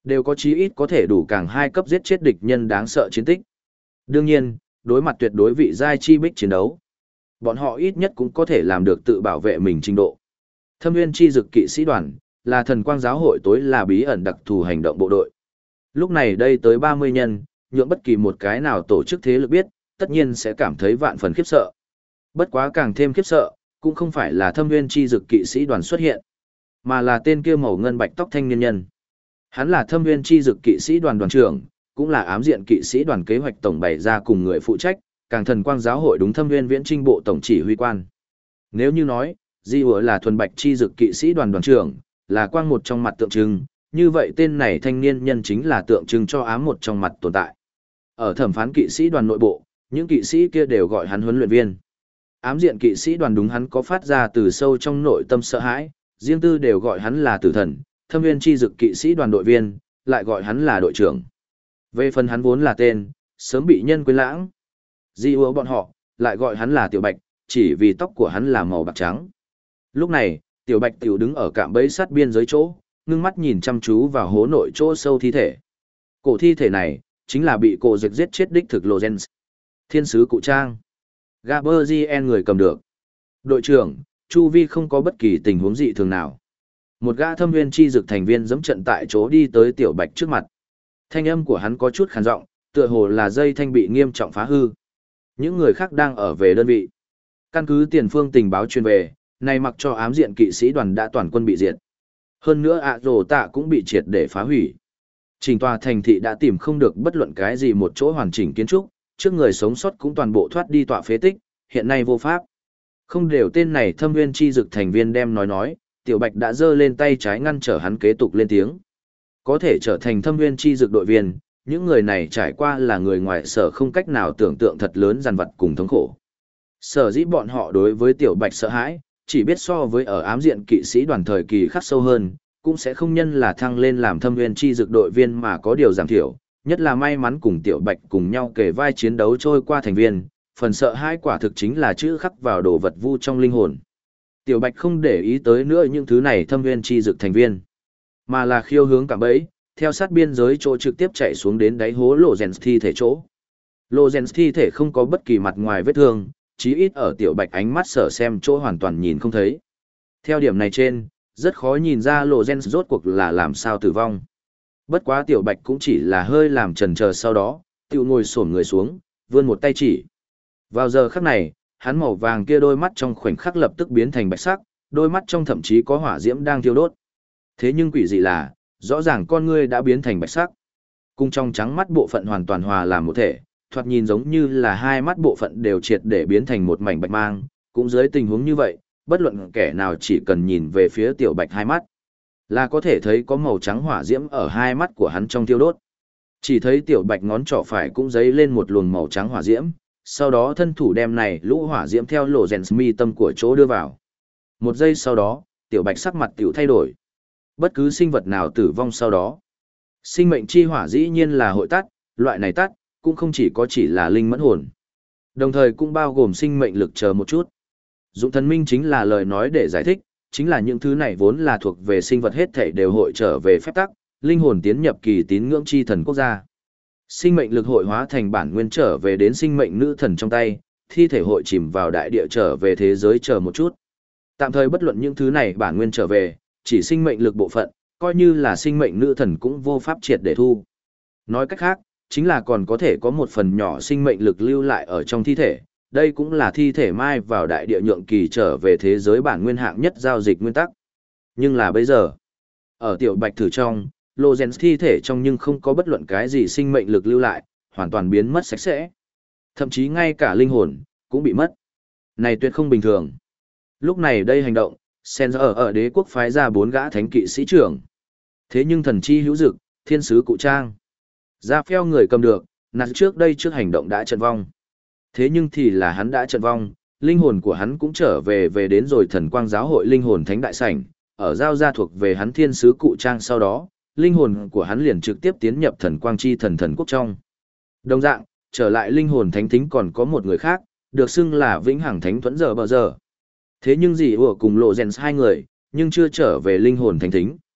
đều có chí ít có thể đủ càng 2 cấp giết chết địch nhân đáng sợ chiến tích. Đương nhiên, đối mặt tuyệt đối vị giai chi bích chiến đấu, bọn họ ít nhất cũng có thể làm được tự bảo vệ mình trình độ. Thâm Nguyên chi dực kỵ sĩ đoàn là thần quang giáo hội tối là bí ẩn đặc thù hành động bộ đội. Lúc này đây tới 30 nhân, nhượng bất kỳ một cái nào tổ chức thế lực biết, tất nhiên sẽ cảm thấy vạn phần khiếp sợ. Bất quá càng thêm khiếp sợ, cũng không phải là Thâm Nguyên chi dực kỵ sĩ đoàn xuất hiện, mà là tên kia màu ngân bạch tóc thanh niên nhân. Hắn là Thâm Nguyên chi dực kỵ sĩ đoàn đoàn trưởng, cũng là ám diện kỵ sĩ đoàn kế hoạch tổng bày ra cùng người phụ trách, càng thần quang giáo hội đúng Thâm Nguyên viễn trinh bộ tổng chỉ huy quan. Nếu như nói, Di Hứa là thuần bạch chi dực kỵ sĩ đoàn đoàn trưởng, là quang một trong mặt tượng trưng, như vậy tên này thanh niên nhân chính là tượng trưng cho ám một trong mặt tồn tại. Ở thẩm phán kỵ sĩ đoàn nội bộ, những kỵ sĩ kia đều gọi hắn huấn luyện viên. Ám diện kỵ sĩ đoàn đúng hắn có phát ra từ sâu trong nội tâm sợ hãi, riêng tư đều gọi hắn là tử thần, Thâm Nguyên chi dực kỵ sĩ đoàn đội viên, lại gọi hắn là đội trưởng. Về phần hắn vốn là tên, sớm bị nhân quên lãng. Di Hứa bọn họ, lại gọi hắn là Tiểu Bạch, chỉ vì tóc của hắn là màu bạc trắng. Lúc này, Tiểu Bạch tiểu đứng ở cạm bẫy sát biên giới chỗ, ngưng mắt nhìn chăm chú vào hố nội chỗ sâu thi thể. Cổ thi thể này, chính là bị cổ dịch giết chết đích thực Lorenz. Thiên sứ cụ trang. Gaberzien người cầm được. Đội trưởng, chu vi không có bất kỳ tình huống dị thường nào. Một gã Thâm Nguyên chi dực thành viên giẫm trận tại chỗ đi tới Tiểu Bạch trước mặt. Thanh âm của hắn có chút khàn giọng, tựa hồ là dây thanh bị nghiêm trọng phá hư. Những người khác đang ở về đơn vị. Căn cứ tiền phương tình báo truyền về, này mặc cho ám diện kỵ sĩ đoàn đã toàn quân bị diệt. Hơn nữa ạ rồ tạ cũng bị triệt để phá hủy. Trình tòa thành thị đã tìm không được bất luận cái gì một chỗ hoàn chỉnh kiến trúc, trước người sống sót cũng toàn bộ thoát đi tọa phế tích, hiện nay vô pháp. Không đều tên này Thâm Nguyên chi dực thành viên đem nói, Tiểu Bạch đã giơ lên tay trái ngăn trở hắn kế tục lên tiếng. Có thể trở thành Thâm Nguyên chi dực đội viên, những người này trải qua là người ngoài sở không cách nào tưởng tượng thật lớn dằn vặt cùng thống khổ. Sở dĩ bọn họ đối với Tiểu Bạch sợ hãi, chỉ biết so với ở ám diện kỵ sĩ đoàn thời kỳ khắc sâu hơn, cũng sẽ không nhân là thăng lên làm Thâm Nguyên chi dực đội viên mà có điều giảm thiểu, nhất là may mắn cùng Tiểu Bạch cùng nhau kề vai chiến đấu trôi qua thành viên, phần sợ hãi quả thực chính là chữ khắc vào đồ vật vu trong linh hồn. Tiểu Bạch không để ý tới nữa những thứ này Thâm Nguyên chi dực thành viên, mà là khiêu hướng cạm bẫy, theo sát biên giới chỗ trực tiếp chạy xuống đến đáy hố Lorenz thi thể chỗ. Lorenz thi thể không có bất kỳ mặt ngoài vết thương, chí ít ở Tiểu Bạch ánh mắt sở xem chỗ hoàn toàn nhìn không thấy. Theo điểm này trên, rất khó nhìn ra Lorenz rốt cuộc là làm sao tử vong. Bất quá Tiểu Bạch cũng chỉ là hơi làm chần chờ sau đó, tiểu ngồi xổm người xuống, vươn một tay chỉ. Vào giờ khắc này, hắn màu vàng kia đôi mắt trong khoảnh khắc lập tức biến thành bạch sắc, đôi mắt trong thậm chí có hỏa diễm đang thiêu đốt. Thế nhưng quỷ dị là, rõ ràng con ngươi đã biến thành bạch sắc. Cùng trong trắng mắt bộ phận hoàn toàn hòa làm một thể, thoạt nhìn giống như là hai mắt bộ phận đều triệt để biến thành một mảnh bạch mang, cũng dưới tình huống như vậy, bất luận kẻ nào chỉ cần nhìn về phía Tiểu Bạch hai mắt, là có thể thấy có màu trắng hỏa diễm ở hai mắt của hắn trong thiêu đốt. Chỉ thấy Tiểu Bạch ngón trỏ phải cũng giấy lên một luồng màu trắng hỏa diễm, sau đó thân thủ đem này lũ hỏa diễm theo lỗ rèn mi tâm của chỗ đưa vào. Một giây sau đó, Tiểu Bạch sắc mặt tiểu thay đổi. Bất cứ sinh vật nào tử vong sau đó, sinh mệnh chi hỏa dĩ nhiên là hội tắt, loại này tắt, cũng không chỉ là linh mẫn hồn. Đồng thời cũng bao gồm sinh mệnh lực chờ một chút. Dụng thần minh chính là lời nói để giải thích, chính là những thứ này vốn là thuộc về sinh vật hết thảy đều hội trở về phép tắc, linh hồn tiến nhập kỳ tín ngưỡng chi thần quốc gia. Sinh mệnh lực hội hóa thành bản nguyên trở về đến sinh mệnh nữ thần trong tay, thi thể hội chìm vào đại địa trở về thế giới chờ một chút. Tạm thời bất luận những thứ này bản nguyên trở về, chỉ sinh mệnh lực bộ phận, coi như là sinh mệnh nữ thần cũng vô pháp triệt để thu. Nói cách khác, chính là còn có thể có một phần nhỏ sinh mệnh lực lưu lại ở trong thi thể, đây cũng là thi thể mai vào đại địa nhượng kỳ trở về thế giới bản nguyên hạng nhất giao dịch nguyên tắc. Nhưng là bây giờ, ở Tiểu Bạch thử trong, Lorenz thi thể trong nhưng không có bất luận cái gì sinh mệnh lực lưu lại, hoàn toàn biến mất sạch sẽ. Thậm chí ngay cả linh hồn, cũng bị mất. Này tuyệt không bình thường. Lúc này đây hành động, Senzer ở đế quốc phái ra 4 gã thánh kỵ sĩ trưởng. Thế nhưng thần chi hữu dực, thiên sứ cụ trang. Ra phèo người cầm được, nạt trước đây trước hành động đã trận vong. Thế nhưng thì là hắn đã trận vong, linh hồn của hắn cũng trở về đến rồi thần quang giáo hội linh hồn thánh đại sảnh, ở giao gia thuộc về hắn thiên sứ cụ trang sau đó, linh hồn của hắn liền trực tiếp tiến nhập thần quang chi thần quốc trong. Đồng dạng, trở lại linh hồn thánh thính còn có một người khác, được xưng là vĩnh hằng thánh thuẫn giờ bờ giờ. Thế nhưng gì ủa cùng lộ rèn hai người, nhưng chưa trở về linh hồn thánh thính.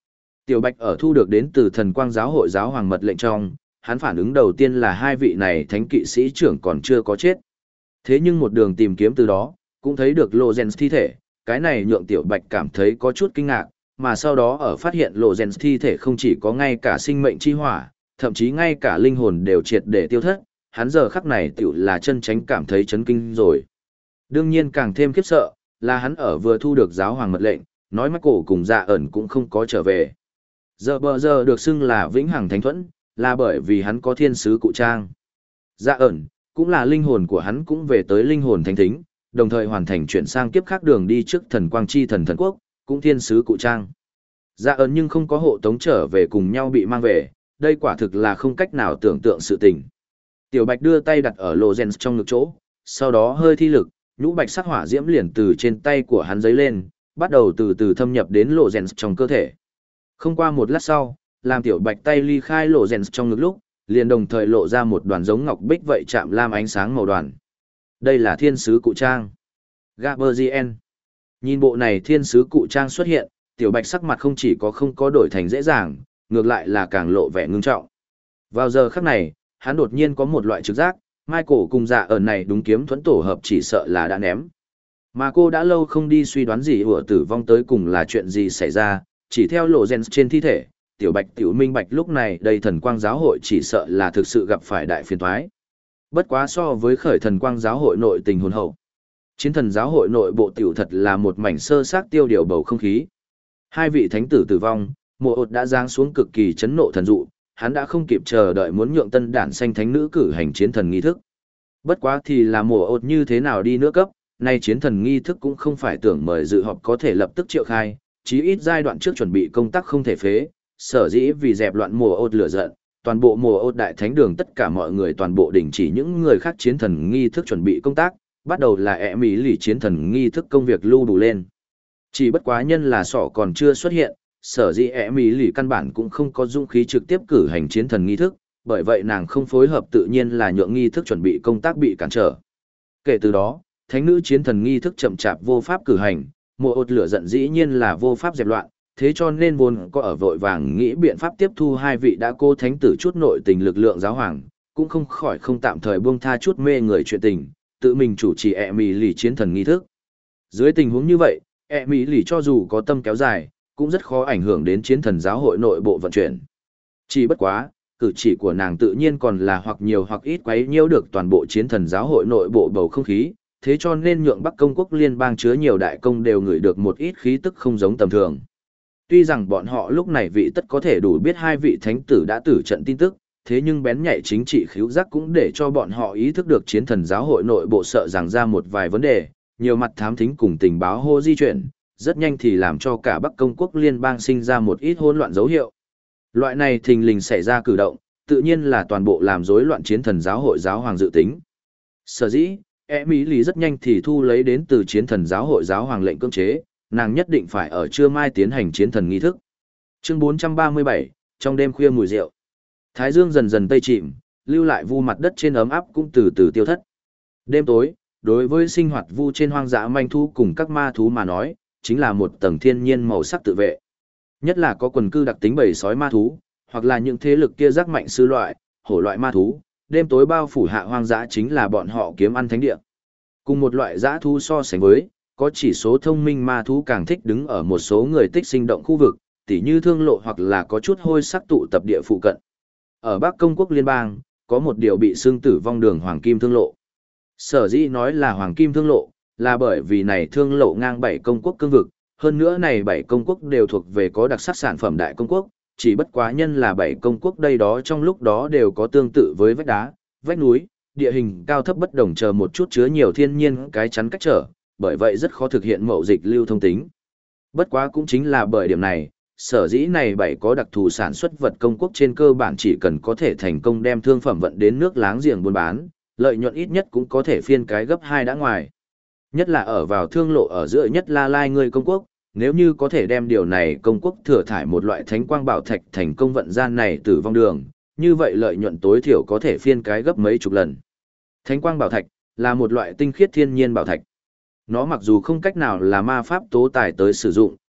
Tiểu Bạch ở thu được đến từ thần quang giáo hội giáo hoàng mật lệnh trong, hắn phản ứng đầu tiên là hai vị này thánh kỵ sĩ trưởng còn chưa có chết. Thế nhưng một đường tìm kiếm từ đó, cũng thấy được Lorenz thi thể, cái này nhượng Tiểu Bạch cảm thấy có chút kinh ngạc, mà sau đó ở phát hiện Lorenz thi thể không chỉ có ngay cả sinh mệnh chi hỏa, thậm chí ngay cả linh hồn đều triệt để tiêu thất, hắn giờ khắc này tiểu là chân tránh cảm thấy chấn kinh rồi. Đương nhiên càng thêm khiếp sợ, là hắn ở vừa thu được giáo hoàng mật lệnh, nói Michael cùng Dạ ẩn cũng không có trở về. Giờ bờ giờ được xưng là vĩnh hằng thánh thuẫn, là bởi vì hắn có thiên sứ cụ trang. Dạ ẩn, cũng là linh hồn của hắn cũng về tới linh hồn thánh thính, đồng thời hoàn thành chuyển sang kiếp khác đường đi trước thần quang chi thần thần quốc, cũng thiên sứ cụ trang. Dạ ẩn nhưng không có hộ tống trở về cùng nhau bị mang về, đây quả thực là không cách nào tưởng tượng sự tình. Tiểu Bạch đưa tay đặt ở Lorenz trong ngực chỗ, sau đó hơi thi lực, nhũ bạch sắc hỏa diễm liền từ trên tay của hắn giấy lên, bắt đầu từ từ thâm nhập đến Lorenz trong cơ thể. Không qua một lát sau, làm Tiểu Bạch tay ly khai Lorenz trong ngực lúc, liền đồng thời lộ ra một đoàn giống ngọc bích vậy chạm lam ánh sáng màu đoàn. Đây là thiên sứ cụ trang. Gaberzien. Nhìn bộ này thiên sứ cụ trang xuất hiện, Tiểu Bạch sắc mặt không chỉ có không có đổi thành dễ dàng, ngược lại là càng lộ vẻ ngưng trọng. Vào giờ khắc này, hắn đột nhiên có một loại trực giác, Michael cùng Dạ ẩn này đúng kiếm thuẫn tổ hợp chỉ sợ là đã ném. Mà cô đã lâu không đi suy đoán gì ủa tử vong tới cùng là chuyện gì xảy ra, chỉ theo lộ gen trên thi thể, Tiểu Bạch tiểu minh bạch lúc này đây thần quang giáo hội chỉ sợ là thực sự gặp phải đại phiền toái. Bất quá so với khởi thần quang giáo hội nội tình hồn hậu, chiến thần giáo hội nội bộ tiểu thật là một mảnh sơ xác tiêu điều bầu không khí. Hai vị thánh tử tử vong, mùa ột đã giáng xuống cực kỳ chấn nộ thần dụ, hắn đã không kịp chờ đợi muốn nhượng tân đản xanh thánh nữ cử hành chiến thần nghi thức. Bất quá thì là mùa ột như thế nào đi nữa cấp, nay chiến thần nghi thức cũng không phải tưởng mời dự họp có thể lập tức triệu khai, chí ít giai đoạn trước chuẩn bị công tác không thể phế, sở dĩ vì dẹp loạn mùa ột lửa giận, toàn bộ mùa ột đại thánh đường tất cả mọi người toàn bộ đình chỉ những người khác chiến thần nghi thức chuẩn bị công tác, bắt đầu là ẻ mỹ lì chiến thần nghi thức công việc lưu đủ lên. Chỉ bất quá nhân là sọ còn chưa xuất hiện, sở dĩ ẻ mỹ lì căn bản cũng không có dũng khí trực tiếp cử hành chiến thần nghi thức, bởi vậy nàng không phối hợp tự nhiên là nhượng nghi thức chuẩn bị công tác bị cản trở. Kể từ đó, thánh nữ chiến thần nghi thức chậm chạp vô pháp cử hành, mùa ột lửa giận dĩ nhiên là vô pháp dẹp loạn, thế cho nên vốn có ở vội vàng nghĩ biện pháp tiếp thu hai vị đã cô thánh tử chút nội tình lực lượng giáo hoàng, cũng không khỏi không tạm thời buông tha chút mê người chuyện tình, tự mình chủ trì ẻ mỹ lì chiến thần nghi thức. Dưới tình huống như vậy, ẻ mỹ lì cho dù có tâm kéo dài, cũng rất khó ảnh hưởng đến chiến thần giáo hội nội bộ vận chuyển. Chỉ bất quá, cử chỉ của nàng tự nhiên còn là hoặc nhiều hoặc ít quấy nhiễu được toàn bộ chiến thần giáo hội nội bộ bầu không khí, thế cho nên nhượng Bắc Công quốc liên bang chứa nhiều đại công đều ngửi được một ít khí tức không giống tầm thường. Tuy rằng bọn họ lúc này vị tất có thể đủ biết hai vị thánh tử đã tử trận tin tức, thế nhưng bén nhạy chính trị khíu giác cũng để cho bọn họ ý thức được chiến thần giáo hội nội bộ sợ rằng ra một vài vấn đề, nhiều mặt thám thính cùng tình báo hô di chuyển, rất nhanh thì làm cho cả Bắc Công quốc liên bang sinh ra một ít hỗn loạn dấu hiệu. Loại này thình lình xảy ra cử động, tự nhiên là toàn bộ làm rối loạn chiến thần giáo hội giáo hoàng dự tính. Sở dĩ, Emily rất nhanh thì thu lấy đến từ chiến thần giáo hội giáo hoàng lệnh cưỡng chế, nàng nhất định phải ở trưa mai tiến hành chiến thần nghi thức. Chương 437, trong đêm khuya mùi rượu. Thái dương dần dần tây chìm, lưu lại vu mặt đất trên ấm áp cũng từ từ tiêu thất. Đêm tối, đối với sinh hoạt vu trên hoang dã manh thú cùng các ma thú mà nói, chính là một tầng thiên nhiên màu sắc tự vệ. Nhất là có quần cư đặc tính bầy sói ma thú, hoặc là những thế lực kia giác mạnh sư loại, hổ loại ma thú, đêm tối bao phủ hạ hoang dã chính là bọn họ kiếm ăn thánh địa. Cùng một loại dã thú so sánh với, có chỉ số thông minh ma thú càng thích đứng ở một số người tích sinh động khu vực, tỉ như thương lộ hoặc là có chút hôi sắc tụ tập địa phụ cận. Ở Bắc Công quốc liên bang, có một điều bị xương tử vong đường Hoàng Kim Thương Lộ. Sở dĩ nói là Hoàng Kim Thương Lộ, là bởi vì này thương lộ ngang 7 công quốc cương vực, hơn nữa này 7 công quốc đều thuộc về có đặc sắc sản phẩm đại công quốc, chỉ bất quá nhân là 7 công quốc đây đó trong lúc đó đều có tương tự với vách đá, vách núi, địa hình cao thấp bất đồng chờ một chút chứa nhiều thiên nhiên cái chắn cách trở, bởi vậy rất khó thực hiện mậu dịch lưu thông tính. Bất quá cũng chính là bởi điểm này, sở dĩ này 7 có đặc thù sản xuất vật công quốc trên cơ bản chỉ cần có thể thành công đem thương phẩm vận đến nước láng giềng buôn bán, lợi nhuận ít nhất cũng có thể phiên cái gấp 2 đã ngoài. Nhất là ở vào thương lộ ở giữa nhất La Lai người công quốc, nếu như có thể đem điều này công quốc thừa thải một loại thánh quang bảo thạch thành công vận gian này tử vong đường, như vậy lợi nhuận tối thiểu có thể phiên cái gấp mấy chục lần. Thánh quang bảo thạch là một loại tinh khiết thiên nhiên bảo thạch. Nó mặc dù không cách nào là ma pháp tố tài tới sử dụng,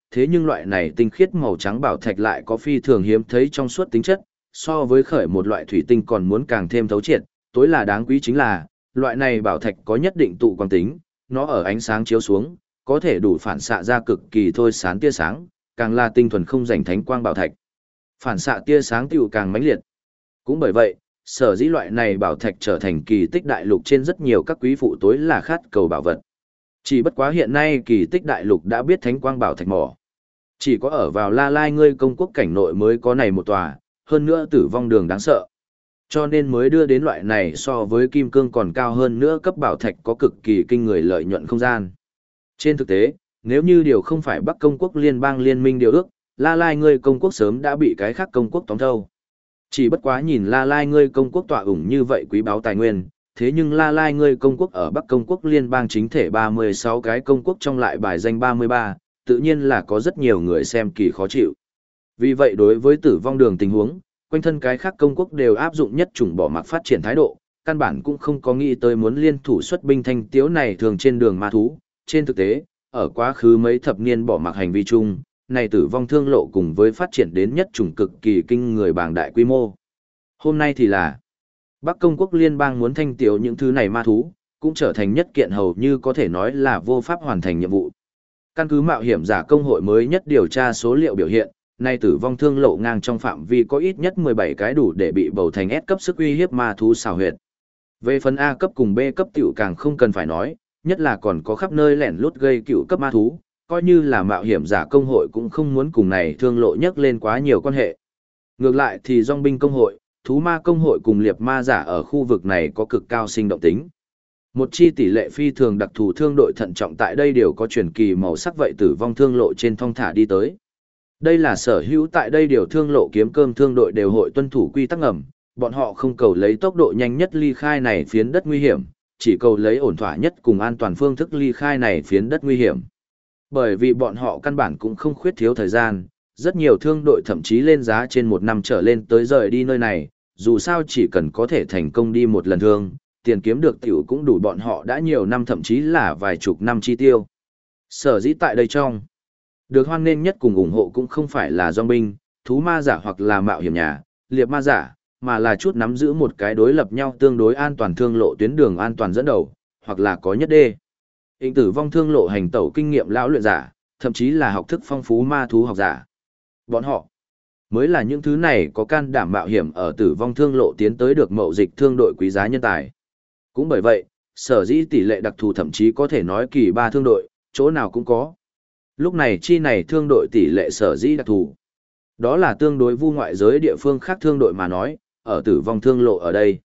thế nhưng loại này tinh khiết màu trắng bảo thạch lại có phi thường hiếm thấy trong suốt tính chất, so với khởi một loại thủy tinh còn muốn càng thêm thấu triệt, tối là đáng quý chính là, loại này bảo thạch có nhất định tụ quang tính, nó ở ánh sáng chiếu xuống, có thể đủ phản xạ ra cực kỳ thôi sáng tia sáng, càng là tinh thuần không rảnh thánh quang bảo thạch. Phản xạ tia sáng tiểu càng mãnh liệt. Cũng bởi vậy, sở dĩ loại này bảo thạch trở thành kỳ tích đại lục trên rất nhiều các quý phụ tối là khát cầu bảo vật. Chỉ bất quá hiện nay kỳ tích đại lục đã biết thánh quang bảo thạch mỏ. Chỉ có ở vào La Lai ngươi công quốc cảnh nội mới có này một tòa, hơn nữa tử vong đường đáng sợ. Cho nên mới đưa đến loại này so với kim cương còn cao hơn nữa cấp bảo thạch có cực kỳ kinh người lợi nhuận không gian. Trên thực tế, nếu như điều không phải Bắc Công quốc liên bang liên minh điều ước, La Lai ngươi công quốc sớm đã bị cái khác công quốc tóm thâu. Chỉ bất quá nhìn La Lai ngươi công quốc tọa ủng như vậy quý báu tài nguyên, thế nhưng La Lai ngươi công quốc ở Bắc Công quốc liên bang chính thể 36 cái công quốc trong lại bài danh 33, tự nhiên là có rất nhiều người xem kỳ khó chịu. Vì vậy đối với tử vong đường tình huống, quanh thân cái khác công quốc đều áp dụng nhất chủng bỏ mặc phát triển thái độ, căn bản cũng không có nghĩ tới muốn liên thủ xuất binh thanh tiếu này thường trên đường ma thú. Trên thực tế, ở quá khứ mấy thập niên bỏ mặc hành vi chung, này tử vong thương lộ cùng với phát triển đến nhất chủng cực kỳ kinh người bàng đại quy mô. Hôm nay thì là Bắc Công quốc liên bang muốn thanh tiếu những thứ này ma thú, cũng trở thành nhất kiện hầu như có thể nói là vô pháp hoàn thành nhiệm vụ. Căn cứ mạo hiểm giả công hội mới nhất điều tra số liệu biểu hiện, nay tử vong thương lộ ngang trong phạm vi có ít nhất 17 cái đủ để bị bầu thành S cấp sức uy hiếp ma thú xào huyệt. Về phần A cấp cùng B cấp tiểu càng không cần phải nói, nhất là còn có khắp nơi lẻn lút gây cựu cấp ma thú, coi như là mạo hiểm giả công hội cũng không muốn cùng này thương lộ nhắc lên quá nhiều quan hệ. Ngược lại thì dòng binh công hội, thú ma công hội cùng liệp ma giả ở khu vực này có cực cao sinh động tính. Một chi tỷ lệ phi thường đặc thù thương đội thận trọng tại đây đều có truyền kỳ màu sắc vậy tử vong thương lộ trên thong thả đi tới. Đây là sở hữu tại đây điều thương lộ kiếm cơm thương đội đều hội tuân thủ quy tắc ngầm, bọn họ không cầu lấy tốc độ nhanh nhất ly khai này phiến đất nguy hiểm, chỉ cầu lấy ổn thỏa nhất cùng an toàn phương thức ly khai này phiến đất nguy hiểm. Bởi vì bọn họ căn bản cũng không khuyết thiếu thời gian, rất nhiều thương đội thậm chí lên giá trên một năm trở lên tới rời đi nơi này, dù sao chỉ cần có thể thành công đi một lần thương, tiền kiếm được tiểu cũng đủ bọn họ đã nhiều năm thậm chí là vài chục năm chi tiêu. Sở dĩ tại đây trong, được hoan nghênh nhất cùng ủng hộ cũng không phải là dòng binh, thú ma giả hoặc là mạo hiểm nhà, liệp ma giả, mà là chút nắm giữ một cái đối lập nhau tương đối an toàn thương lộ tuyến đường an toàn dẫn đầu, hoặc là có nhất đê. Hình tử vong thương lộ hành tẩu kinh nghiệm lão luyện giả, thậm chí là học thức phong phú ma thú học giả. Bọn họ mới là những thứ này có can đảm mạo hiểm ở tử vong thương lộ tiến tới được mậu dịch thương đội quý giá nhân tài. Cũng bởi vậy, sở dĩ tỷ lệ đặc thù thậm chí có thể nói kỳ ba thương đội, chỗ nào cũng có. Lúc này chi này thương đội tỷ lệ sở dĩ đặc thù. Đó là tương đối vu ngoại giới địa phương khác thương đội mà nói, ở tử vong thương lộ ở đây.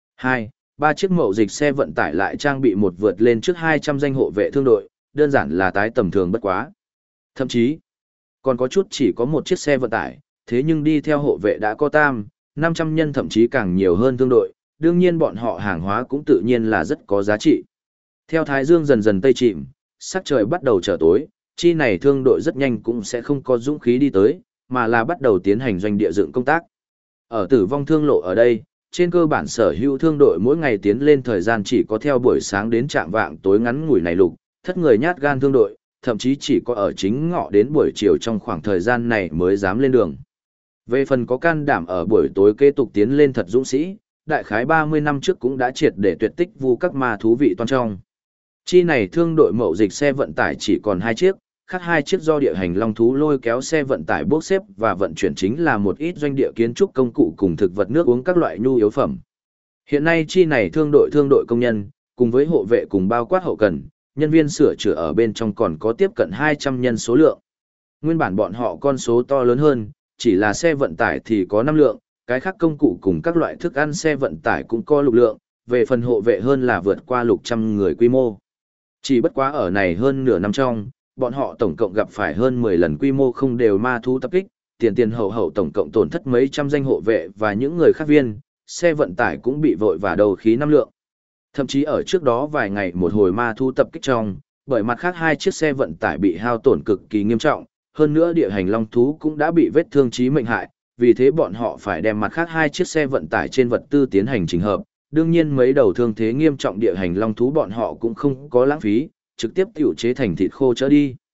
2. 3 chiếc mậu dịch xe vận tải lại trang bị một vượt lên trước 200 danh hộ vệ thương đội, đơn giản là tái tầm thường bất quá. Thậm chí, còn có chút chỉ có một chiếc xe vận tải, thế nhưng đi theo hộ vệ đã có 500 nhân thậm chí càng nhiều hơn thương đội, đương nhiên bọn họ hàng hóa cũng tự nhiên là rất có giá trị. Theo Thái Dương dần dần tây chìm, sắc trời bắt đầu trở tối, chi này thương đội rất nhanh cũng sẽ không có dũng khí đi tới, mà là bắt đầu tiến hành doanh địa dựng công tác. Ở tử vong thương lộ ở đây, trên cơ bản sở hữu thương đội mỗi ngày tiến lên thời gian chỉ có theo buổi sáng đến trạm vạng tối ngắn ngủi này lục, thất người nhát gan thương đội, thậm chí chỉ có ở chính ngọ đến buổi chiều trong khoảng thời gian này mới dám lên đường. Về phần có can đảm ở buổi tối kế tục tiến lên thật dũng sĩ, đại khái 30 năm trước cũng đã triệt để tuyệt tích vu các ma thú vị toan trong. Chi này thương đội mậu dịch xe vận tải chỉ còn 2 chiếc, khác 2 chiếc do địa hành long thú lôi kéo xe vận tải bốc xếp và vận chuyển chính là một ít doanh địa kiến trúc công cụ cùng thực vật nước uống các loại nhu yếu phẩm. Hiện nay chi này thương đội công nhân, cùng với hộ vệ cùng bao quát hậu cần, nhân viên sửa chữa ở bên trong còn có tiếp cận 200 nhân số lượng. Nguyên bản bọn họ con số to lớn hơn, chỉ là xe vận tải thì có 5 lượng, cái khác công cụ cùng các loại thức ăn xe vận tải cũng có lục lượng, về phần hộ vệ hơn là vượt qua lục trăm người quy mô. Chỉ bất quá ở này hơn nửa năm trong, bọn họ tổng cộng gặp phải hơn 10 lần quy mô không đều ma thú tập kích, tiền hậu tổng cộng tổn thất mấy trăm danh hộ vệ và những người khác viên, xe vận tải cũng bị vội và đầu khí 5 lượng. Thậm chí ở trước đó vài ngày một hồi ma thú tập kích trong, bởi mặt khác 2 chiếc xe vận tải bị hao tổn cực kỳ nghiêm trọng, hơn nữa địa hành long thú cũng đã bị vết thương chí mệnh hại, vì thế bọn họ phải đem mặt khác 2 chiếc xe vận tải trên vật tư tiến hành chỉnh hợp. Đương nhiên mấy đầu thương thế nghiêm trọng địa hành long thú bọn họ cũng không có lãng phí, trực tiếp tiểu chế thành thịt khô chở đi.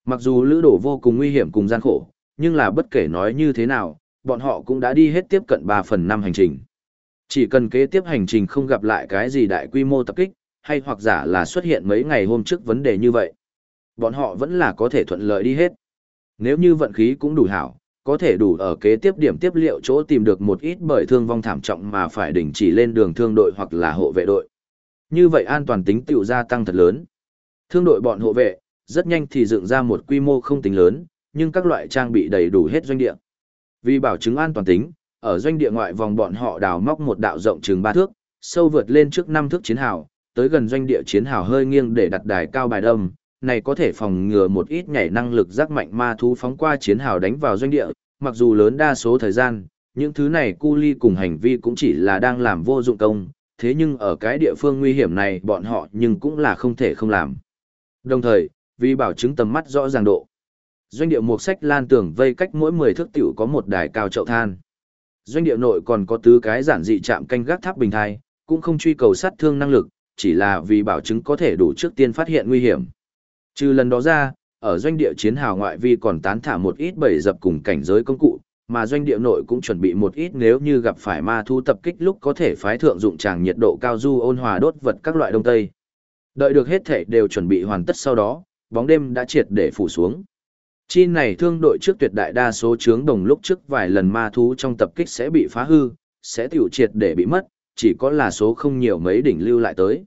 Mặc dù lữ đổ vô cùng nguy hiểm cùng gian khổ, nhưng là bất kể nói như thế nào, bọn họ cũng đã đi hết tiếp cận 3/5 hành trình. Chỉ cần kế tiếp hành trình không gặp lại cái gì đại quy mô tập kích, hay hoặc giả là xuất hiện mấy ngày hôm trước vấn đề như vậy, bọn họ vẫn là có thể thuận lợi đi hết. Nếu như vận khí cũng đủ hảo, có thể đủ ở kế tiếp điểm tiếp liệu chỗ tìm được một ít bởi thương vong thảm trọng mà phải đình chỉ lên đường thương đội hoặc là hộ vệ đội. Như vậy an toàn tính tiểu gia tăng thật lớn. Thương đội bọn hộ vệ, rất nhanh thì dựng ra một quy mô không tính lớn, nhưng các loại trang bị đầy đủ hết doanh địa. Vì bảo chứng an toàn tính, ở doanh địa ngoại vòng bọn họ đào móc một đạo rộng chừng 3 thước, sâu vượt lên trước 5 thước chiến hào, tới gần doanh địa chiến hào hơi nghiêng để đặt đài cao bài đâm, này có thể phòng ngừa một ít nhảy năng lực giác mạnh ma thú phóng qua chiến hào đánh vào doanh địa, mặc dù lớn đa số thời gian, những thứ này cu ly cùng hành vi cũng chỉ là đang làm vô dụng công, thế nhưng ở cái địa phương nguy hiểm này bọn họ nhưng cũng là không thể không làm. Đồng thời, vì bảo chứng tầm mắt rõ ràng độ, doanh địa mục sách lan tường vây cách mỗi 10 thước tiểu có một đài cao chậu than. Doanh địa nội còn có tứ cái giản dị trạm canh gác tháp bình thai, cũng không truy cầu sát thương năng lực, chỉ là vì bảo chứng có thể đủ trước tiên phát hiện nguy hiểm. Trừ lần đó ra, ở doanh địa chiến hào ngoại vi còn tán thả một ít bẫy dập cùng cảnh giới công cụ, mà doanh địa nội cũng chuẩn bị một ít nếu như gặp phải ma thú tập kích lúc có thể phái thượng dụng tràng nhiệt độ cao du ôn hòa đốt vật các loại đông tây. Đợi được hết thể đều chuẩn bị hoàn tất sau đó, bóng đêm đã triệt để phủ xuống. Chi này thương đội trước tuyệt đại đa số chướng đồng lúc trước vài lần ma thú trong tập kích sẽ bị phá hư, sẽ tiểu triệt để bị mất, chỉ có là số không nhiều mấy đỉnh lưu lại tới.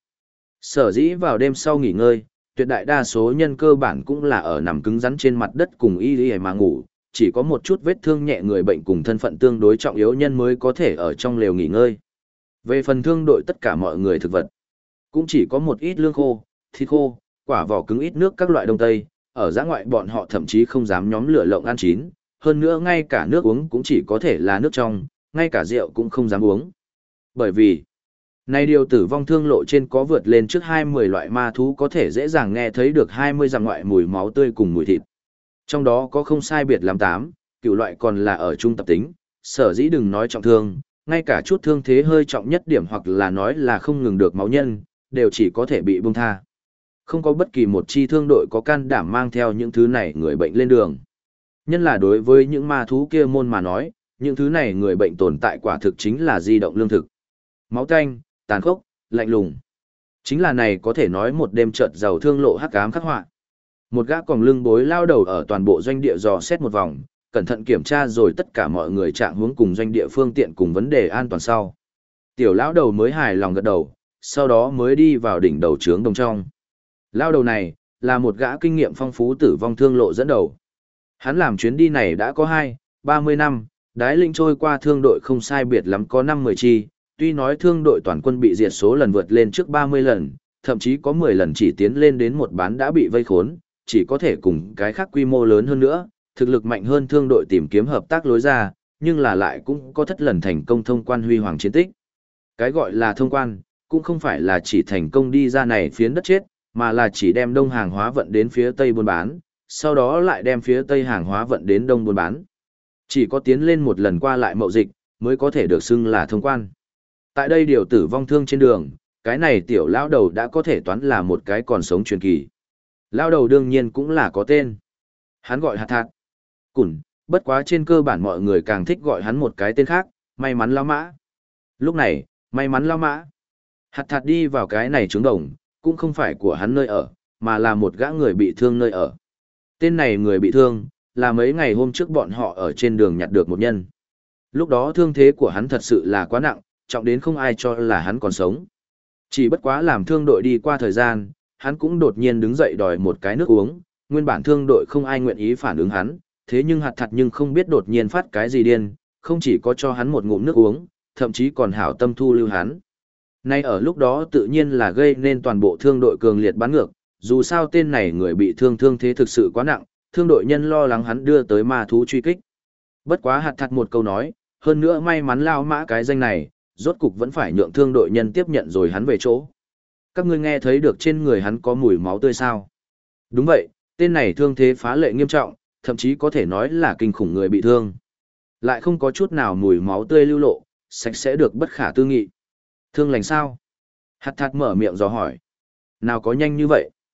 Sở dĩ vào đêm sau nghỉ ngơi, tuyệt đại đa số nhân cơ bản cũng là ở nằm cứng rắn trên mặt đất cùng y mà ngủ, chỉ có một chút vết thương nhẹ người bệnh cùng thân phận tương đối trọng yếu nhân mới có thể ở trong lều nghỉ ngơi. Về phần thương đội tất cả mọi người thực vật, cũng chỉ có một ít lương khô, thịt khô, quả vỏ cứng ít nước các loại đông tây, ở giã ngoại bọn họ thậm chí không dám nhóm lửa lộng ăn chín, hơn nữa ngay cả nước uống cũng chỉ có thể là nước trong, ngay cả rượu cũng không dám uống. Bởi vì, này điều tử vong thương lộ trên có vượt lên trước 20 loại ma thú có thể dễ dàng nghe thấy được 20 dặm ngoại mùi máu tươi cùng mùi thịt. Trong đó có không sai biệt làm 8, cựu loại còn là ở trung tập tính, sở dĩ đừng nói trọng thương, ngay cả chút thương thế hơi trọng nhất điểm hoặc là nói là không ngừng được máu nhân, đều chỉ có thể bị buông tha. Không có bất kỳ một chi thương đội có can đảm mang theo những thứ này người bệnh lên đường. Nhân là đối với những ma thú kia môn mà nói, những thứ này người bệnh tồn tại quả thực chính là di động lương thực. Máu tanh, tàn khốc, lạnh lùng. Chính là này có thể nói một đêm chợt giàu thương lộ hắc ám khắc họa. Một gã còng lưng bối lao đầu ở toàn bộ doanh địa dò xét một vòng, cẩn thận kiểm tra rồi tất cả mọi người trạng hướng cùng doanh địa phương tiện cùng vấn đề an toàn sau. Tiểu lão đầu mới hài lòng gật đầu, sau đó mới đi vào đỉnh đầu trướng đồng trong. Lao đầu này, là một gã kinh nghiệm phong phú tử vong thương lộ dẫn đầu. Hắn làm chuyến đi này đã có 30 năm, đái linh trôi qua thương đội không sai biệt lắm có 5-10 chi, tuy nói thương đội toàn quân bị diệt số lần vượt lên trước 30 lần, thậm chí có 10 lần chỉ tiến lên đến một bán đã bị vây khốn, chỉ có thể cùng cái khác quy mô lớn hơn nữa, thực lực mạnh hơn thương đội tìm kiếm hợp tác lối ra, nhưng là lại cũng có thất lần thành công thông quan huy hoàng chiến tích. Cái gọi là thông quan, cũng không phải là chỉ thành công đi ra này phiến đất chết, mà là chỉ đem đông hàng hóa vận đến phía tây buôn bán, sau đó lại đem phía tây hàng hóa vận đến đông buôn bán. Chỉ có tiến lên một lần qua lại mậu dịch, mới có thể được xưng là thông quan. Tại đây điều tử vong thương trên đường, cái này tiểu lão đầu đã có thể toán là một cái còn sống truyền kỳ. Lão đầu đương nhiên cũng là có tên. Hắn gọi hạt thạt. Cùn, bất quá trên cơ bản mọi người càng thích gọi hắn một cái tên khác, may mắn lão mã. Lúc này, may mắn lão mã. Hạt thạt đi vào cái này trướng đồng, cũng không phải của hắn nơi ở, mà là một gã người bị thương nơi ở. Tên này người bị thương, là mấy ngày hôm trước bọn họ ở trên đường nhặt được một nhân. Lúc đó thương thế của hắn thật sự là quá nặng, trọng đến không ai cho là hắn còn sống. Chỉ bất quá làm thương đội đi qua thời gian, hắn cũng đột nhiên đứng dậy đòi một cái nước uống, nguyên bản thương đội không ai nguyện ý phản ứng hắn, thế nhưng hạt thật nhưng không biết đột nhiên phát cái gì điên, không chỉ có cho hắn một ngụm nước uống, thậm chí còn hảo tâm thu lưu hắn. Nay ở lúc đó tự nhiên là gây nên toàn bộ thương đội cường liệt bắn ngược, dù sao tên này người bị thương thế thực sự quá nặng, thương đội nhân lo lắng hắn đưa tới ma thú truy kích. Bất quá hạt thật một câu nói, hơn nữa may mắn lao mã cái danh này, rốt cục vẫn phải nhượng thương đội nhân tiếp nhận rồi hắn về chỗ. Các ngươi nghe thấy được trên người hắn có mùi máu tươi sao? Đúng vậy, tên này thương thế phá lệ nghiêm trọng, thậm chí có thể nói là kinh khủng người bị thương. Lại không có chút nào mùi máu tươi lưu lộ, sạch sẽ được bất khả tư nghị. Thương lành sao? Hạt thạt mở miệng dò hỏi. Nào có nhanh như vậy?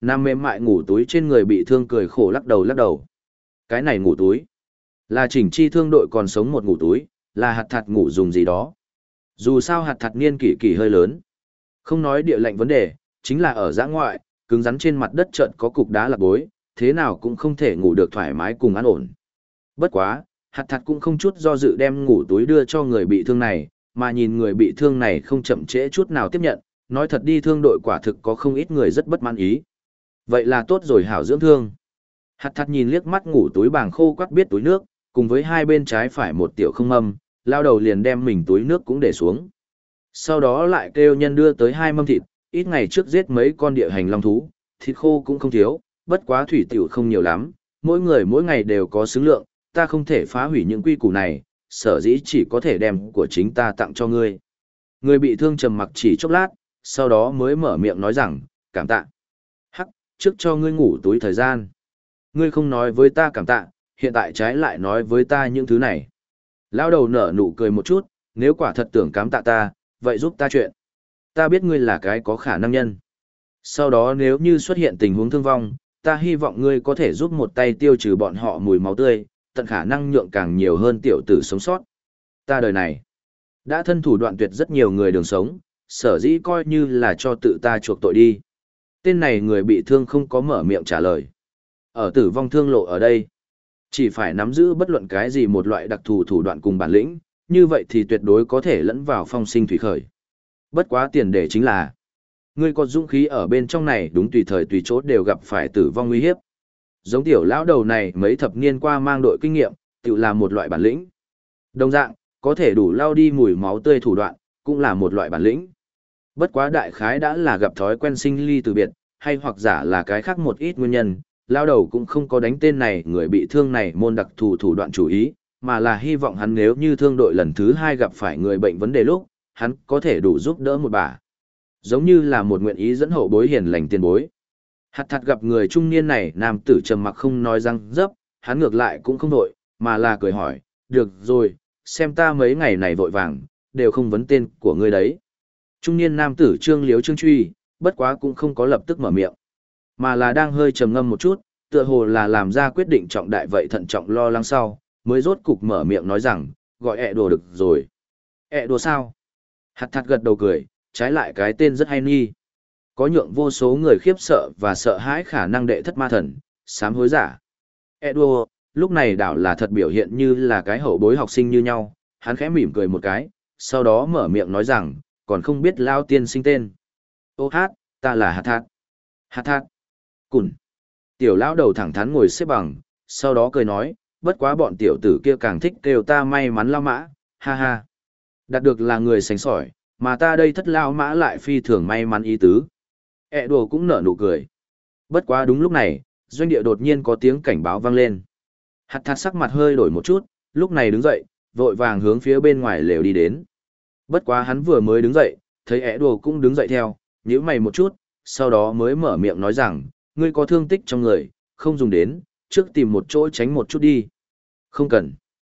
Nam mềm mại ngủ túi trên người bị thương cười khổ lắc đầu lắc đầu. Cái này ngủ túi, là chỉnh chi thương đội còn sống một ngủ túi, là hạt thạt ngủ dùng gì đó. Dù sao hạt thạt niên kỷ kỷ hơi lớn. Không nói địa lệnh vấn đề, chính là ở giã ngoại, cứng rắn trên mặt đất trận có cục đá lạc bối, thế nào cũng không thể ngủ được thoải mái cùng an ổn. Bất quá, hạt thạt cũng không chút do dự đem ngủ túi đưa cho người bị thương này, mà nhìn người bị thương này không chậm trễ chút nào tiếp nhận, nói thật đi thương đội quả thực có không ít người rất bất mãn ý. Vậy là tốt rồi hảo dưỡng thương. Hạt thạt nhìn liếc mắt ngủ túi bàng khô quắc biết túi nước, cùng với hai bên trái phải một tiểu không mâm, lao đầu liền đem mình túi nước cũng để xuống. Sau đó lại kêu nhân đưa tới hai mâm thịt, ít ngày trước giết mấy con địa hành long thú, thịt khô cũng không thiếu, bất quá thủy tiểu không nhiều lắm, mỗi người mỗi ngày đều có xứng lượng, ta không thể phá hủy những quy củ này, sở dĩ chỉ có thể đem của chính ta tặng cho ngươi. Người bị thương trầm mặc chỉ chốc lát, sau đó mới mở miệng nói rằng, cảm tạ. Hắc, trước cho ngươi ngủ túi thời gian. Ngươi không nói với ta cảm tạ, hiện tại trái lại nói với ta những thứ này. Lao đầu nở nụ cười một chút, nếu quả thật tưởng cảm tạ ta, vậy giúp ta chuyện. Ta biết ngươi là cái có khả năng nhân. Sau đó nếu như xuất hiện tình huống thương vong, ta hy vọng ngươi có thể giúp một tay tiêu trừ bọn họ mùi máu tươi, tận khả năng nhượng càng nhiều hơn tiểu tử sống sót. Ta đời này, đã thân thủ đoạn tuyệt rất nhiều người đường sống, sở dĩ coi như là cho tự ta chuộc tội đi. Tên này người bị thương không có mở miệng trả lời. Ở tử vong thương lộ ở đây, chỉ phải nắm giữ bất luận cái gì một loại đặc thù thủ đoạn cùng bản lĩnh, như vậy thì tuyệt đối có thể lẫn vào phong sinh thủy khởi. Bất quá tiền đề chính là, ngươi có dũng khí ở bên trong này đúng tùy thời tùy chỗ đều gặp phải tử vong nguy hiếp. Giống tiểu lão đầu này mấy thập niên qua mang đội kinh nghiệm, tự là một loại bản lĩnh. Đồng dạng, có thể đủ lao đi mùi máu tươi thủ đoạn, cũng là một loại bản lĩnh. Bất quá đại khái đã là gặp thói quen sinh ly từ biệt, hay hoặc giả là cái khác một ít nguyên nhân, lao đầu cũng không có đánh tên này người bị thương này môn đặc thù thủ đoạn chủ ý, mà là hy vọng hắn nếu như thương đội lần thứ hai gặp phải người bệnh vấn đề lúc, hắn có thể đủ giúp đỡ một bà. Giống như là một nguyện ý dẫn hậu bối hiền lành tiền bối. Hạt thạt gặp người trung niên này nam tử trầm mặc không nói răng dấp, hắn ngược lại cũng không vội, mà là cười hỏi, được rồi, xem ta mấy ngày này vội vàng, đều không vấn tên của ngươi đấy. Trung niên nam tử trương liếu trương truy, bất quá cũng không có lập tức mở miệng, mà là đang hơi trầm ngâm một chút, tựa hồ là làm ra quyết định trọng đại vậy thận trọng lo lắng sau, mới rốt cục mở miệng nói rằng, gọi ẹ đồ được rồi. Ẹ đồ sao? Hạt thạt gật đầu cười, trái lại cái tên rất hay nghi. Có nhượng vô số người khiếp sợ và sợ hãi khả năng đệ thất ma thần, sám hối giả. Edward, lúc này đảo là thật biểu hiện như là cái hậu bối học sinh như nhau, hắn khẽ mỉm cười một cái, sau đó mở miệng nói rằng, còn không biết lao tiên sinh tên. Ô hát, ta là hạt thạt. Hạt thạt. Cùn. Tiểu lão đầu thẳng thắn ngồi xếp bằng, sau đó cười nói, bất quá bọn tiểu tử kia càng thích kêu ta may mắn lao mã, ha ha. Đạt được là người sánh sỏi, mà ta đây thất lao mã lại phi thường may mắn ý tứ. Ế đồ cũng nở nụ cười. Bất quá đúng lúc này, doanh địa đột nhiên có tiếng cảnh báo vang lên. Hạt thạt sắc mặt hơi đổi một chút, lúc này đứng dậy, vội vàng hướng phía bên ngoài lều đi đến. Bất quá hắn vừa mới đứng dậy, thấy Ế đồ cũng đứng dậy theo, nhíu mày một chút, sau đó mới mở miệng nói rằng, ngươi có thương tích trong người, không dùng đến, trước tìm một chỗ tránh một chút đi. Không cần.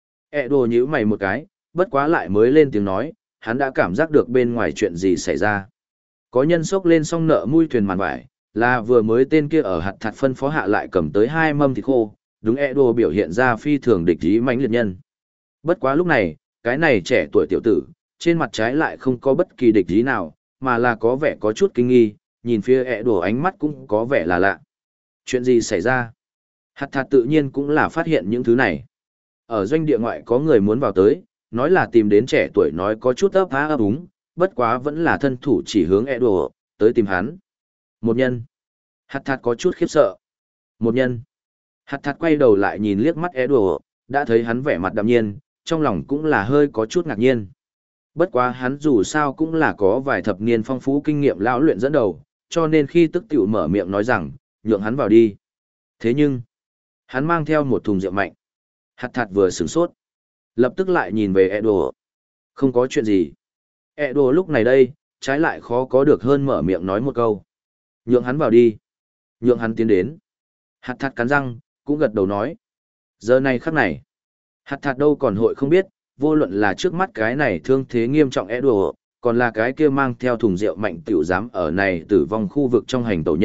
Ế đồ nhíu mày một cái, bất quá lại mới lên tiếng nói, hắn đã cảm giác được bên ngoài chuyện gì xảy ra. Có nhân sốc lên xong nợ mui thuyền màn vải, là vừa mới tên kia ở hạt thạt phân phó hạ lại cầm tới hai mâm thịt khô, đúng Edo biểu hiện ra phi thường địch ý mãnh liệt nhân. Bất quá lúc này, cái này trẻ tuổi tiểu tử, trên mặt trái lại không có bất kỳ địch ý nào, mà là có vẻ có chút kinh nghi, nhìn phía Edo ánh mắt cũng có vẻ là lạ. Chuyện gì xảy ra? Hạt thạt tự nhiên cũng là phát hiện những thứ này. Ở doanh địa ngoại có người muốn vào tới, nói là tìm đến trẻ tuổi nói có chút ấp há ấp úng, bất quá vẫn là thân thủ chỉ hướng Edo, tới tìm hắn. Một nhân. Hạt thạt có chút khiếp sợ. Một nhân. Hạt thạt quay đầu lại nhìn liếc mắt Edo, đã thấy hắn vẻ mặt đạm nhiên, trong lòng cũng là hơi có chút ngạc nhiên. Bất quá hắn dù sao cũng là có vài thập niên phong phú kinh nghiệm lão luyện dẫn đầu, cho nên khi tức tiểu mở miệng nói rằng, nhượng hắn vào đi. Thế nhưng, hắn mang theo một thùng rượu mạnh. Hạt thạt vừa sửng sốt, lập tức lại nhìn về Edo. Không có chuyện gì. Edo lúc này đây, trái lại khó có được hơn mở miệng nói một câu. Nhượng hắn vào đi. Nhượng hắn tiến đến. Hạt thạt cắn răng, cũng gật đầu nói. Giờ này khắc này. Hạt thạt đâu còn hội không biết, vô luận là trước mắt cái này thương thế nghiêm trọng Edo, còn là cái kia mang theo thùng rượu mạnh tiểu dám ở này tử vong khu vực trong hành tẩu nhân,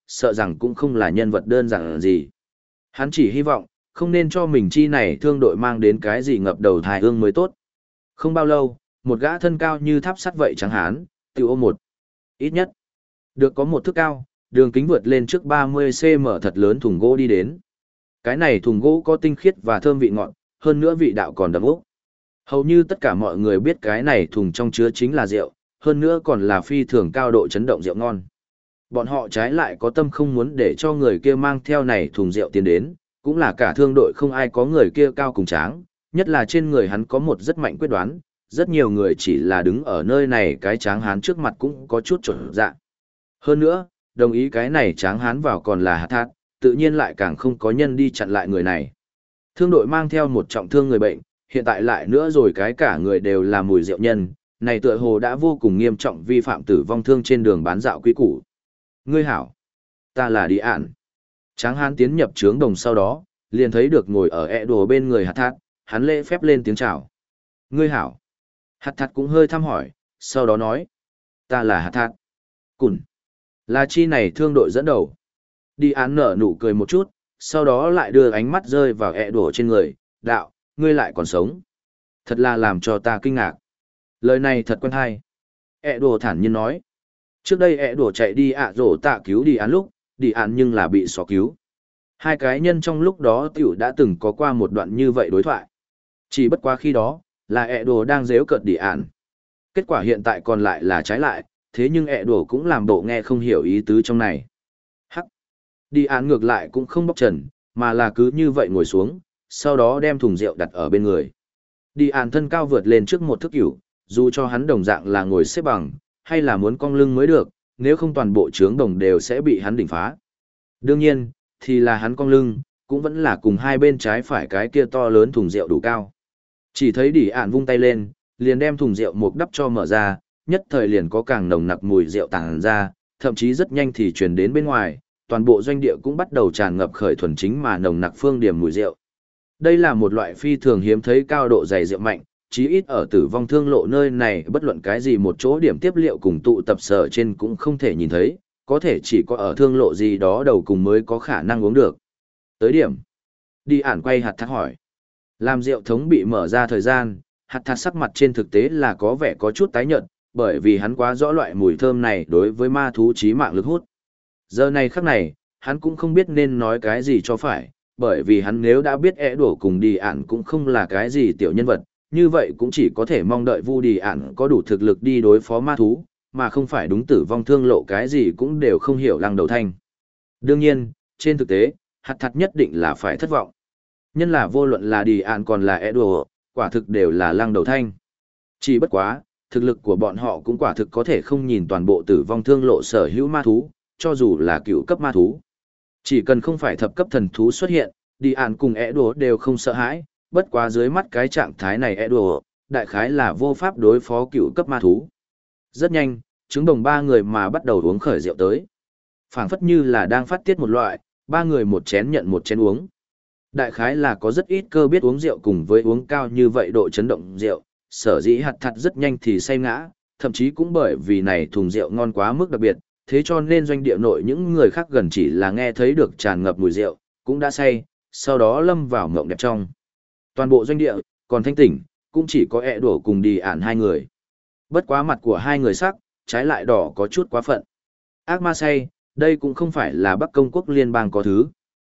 sợ rằng cũng không là nhân vật đơn giản gì. Hắn chỉ hy vọng, không nên cho mình chi này thương đội mang đến cái gì ngập đầu thai hương mới tốt. Không bao lâu, một gã thân cao như tháp sắt vậy trắng hán, tiểu ôm một. Ít nhất, được có một thước cao, đường kính vượt lên trước 30 cm thật lớn thùng gỗ đi đến. Cái này thùng gỗ có tinh khiết và thơm vị ngọt, hơn nữa vị đạo còn đậm ốc. Hầu như tất cả mọi người biết cái này thùng trong chứa chính là rượu, hơn nữa còn là phi thường cao độ chấn động rượu ngon. Bọn họ trái lại có tâm không muốn để cho người kia mang theo này thùng rượu tiến đến, cũng là cả thương đội không ai có người kia cao cùng tráng, nhất là trên người hắn có một rất mạnh quyết đoán, rất nhiều người chỉ là đứng ở nơi này cái tráng hán trước mặt cũng có chút trở dạ. Hơn nữa, đồng ý cái này tráng hán vào còn là hạt thát, tự nhiên lại càng không có nhân đi chặn lại người này. Thương đội mang theo một trọng thương người bệnh, hiện tại lại nữa rồi cái cả người đều là mùi rượu nhân, này tựa hồ đã vô cùng nghiêm trọng vi phạm tử vong thương trên đường bán dạo quý củ. Ngươi hảo, ta là đi ản. Tráng hán tiến nhập trướng đồng sau đó, liền thấy được ngồi ở ẹ đồ bên người hạt thát, hắn lễ phép lên tiếng chào. Ngươi hảo. Hạt thát cũng hơi thăm hỏi, sau đó nói. Ta là hạt thát. Cùn. Là chi này thương đội dẫn đầu. Đi án nở nụ cười một chút, sau đó lại đưa ánh mắt rơi vào ẹ đồ trên người. Đạo, ngươi lại còn sống. Thật là làm cho ta kinh ngạc. Lời này thật quen hay. Ẹ đồ thản nhiên nói. Trước đây ẹ đồ chạy đi rổ tạ cứu đi án lúc, đi án nhưng là bị xó cứu. Hai cái nhân trong lúc đó tiểu đã từng có qua một đoạn như vậy đối thoại. Chỉ bất quá khi đó, là ẹ đồ đang giễu cợt đi án. Kết quả hiện tại còn lại là trái lại, thế nhưng ẹ đồ cũng làm bộ nghe không hiểu ý tứ trong này. Hắc. Đi án ngược lại cũng không bóc trần, mà là cứ như vậy ngồi xuống, sau đó đem thùng rượu đặt ở bên người. Đi án thân cao vượt lên trước một thước cửu, dù cho hắn đồng dạng là ngồi xếp bằng, hay là muốn cong lưng mới được, nếu không toàn bộ trướng đồng đều sẽ bị hắn đỉnh phá. Đương nhiên, thì là hắn cong lưng, cũng vẫn là cùng hai bên trái phải cái kia to lớn thùng rượu đủ cao. Chỉ thấy đỉ ản vung tay lên, liền đem thùng rượu một đắp cho mở ra, nhất thời liền có càng nồng nặc mùi rượu tàng ra, thậm chí rất nhanh thì truyền đến bên ngoài, toàn bộ doanh địa cũng bắt đầu tràn ngập khởi thuần chính mà nồng nặc phương điểm mùi rượu. Đây là một loại phi thường hiếm thấy cao độ dày rượu mạnh, chí ít ở tử vong thương lộ nơi này bất luận cái gì một chỗ điểm tiếp liệu cùng tụ tập sở trên cũng không thể nhìn thấy, có thể chỉ có ở thương lộ gì đó đầu cùng mới có khả năng uống được. Tới điểm. Đi ản quay hạt thác hỏi. Làm rượu thống bị mở ra thời gian, hạt thác sắc mặt trên thực tế là có vẻ có chút tái nhợt, bởi vì hắn quá rõ loại mùi thơm này đối với ma thú chí mạng lực hút. Giờ này khắc này, hắn cũng không biết nên nói cái gì cho phải, bởi vì hắn nếu đã biết đổ cùng đi ản cũng không là cái gì tiểu nhân vật, như vậy cũng chỉ có thể mong đợi Vu Đi ản có đủ thực lực đi đối phó ma thú, mà không phải đúng tử vong thương lộ cái gì cũng đều không hiểu lăng đầu thanh. Đương nhiên, trên thực tế, hạt thật nhất định là phải thất vọng. Nhân là vô luận là Đi ản còn là Edo, quả thực đều là lăng đầu thanh. Chỉ bất quá, thực lực của bọn họ cũng quả thực có thể không nhìn toàn bộ tử vong thương lộ sở hữu ma thú, cho dù là cựu cấp ma thú. Chỉ cần không phải thập cấp thần thú xuất hiện, Đi ản cùng Edo đều không sợ hãi, bất quá dưới mắt cái trạng thái này Edo, đại khái là vô pháp đối phó cựu cấp ma thú. Rất nhanh, trứng đồng ba người mà bắt đầu uống khởi rượu tới. Phảng phất như là đang phát tiết một loại, ba người một chén nhận một chén uống. Đại khái là có rất ít cơ biết uống rượu cùng với uống cao như vậy độ chấn động rượu, sở dĩ hạt thật rất nhanh thì say ngã, thậm chí cũng bởi vì này thùng rượu ngon quá mức đặc biệt, thế cho nên doanh địa nội những người khác gần chỉ là nghe thấy được tràn ngập mùi rượu, cũng đã say, sau đó lâm vào mộng đẹp trong. Toàn bộ doanh địa, còn thanh tỉnh, cũng chỉ có đổ cùng đi ản hai người. Bất quá mặt của hai người sắc, trái lại đỏ có chút quá phận. Ác ma say, đây cũng không phải là Bắc Công quốc liên bang có thứ.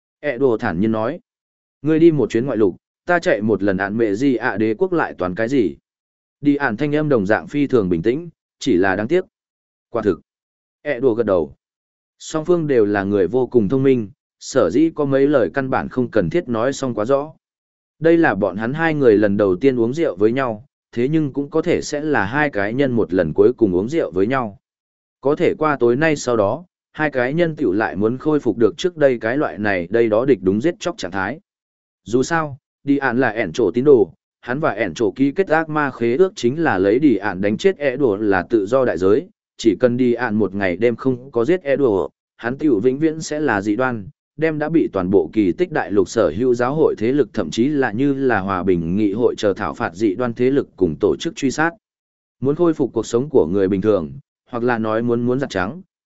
Đồ thản nhiên nói. Ngươi đi một chuyến ngoại lục, ta chạy một lần ạn mẹ gì đế quốc lại toàn cái gì. Đi ản thanh âm đồng dạng phi thường bình tĩnh, chỉ là đáng tiếc. Quả thực. Đồ gật đầu. Song phương đều là người vô cùng thông minh, sở dĩ có mấy lời căn bản không cần thiết nói xong quá rõ. Đây là bọn hắn hai người lần đầu tiên uống rượu với nhau, thế nhưng cũng có thể sẽ là hai cái nhân một lần cuối cùng uống rượu với nhau. Có thể qua tối nay sau đó, hai cái nhân tiểu lại muốn khôi phục được trước đây cái loại này đây đó địch đúng giết chóc trạng thái. Dù sao, đi ản là ẻn trổ tín đồ, hắn và ẻn trổ ký kết ác ma khế ước chính là lấy đi ản đánh chết đùa là tự do đại giới, chỉ cần đi ản một ngày đêm không có giết đùa, hắn tiểu vĩnh viễn sẽ là dị đoan, đem đã bị toàn bộ kỳ tích đại lục sở hữu giáo hội thế lực thậm chí là như là hòa bình nghị hội chờ thảo phạt dị đoan thế lực cùng tổ chức truy sát. Muốn khôi phục cuộc sống của người bình thường, hoặc là nói muốn giặt trắng,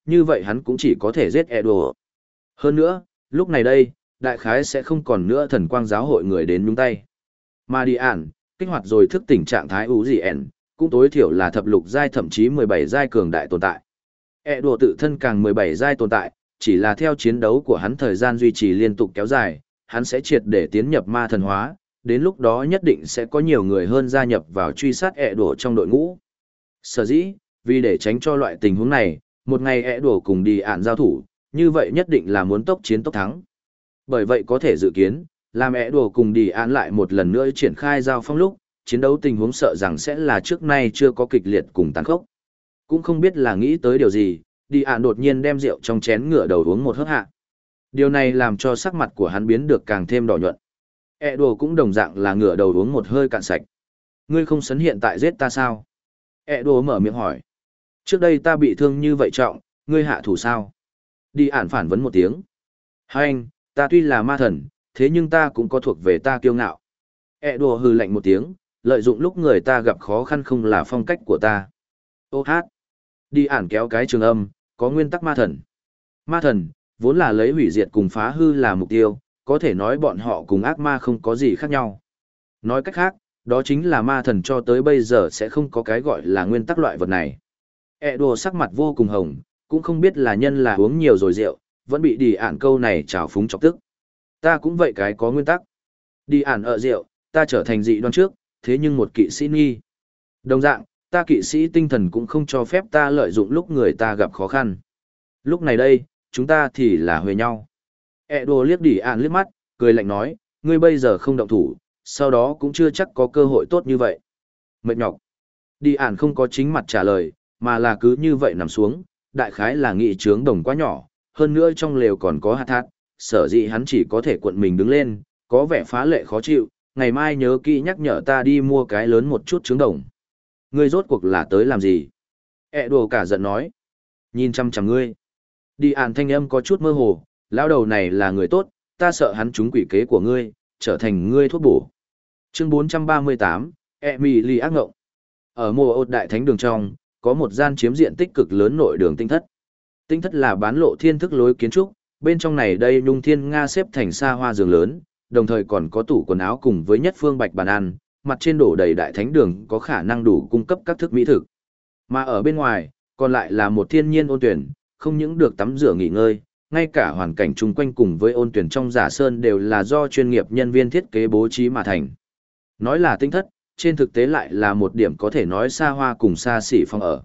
như vậy hắn cũng chỉ có thể giết Edo. Hơn nữa, lúc này đây, đại khái sẽ không còn nữa thần quang giáo hội người đến nhúng tay. Mà đi ản, kích hoạt rồi thức tỉnh trạng thái ủ gì ẻn, cũng tối thiểu là thập lục giai thậm chí 17 giai cường đại tồn tại. Edo tự thân càng 17 giai tồn tại, chỉ là theo chiến đấu của hắn thời gian duy trì liên tục kéo dài, hắn sẽ triệt để tiến nhập ma thần hóa, đến lúc đó nhất định sẽ có nhiều người hơn gia nhập vào truy sát Edo trong đội ngũ. Sở dĩ, vì để tránh cho loại tình huống này, một ngày Edo cùng đi ản giao thủ, như vậy nhất định là muốn tốc chiến tốc thắng. Bởi vậy có thể dự kiến, làm Edo cùng đi ản lại một lần nữa triển khai giao phong lúc, chiến đấu tình huống sợ rằng sẽ là trước nay chưa có kịch liệt cùng tàn khốc. Cũng không biết là nghĩ tới điều gì, đi ản đột nhiên đem rượu trong chén ngửa đầu uống một hớp hạ. Điều này làm cho sắc mặt của hắn biến được càng thêm đỏ nhuận. Edo cũng đồng dạng là ngửa đầu uống một hơi cạn sạch. Ngươi không sấn hiện tại giết ta sao? Edo mở miệng hỏi. Trước đây ta bị thương như vậy trọng, ngươi hạ thủ sao? Đi ản phản vấn một tiếng. Anh, ta tuy là ma thần, thế nhưng ta cũng có thuộc về ta kiêu ngạo. Edo hừ lạnh một tiếng, lợi dụng lúc người ta gặp khó khăn không là phong cách của ta. Ô hát. Đi ản kéo cái trường âm, có nguyên tắc ma thần. Ma thần, vốn là lấy hủy diệt cùng phá hư là mục tiêu, có thể nói bọn họ cùng ác ma không có gì khác nhau. Nói cách khác, đó chính là ma thần cho tới bây giờ sẽ không có cái gọi là nguyên tắc loại vật này. Edo sắc mặt vô cùng hồng, cũng không biết là nhân là uống nhiều rồi rượu, vẫn bị đi ản câu này trào phúng chọc tức. Ta cũng vậy cái có nguyên tắc. Đi ản ở rượu, ta trở thành dị đoan trước, thế nhưng một kỵ sĩ nghi. Đồng dạng, ta kỵ sĩ tinh thần cũng không cho phép ta lợi dụng lúc người ta gặp khó khăn. Lúc này đây, chúng ta thì là huề nhau. Edo liếc đi ản liếc mắt, cười lạnh nói, ngươi bây giờ không động thủ, sau đó cũng chưa chắc có cơ hội tốt như vậy. Mệt nhọc. Đi ản không có chính mặt trả lời, mà là cứ như vậy nằm xuống, đại khái là nghị trướng đồng quá nhỏ, hơn nữa trong lều còn có hạt thát, sở dĩ hắn chỉ có thể cuộn mình đứng lên, có vẻ phá lệ khó chịu, ngày mai nhớ kỹ nhắc nhở ta đi mua cái lớn một chút trứng đồng. Ngươi rốt cuộc là tới làm gì? Edo cả giận nói. Nhìn chăm chăm ngươi. Đi ản thanh âm có chút mơ hồ, lão đầu này là người tốt, ta sợ hắn trúng quỷ kế của ngươi, trở thành ngươi thuốc bổ. Chương 438, Emily ác ngộng. Ở mùa ột đại thánh đường trong, có một gian chiếm diện tích cực lớn nội đường tinh thất. Tinh thất là bán lộ thiên thức lối kiến trúc, bên trong này đây nhung thiên nga xếp thành xa hoa giường lớn, đồng thời còn có tủ quần áo cùng với nhất phương bạch bàn ăn, mặt trên đổ đầy đại thánh đường có khả năng đủ cung cấp các thức mỹ thực. Mà ở bên ngoài, còn lại là một thiên nhiên ôn tuyển, không những được tắm rửa nghỉ ngơi, ngay cả hoàn cảnh chung quanh cùng với ôn tuyển trong giả sơn đều là do chuyên nghiệp nhân viên thiết kế bố trí mà thành. Nói là tinh thất, trên thực tế lại là một điểm có thể nói xa hoa cùng xa xỉ phòng ở.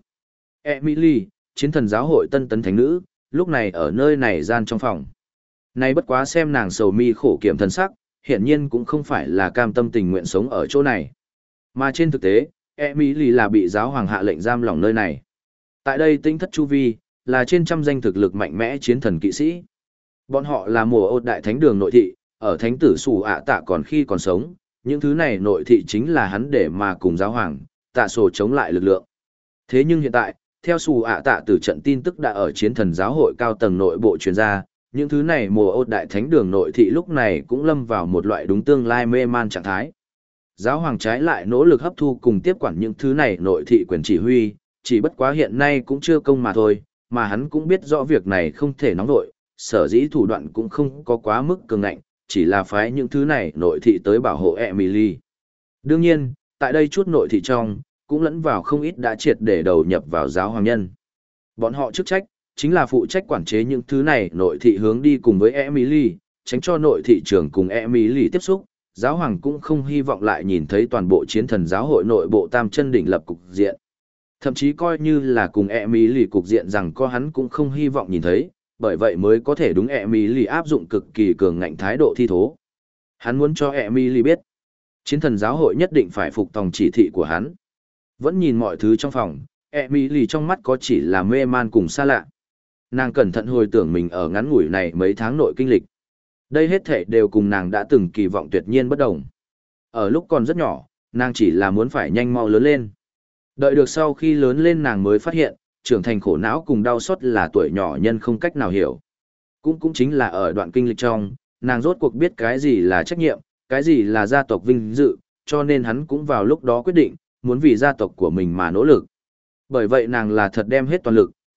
Emily, chiến thần giáo hội tân tấn thánh nữ, lúc này ở nơi này gian trong phòng. Này bất quá xem nàng sầu mi khổ kiểm thần sắc, hiển nhiên cũng không phải là cam tâm tình nguyện sống ở chỗ này. Mà trên thực tế, Emily là bị giáo hoàng hạ lệnh giam lỏng nơi này. Tại đây tinh thất chu vi, là trên trăm danh thực lực mạnh mẽ chiến thần kỵ sĩ. Bọn họ là mùa ột đại thánh đường nội thị, ở thánh tử Sủ ạ tạ còn khi còn sống, những thứ này nội thị chính là hắn để mà cùng giáo hoàng, tạ sổ chống lại lực lượng. Thế nhưng hiện tại, theo Sủ ạ tạ từ trận tin tức đã ở chiến thần giáo hội cao tầng nội bộ truyền ra, những thứ này mùa ột đại thánh đường nội thị lúc này cũng lâm vào một loại đúng tương lai mê man trạng thái. Giáo hoàng trái lại nỗ lực hấp thu cùng tiếp quản những thứ này nội thị quyền chỉ huy, chỉ bất quá hiện nay cũng chưa công mà thôi, mà hắn cũng biết rõ việc này không thể nóng vội, sở dĩ thủ đoạn cũng không có quá mức cường ngạnh, chỉ là phái những thứ này nội thị tới bảo hộ Emily. Đương nhiên, tại đây chút nội thị trong, cũng lẫn vào không ít đã triệt để đầu nhập vào giáo hoàng nhân. Bọn họ chức trách, chính là phụ trách quản chế những thứ này nội thị hướng đi cùng với Emily, tránh cho nội thị trưởng cùng Emily tiếp xúc. Giáo hoàng cũng không hy vọng lại nhìn thấy toàn bộ chiến thần giáo hội nội bộ tam chân đỉnh lập cục diện. Thậm chí coi như là cùng Emily cục diện rằng có hắn cũng không hy vọng nhìn thấy, bởi vậy mới có thể đúng Emily áp dụng cực kỳ cường ngạnh thái độ thi thố. Hắn muốn cho Emily biết, chiến thần giáo hội nhất định phải phục tòng chỉ thị của hắn. Vẫn nhìn mọi thứ trong phòng, Emily trong mắt có chỉ là mê man cùng xa lạ. Nàng cẩn thận hồi tưởng mình ở ngắn ngủi này mấy tháng nội kinh lịch. Đây hết thảy đều cùng nàng đã từng kỳ vọng tuyệt nhiên bất đồng. Ở lúc còn rất nhỏ, nàng chỉ là muốn phải nhanh mau lớn lên. Đợi được sau khi lớn lên nàng mới phát hiện, trưởng thành khổ não cùng đau xót là tuổi nhỏ nhân không cách nào hiểu. Cũng chính là ở đoạn kinh lịch trong, nàng rốt cuộc biết cái gì là trách nhiệm, cái gì là gia tộc vinh dự, cho nên hắn cũng vào lúc đó quyết định, muốn vì gia tộc của mình mà nỗ lực. Bởi vậy nàng là thật đem hết toàn lực,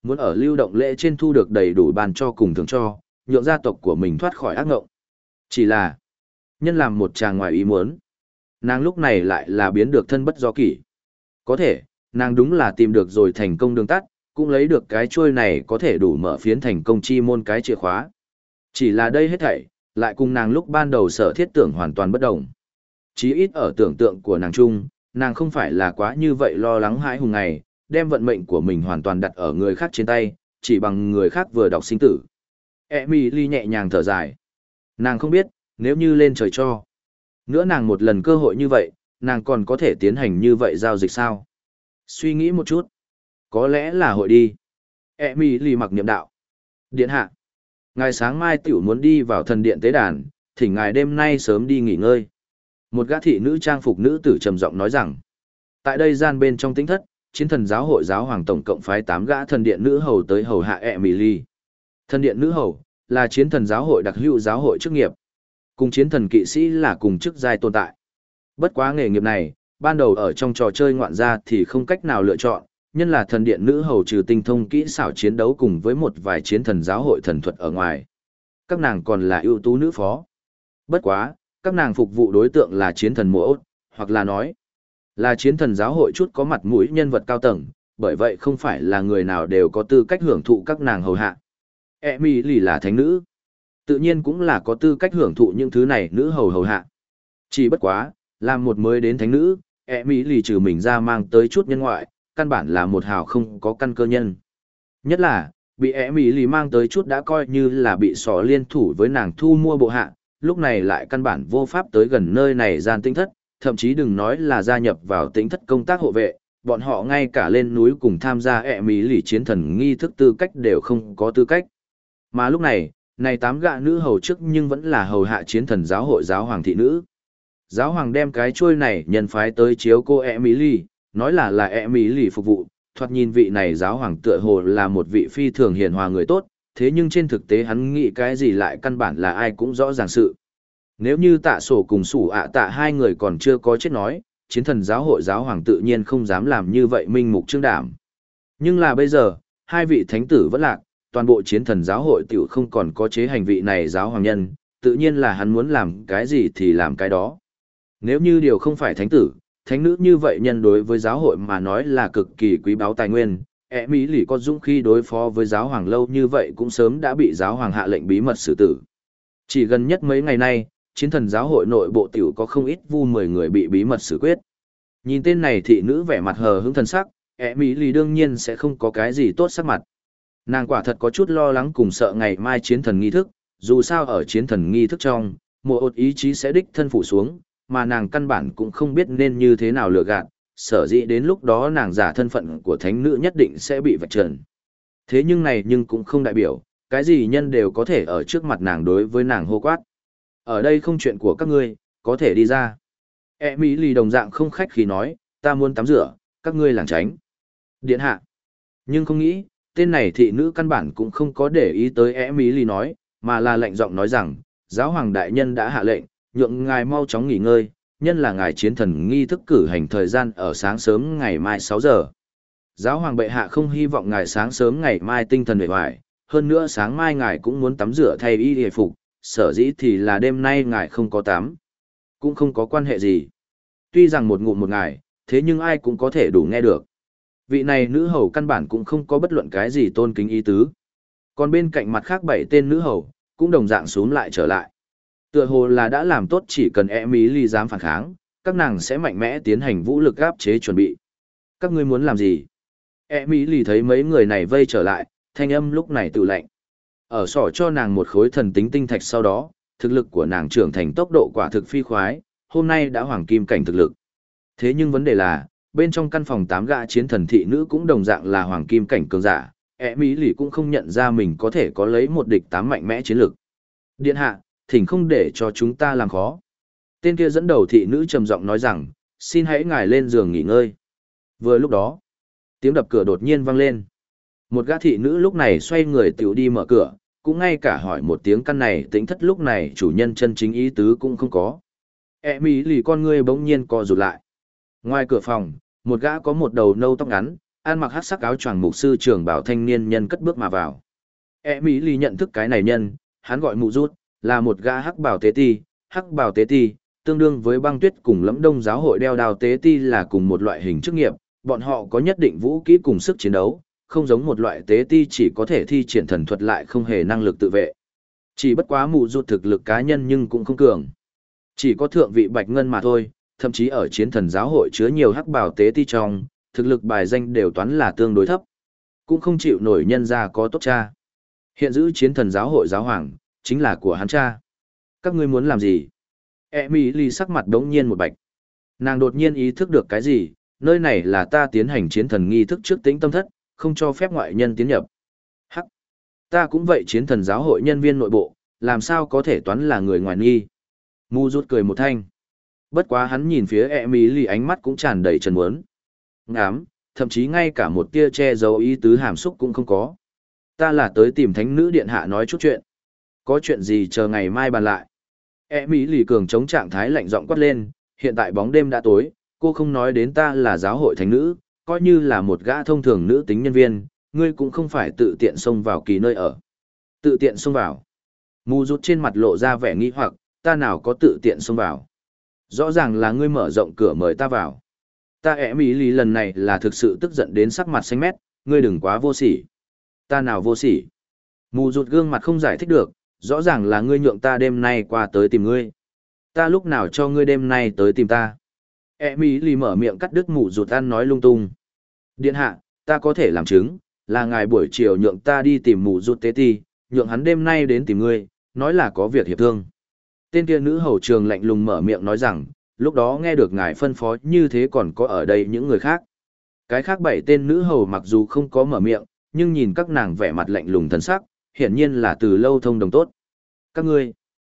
Muốn ở lưu động lễ trên thu được đầy đủ bàn cho cùng thưởng cho, nhượng gia tộc của mình thoát khỏi ác ngộng. Chỉ là, nhân làm một chàng ngoài ý muốn. Nàng lúc này lại là biến được thân bất do kỷ. Có thể, nàng đúng là tìm được rồi thành công đường tắt, cũng lấy được cái chuôi này có thể đủ mở phiến thành công chi môn cái chìa khóa. Chỉ là đây hết thảy, lại cùng nàng lúc ban đầu sở thiết tưởng hoàn toàn bất đồng. Chí ít ở tưởng tượng của nàng chung, nàng không phải là quá như vậy lo lắng hãi hùng ngày, đem vận mệnh của mình hoàn toàn đặt ở người khác trên tay, chỉ bằng người khác vừa đọc sinh tử. Emily nhẹ nhàng thở dài. Nàng không biết, nếu như lên trời cho. Nữa nàng một lần cơ hội như vậy, nàng còn có thể tiến hành như vậy giao dịch sao? Suy nghĩ một chút. Có lẽ là hội đi. Emily mặc niệm đạo. Điện hạ. Ngài sáng mai tiểu muốn đi vào thần điện tế đàn, thỉnh ngài đêm nay sớm đi nghỉ ngơi. Một gã thị nữ trang phục nữ tử trầm giọng nói rằng. Tại đây gian bên trong tĩnh thất, chiến thần giáo hội giáo hoàng tổng cộng phái 8 gã thần điện nữ hầu tới hầu hạ Emily. Thần điện nữ hầu là chiến thần giáo hội đặc hữu giáo hội chức nghiệp. Cùng chiến thần kỵ sĩ là cùng chức giai tồn tại. Bất quá nghề nghiệp này, ban đầu ở trong trò chơi ngoạn gia thì không cách nào lựa chọn, nhân là thần điện nữ hầu trừ tinh thông kỹ xảo chiến đấu cùng với một vài chiến thần giáo hội thần thuật ở ngoài. Các nàng còn là ưu tú nữ phó. Bất quá, các nàng phục vụ đối tượng là chiến thần mộ ốt, hoặc là nói, là chiến thần giáo hội chút có mặt mũi nhân vật cao tầng, bởi vậy không phải là người nào đều có tư cách hưởng thụ các nàng hầu hạ. Emily là thánh nữ, tự nhiên cũng là có tư cách hưởng thụ những thứ này nữ hầu hầu hạ. Chỉ bất quá, làm một mới đến thánh nữ, Emily trừ mình ra mang tới chút nhân ngoại, căn bản là một hào không có căn cơ nhân. Nhất là, bị Emily mang tới chút đã coi như là bị sỏ liên thủ với nàng thu mua bộ hạ, lúc này lại căn bản vô pháp tới gần nơi này gian tinh thất, thậm chí đừng nói là gia nhập vào tinh thất công tác hộ vệ, bọn họ ngay cả lên núi cùng tham gia Emily chiến thần nghi thức tư cách đều không có tư cách. Mà lúc này, này 8 gã nữ hầu trước nhưng vẫn là hầu hạ chiến thần giáo hội giáo hoàng thị nữ. Giáo hoàng đem cái chuôi này nhân phái tới chiếu cô Emily, nói là Emily phục vụ, thoạt nhìn vị này giáo hoàng tựa hồ là một vị phi thường hiền hòa người tốt, thế nhưng trên thực tế hắn nghĩ cái gì lại căn bản là ai cũng rõ ràng sự. Nếu như tạ sổ cùng sủ ạ tạ hai người còn chưa có chết nói, chiến thần giáo hội giáo hoàng tự nhiên không dám làm như vậy minh mục trương đảm. Nhưng là bây giờ, hai vị thánh tử vẫn lạc, toàn bộ chiến thần giáo hội tiểu không còn có chế hành vị này giáo hoàng nhân, tự nhiên là hắn muốn làm cái gì thì làm cái đó. Nếu như điều không phải thánh tử, thánh nữ như vậy nhân đối với giáo hội mà nói là cực kỳ quý báu tài nguyên, Mỹ lì có dũng khi đối phó với giáo hoàng lâu như vậy cũng sớm đã bị giáo hoàng hạ lệnh bí mật xử tử. Chỉ gần nhất mấy ngày nay, chiến thần giáo hội nội bộ tiểu có không ít vu 10 người bị bí mật xử quyết. Nhìn tên này thị nữ vẻ mặt hờ hững thần sắc, Mỹ lì đương nhiên sẽ không có cái gì tốt sắc mặt. Nàng quả thật có chút lo lắng cùng sợ ngày mai chiến thần nghi thức, dù sao ở chiến thần nghi thức trong, một ột ý chí sẽ đích thân phủ xuống, mà nàng căn bản cũng không biết nên như thế nào lừa gạt, sở dĩ đến lúc đó nàng giả thân phận của thánh nữ nhất định sẽ bị vạch trần. Thế nhưng này nhưng cũng không đại biểu, cái gì nhân đều có thể ở trước mặt nàng đối với nàng hô quát. Ở đây không chuyện của các ngươi, có thể đi ra. Emily đồng dạng không khách khí nói, ta muốn tắm rửa, các ngươi làng tránh. Điện hạ. Nhưng không nghĩ, tên này thị nữ căn bản cũng không có để ý tới Emily nói, mà là lệnh giọng nói rằng, giáo hoàng đại nhân đã hạ lệnh, nhượng ngài mau chóng nghỉ ngơi, nhân là ngài chiến thần nghi thức cử hành thời gian ở sáng sớm ngày mai 6 giờ. Giáo hoàng bệ hạ không hy vọng ngài sáng sớm ngày mai tinh thần uể oải, hơn nữa sáng mai ngài cũng muốn tắm rửa thay y hề phục, sở dĩ thì là đêm nay ngài không có tắm, cũng không có quan hệ gì. Tuy rằng một ngụm một ngài, thế nhưng ai cũng có thể đủ nghe được. Vị này nữ hầu căn bản cũng không có bất luận cái gì tôn kính ý tứ. Còn bên cạnh mặt khác 7 tên nữ hầu, cũng đồng dạng xuống lại trở lại. Tựa hồ là đã làm tốt chỉ cần Emily dám phản kháng, các nàng sẽ mạnh mẽ tiến hành vũ lực áp chế chuẩn bị. Các ngươi muốn làm gì? Emily thấy mấy người này vây trở lại, thanh âm lúc này tự lạnh. Ở sỏ cho nàng một khối thần tính tinh thạch sau đó, thực lực của nàng trưởng thành tốc độ quả thực phi khoái, hôm nay đã hoàng kim cảnh thực lực. Thế nhưng vấn đề là, bên trong căn phòng 8 gã chiến thần thị nữ cũng đồng dạng là hoàng kim cảnh cường giả, Emily cũng không nhận ra mình có thể có lấy một địch 8 mạnh mẽ chiến lực. Điện hạ, thỉnh không để cho chúng ta làm khó. Tên kia dẫn đầu thị nữ trầm giọng nói rằng, xin hãy ngài lên giường nghỉ ngơi. Vừa lúc đó, tiếng đập cửa đột nhiên vang lên. Một gã thị nữ lúc này xoay người tiểu đi mở cửa, cũng ngay cả hỏi một tiếng căn này tính thất lúc này chủ nhân chân chính ý tứ cũng không có. Emily con ngươi bỗng nhiên co rụt lại. Ngoài cửa phòng, một gã có một đầu nâu tóc ngắn, An mặc hắc sắc áo choàng mục sư trưởng bảo thanh niên nhân cất bước mà vào. Emily nhận thức cái này nhân, hắn gọi mụ rút, là một gã hắc bảo tế ti, tương đương với băng tuyết cùng lẫm đông giáo hội đeo đao tế ti là cùng một loại hình chức nghiệp, bọn họ có nhất định vũ kỹ cùng sức chiến đấu, không giống một loại tế ti chỉ có thể thi triển thần thuật lại không hề năng lực tự vệ. Chỉ bất quá mụ rút thực lực cá nhân nhưng cũng không cường. Chỉ có thượng vị bạch ngân mà thôi, thậm chí ở chiến thần giáo hội chứa nhiều hắc bảo tế ti trong, thực lực bài danh đều toán là tương đối thấp. Cũng không chịu nổi nhân ra có tốt cha. Hiện giữ chiến thần giáo hội giáo hoàng, chính là của hắn cha. Các ngươi muốn làm gì? Emily sắc mặt đống nhiên một bạch. Nàng đột nhiên ý thức được cái gì, nơi này là ta tiến hành chiến thần nghi thức trước tĩnh tâm thất, không cho phép ngoại nhân tiến nhập. Hắc! Ta cũng vậy chiến thần giáo hội nhân viên nội bộ, làm sao có thể toán là người ngoài nghi. Mu rút cười một thanh. Bất quá hắn nhìn phía Emily ánh mắt cũng tràn đầy trần muốn. Ngám, thậm chí ngay cả một tia che giấu ý tứ hàm xúc cũng không có. Ta là tới tìm thánh nữ điện hạ nói chút chuyện. Có chuyện gì chờ ngày mai bàn lại. Emily cường chống trạng thái lạnh giọng quát lên, hiện tại bóng đêm đã tối, cô không nói đến ta là giáo hội thánh nữ, coi như là một gã thông thường nữ tính nhân viên, ngươi cũng không phải tự tiện xông vào kỳ nơi ở. Tự tiện xông vào. Mù rút trên mặt lộ ra vẻ nghi hoặc, ta nào có tự tiện xông vào. Rõ ràng là ngươi mở rộng cửa mời ta vào. Ta Emily lần này là thực sự tức giận đến sắc mặt xanh mét, ngươi đừng quá vô sỉ. Ta nào vô sỉ. Mù rút gương mặt không giải thích được, rõ ràng là ngươi nhượng ta đêm nay qua tới tìm ngươi. Ta lúc nào cho ngươi đêm nay tới tìm ta. Emily mở miệng cắt đứt mù rút ăn nói lung tung. Điện hạ, ta có thể làm chứng, là ngài buổi chiều nhượng ta đi tìm mù rút tế ti, nhượng hắn đêm nay đến tìm ngươi, nói là có việc hiệp thương. Tên kia nữ hầu trường lạnh lùng mở miệng nói rằng, lúc đó nghe được ngài phân phó như thế còn có ở đây những người khác. Cái khác 7 tên nữ hầu mặc dù không có mở miệng, nhưng nhìn các nàng vẻ mặt lạnh lùng thần sắc, hiển nhiên là từ lâu thông đồng tốt. Các ngươi,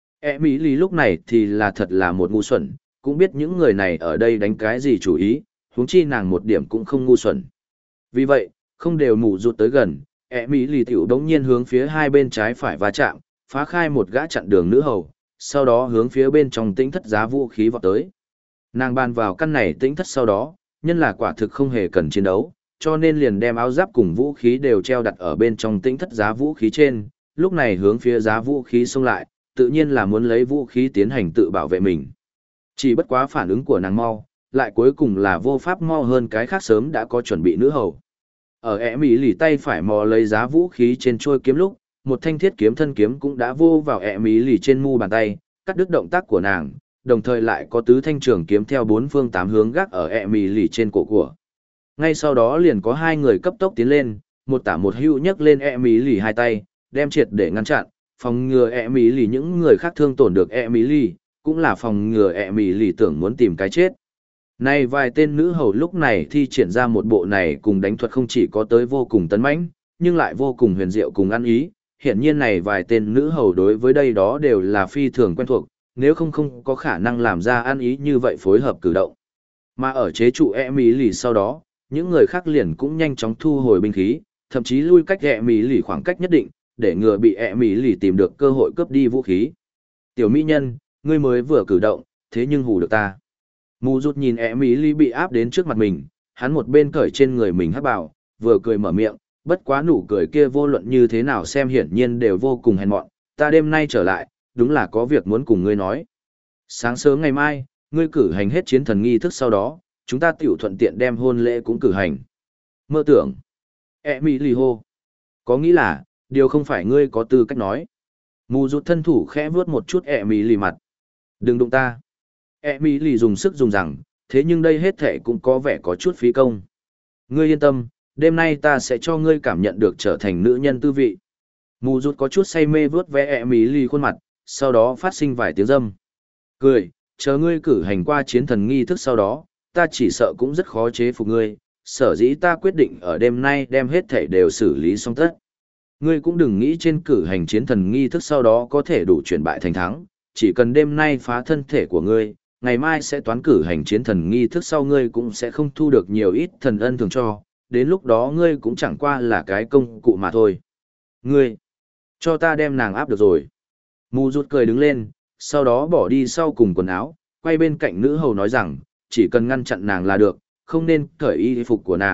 Emily lúc này thì là thật là một ngu xuẩn, cũng biết những người này ở đây đánh cái gì chủ ý, huống chi nàng một điểm cũng không ngu xuẩn. Vì vậy, không đều mù rụt tới gần, Emily tiểu đống nhiên hướng phía hai bên trái phải va chạm, phá khai một gã chặn đường nữ hầu, sau đó hướng phía bên trong tĩnh thất giá vũ khí vọt tới. Nàng ban vào căn này tĩnh thất sau đó, nhân là quả thực không hề cần chiến đấu, cho nên liền đem áo giáp cùng vũ khí đều treo đặt ở bên trong tĩnh thất giá vũ khí trên, lúc này hướng phía giá vũ khí xông lại, tự nhiên là muốn lấy vũ khí tiến hành tự bảo vệ mình. Chỉ bất quá phản ứng của nàng mau, lại cuối cùng là vô pháp mau hơn cái khác sớm đã có chuẩn bị nữ hầu. Ở Emily tay phải mò lấy giá vũ khí trên trôi kiếm lúc, một thanh thiết kiếm thân kiếm cũng đã vô vào Emily trên mu bàn tay, cắt đứt động tác của nàng, đồng thời lại có tứ thanh trường kiếm theo bốn phương tám hướng gác ở Emily trên cổ của. Ngay sau đó liền có hai người cấp tốc tiến lên, một tả một hữu nhấc lên Emily hai tay, đem triệt để ngăn chặn, phòng ngừa Emily những người khác thương tổn được Emily, cũng là phòng ngừa Emily tưởng muốn tìm cái chết. Này vài tên nữ hầu lúc này thi triển ra một bộ này cùng đánh thuật không chỉ có tới vô cùng tấn mãnh, nhưng lại vô cùng huyền diệu cùng ăn ý. Hiển nhiên này vài tên nữ hầu đối với đây đó đều là phi thường quen thuộc, nếu không có khả năng làm ra ăn ý như vậy phối hợp cử động. Mà ở chế trụ Emily sau đó, những người khác liền cũng nhanh chóng thu hồi binh khí, thậm chí lui cách Emily khoảng cách nhất định, để ngừa bị Emily tìm được cơ hội cướp đi vũ khí. Tiểu mỹ nhân, ngươi mới vừa cử động, thế nhưng hù được ta. Mù rút nhìn Emily bị áp đến trước mặt mình, hắn một bên cởi trên người mình hắc bào, vừa cười mở miệng, bất quá nụ cười kia vô luận như thế nào xem hiển nhiên đều vô cùng hèn mọn, ta đêm nay trở lại, đúng là có việc muốn cùng ngươi nói. Sáng sớm ngày mai, ngươi cử hành hết chiến thần nghi thức sau đó, chúng ta tiểu thuận tiện đem hôn lễ cũng cử hành. Mơ tưởng. Emily hô. Có nghĩ là, điều không phải ngươi có tư cách nói. Mù rút thân thủ khẽ vuốt một chút Emily mặt. Đừng đụng ta. Emily dùng sức dùng rằng, thế nhưng đây hết thể cũng có vẻ có chút phí công. Ngươi yên tâm, đêm nay ta sẽ cho ngươi cảm nhận được trở thành nữ nhân tư vị. Mù rút có chút say mê vuốt ve Emily khuôn mặt, sau đó phát sinh vài tiếng râm. Cười, chờ ngươi cử hành qua chiến thần nghi thức sau đó, ta chỉ sợ cũng rất khó chế phục ngươi, sở dĩ ta quyết định ở đêm nay đem hết thể đều xử lý xong tất. Ngươi cũng đừng nghĩ trên cử hành chiến thần nghi thức sau đó có thể đủ chuyển bại thành thắng, chỉ cần đêm nay phá thân thể của ngươi, ngày mai sẽ toán cử hành chiến thần nghi thức sau ngươi cũng sẽ không thu được nhiều ít thần ân thường cho, đến lúc đó ngươi cũng chẳng qua là cái công cụ mà thôi. Ngươi, cho ta đem nàng áp được rồi. Mù rút cười đứng lên, sau đó bỏ đi sau cùng quần áo, quay bên cạnh nữ hầu nói rằng, chỉ cần ngăn chặn nàng là được, không nên cởi y phục của nàng,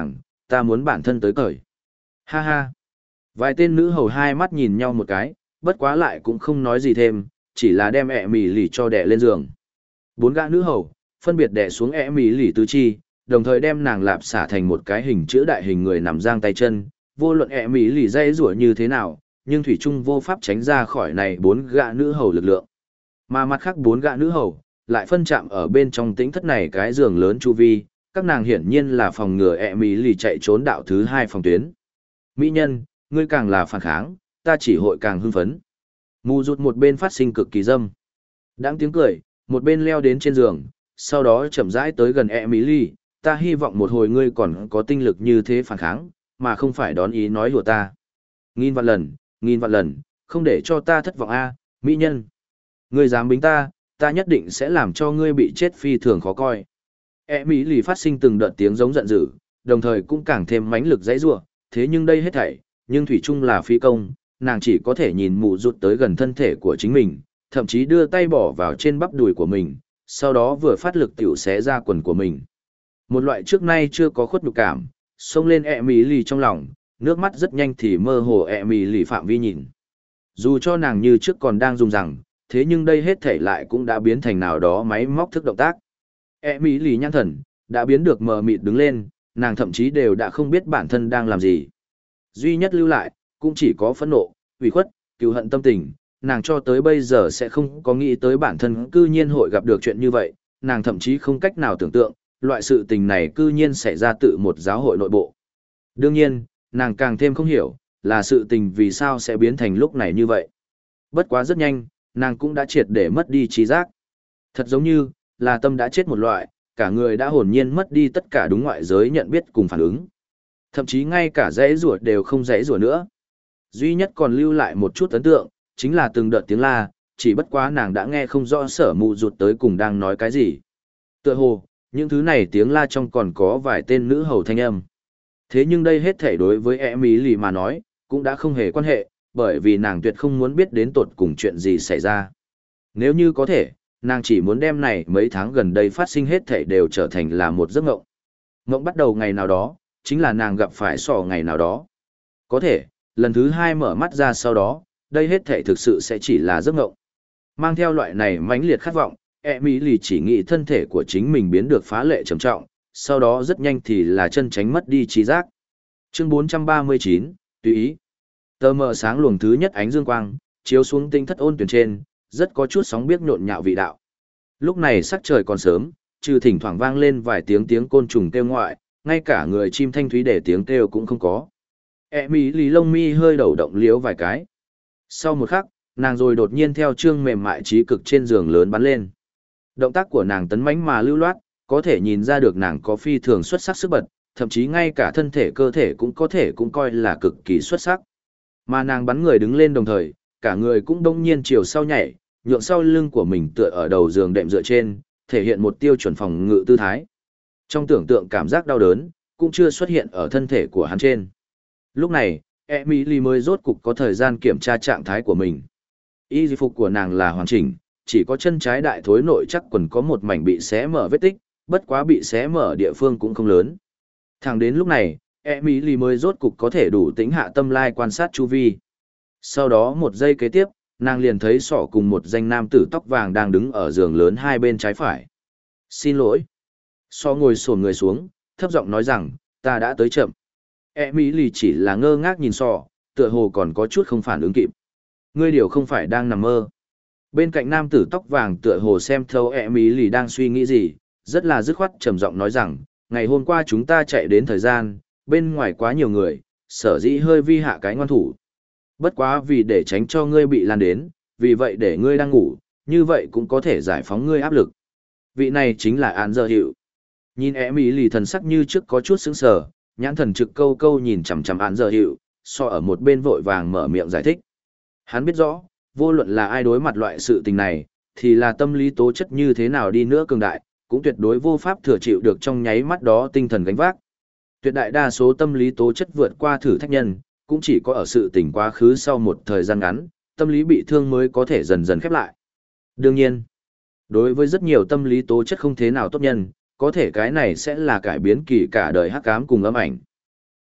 ta muốn bản thân tới cởi. Ha ha. Vài tên nữ hầu hai mắt nhìn nhau một cái, bất quá lại cũng không nói gì thêm, chỉ là đem ẹ mì lì cho đè lên giường. Bốn gã nữ hầu, phân biệt đè xuống ẹ mì lì tứ chi, đồng thời đem nàng lạp xả thành một cái hình chữ đại hình người nằm giang tay chân, vô luận ẹ mì lì dây rủa như thế nào, nhưng thủy trung vô pháp tránh ra khỏi này bốn gã nữ hầu lực lượng. Mà mặt khác bốn gã nữ hầu, lại phân chạm ở bên trong tĩnh thất này cái giường lớn chu vi, các nàng hiển nhiên là phòng ngừa ẹ mì lì chạy trốn đạo thứ hai phòng tuyến. Mỹ nhân, ngươi càng là phản kháng, ta chỉ hội càng hưng phấn. Mù rụt một bên phát sinh cực kỳ dâm. Đáng tiếng cười, một bên leo đến trên giường, sau đó chậm rãi tới gần Emily, ta hy vọng một hồi ngươi còn có tinh lực như thế phản kháng, mà không phải đón ý nói hùa ta. Nghìn vạn lần, không để cho ta thất vọng a, mỹ nhân. Ngươi dám bính ta, ta nhất định sẽ làm cho ngươi bị chết phi thường khó coi. Emily phát sinh từng đợt tiếng giống giận dữ, đồng thời cũng càng thêm mãnh lực dãy rủa, thế nhưng đây hết thảy, nhưng thủy chung là phi công, nàng chỉ có thể nhìn mụ rụt tới gần thân thể của chính mình, thậm chí đưa tay bỏ vào trên bắp đùi của mình, sau đó vừa phát lực tiểu xé ra quần của mình. Một loại trước nay chưa có khuất nhục cảm, xông lên Emily trong lòng, nước mắt rất nhanh thì mơ hồ Emily phạm vi nhìn. Dù cho nàng như trước còn đang dùng rằng, thế nhưng đây hết thể lại cũng đã biến thành nào đó máy móc thức động tác. Emily nhãn thần, đã biến được mờ mịt đứng lên, nàng thậm chí đều đã không biết bản thân đang làm gì. Duy nhất lưu lại, cũng chỉ có phẫn nộ, ủy khuất, cừu hận tâm tình, nàng cho tới bây giờ sẽ không có nghĩ tới bản thân cư nhiên hội gặp được chuyện như vậy, nàng thậm chí không cách nào tưởng tượng, loại sự tình này cư nhiên xảy ra tự một giáo hội nội bộ. Đương nhiên, nàng càng thêm không hiểu, là sự tình vì sao sẽ biến thành lúc này như vậy. Bất quá rất nhanh, nàng cũng đã triệt để mất đi trí giác. Thật giống như, là tâm đã chết một loại, cả người đã hồn nhiên mất đi tất cả đúng ngoại giới nhận biết cùng phản ứng. Thậm chí ngay cả giãy giụa đều không giãy giụa nữa. Duy nhất còn lưu lại một chút ấn tượng, chính là từng đợt tiếng la, chỉ bất quá nàng đã nghe không rõ sở mụ rụt tới cùng đang nói cái gì. Tựa hồ, những thứ này tiếng la trong còn có vài tên nữ hầu thanh âm. Thế nhưng đây hết thể đối với Emily mà nói, cũng đã không hề quan hệ, bởi vì nàng tuyệt không muốn biết đến tột cùng chuyện gì xảy ra. Nếu như có thể, nàng chỉ muốn đem này mấy tháng gần đây phát sinh hết thể đều trở thành là một giấc mộng. Mộng bắt đầu ngày nào đó, chính là nàng gặp phải sỏ ngày nào đó. Có thể, lần thứ hai mở mắt ra sau đó, đây hết thể thực sự sẽ chỉ là giấc mộng. Mang theo loại này mãnh liệt khát vọng, Emily chỉ nghĩ thân thể của chính mình biến được phá lệ trầm trọng, sau đó rất nhanh thì là chân tránh mất đi trí giác. Chương 439, tùy ý. Tờ mờ sáng luồng thứ nhất ánh dương quang, chiếu xuống tinh thất ôn tuyển trên, rất có chút sóng biếc nhộn nhạo vị đạo. Lúc này sắc trời còn sớm, trừ thỉnh thoảng vang lên vài tiếng côn trùng kêu ngoại, ngay cả người chim thanh thúy để tiếng kêu cũng không có. Emily lông mi hơi đầu động liếu vài cái. Sau một khắc, nàng rồi đột nhiên theo chương mềm mại trí cực trên giường lớn bắn lên. Động tác của nàng tấn mãnh mà lưu loát, có thể nhìn ra được nàng có phi thường xuất sắc sức bật, thậm chí ngay cả thân thể cơ thể cũng có thể cũng coi là cực kỳ xuất sắc. Mà nàng bắn người đứng lên đồng thời, cả người cũng đông nhiên chiều sau nhảy, nhượng sau lưng của mình tựa ở đầu giường đệm dựa trên, thể hiện một tiêu chuẩn phòng ngự tư thái. Trong tưởng tượng cảm giác đau đớn, cũng chưa xuất hiện ở thân thể của hắn trên. Lúc này, Emily mới rốt cục có thời gian kiểm tra trạng thái của mình. Y phục của nàng là hoàn chỉnh, chỉ có chân trái đại thối nội chắc quần có một mảnh bị xé mở vết tích, bất quá bị xé mở địa phương cũng không lớn. Thẳng đến lúc này, Emily mới rốt cục có thể đủ tĩnh hạ tâm lai quan sát chu vi. Sau đó một giây kế tiếp, nàng liền thấy sọ cùng một danh nam tử tóc vàng đang đứng ở giường lớn hai bên trái phải. Xin lỗi. Sọ ngồi xổm người xuống, thấp giọng nói rằng, ta đã tới chậm. Emily chỉ là ngơ ngác nhìn sọ, tựa hồ còn có chút không phản ứng kịp. Ngươi điều không phải đang nằm mơ. Bên cạnh nam tử tóc vàng tựa hồ xem thấu Emily đang suy nghĩ gì, rất là dứt khoát trầm giọng nói rằng, ngày hôm qua chúng ta chạy đến thời gian, bên ngoài quá nhiều người, sở dĩ hơi vi hạ cái ngoan thủ. Bất quá vì để tránh cho ngươi bị lan đến, vì vậy để ngươi đang ngủ, như vậy cũng có thể giải phóng ngươi áp lực. Vị này chính là Án Giờ Hiệu. Nhìn Emily thần sắc như trước có chút sững sờ, nhãn thần trực câu câu nhìn chằm chằm Án Giờ Hiệu, so ở một bên vội vàng mở miệng giải thích. Hắn biết rõ, vô luận là ai đối mặt loại sự tình này, thì là tâm lý tố chất như thế nào đi nữa cường đại, cũng tuyệt đối vô pháp thừa chịu được trong nháy mắt đó tinh thần gánh vác. Tuyệt đại đa số tâm lý tố chất vượt qua thử thách nhân, cũng chỉ có ở sự tình quá khứ sau một thời gian ngắn, tâm lý bị thương mới có thể dần dần khép lại. Đương nhiên, đối với rất nhiều tâm lý tố chất không thế nào tốt nhân, có thể cái này sẽ là cải biến kỳ cả đời hắc ám cùng ám ảnh.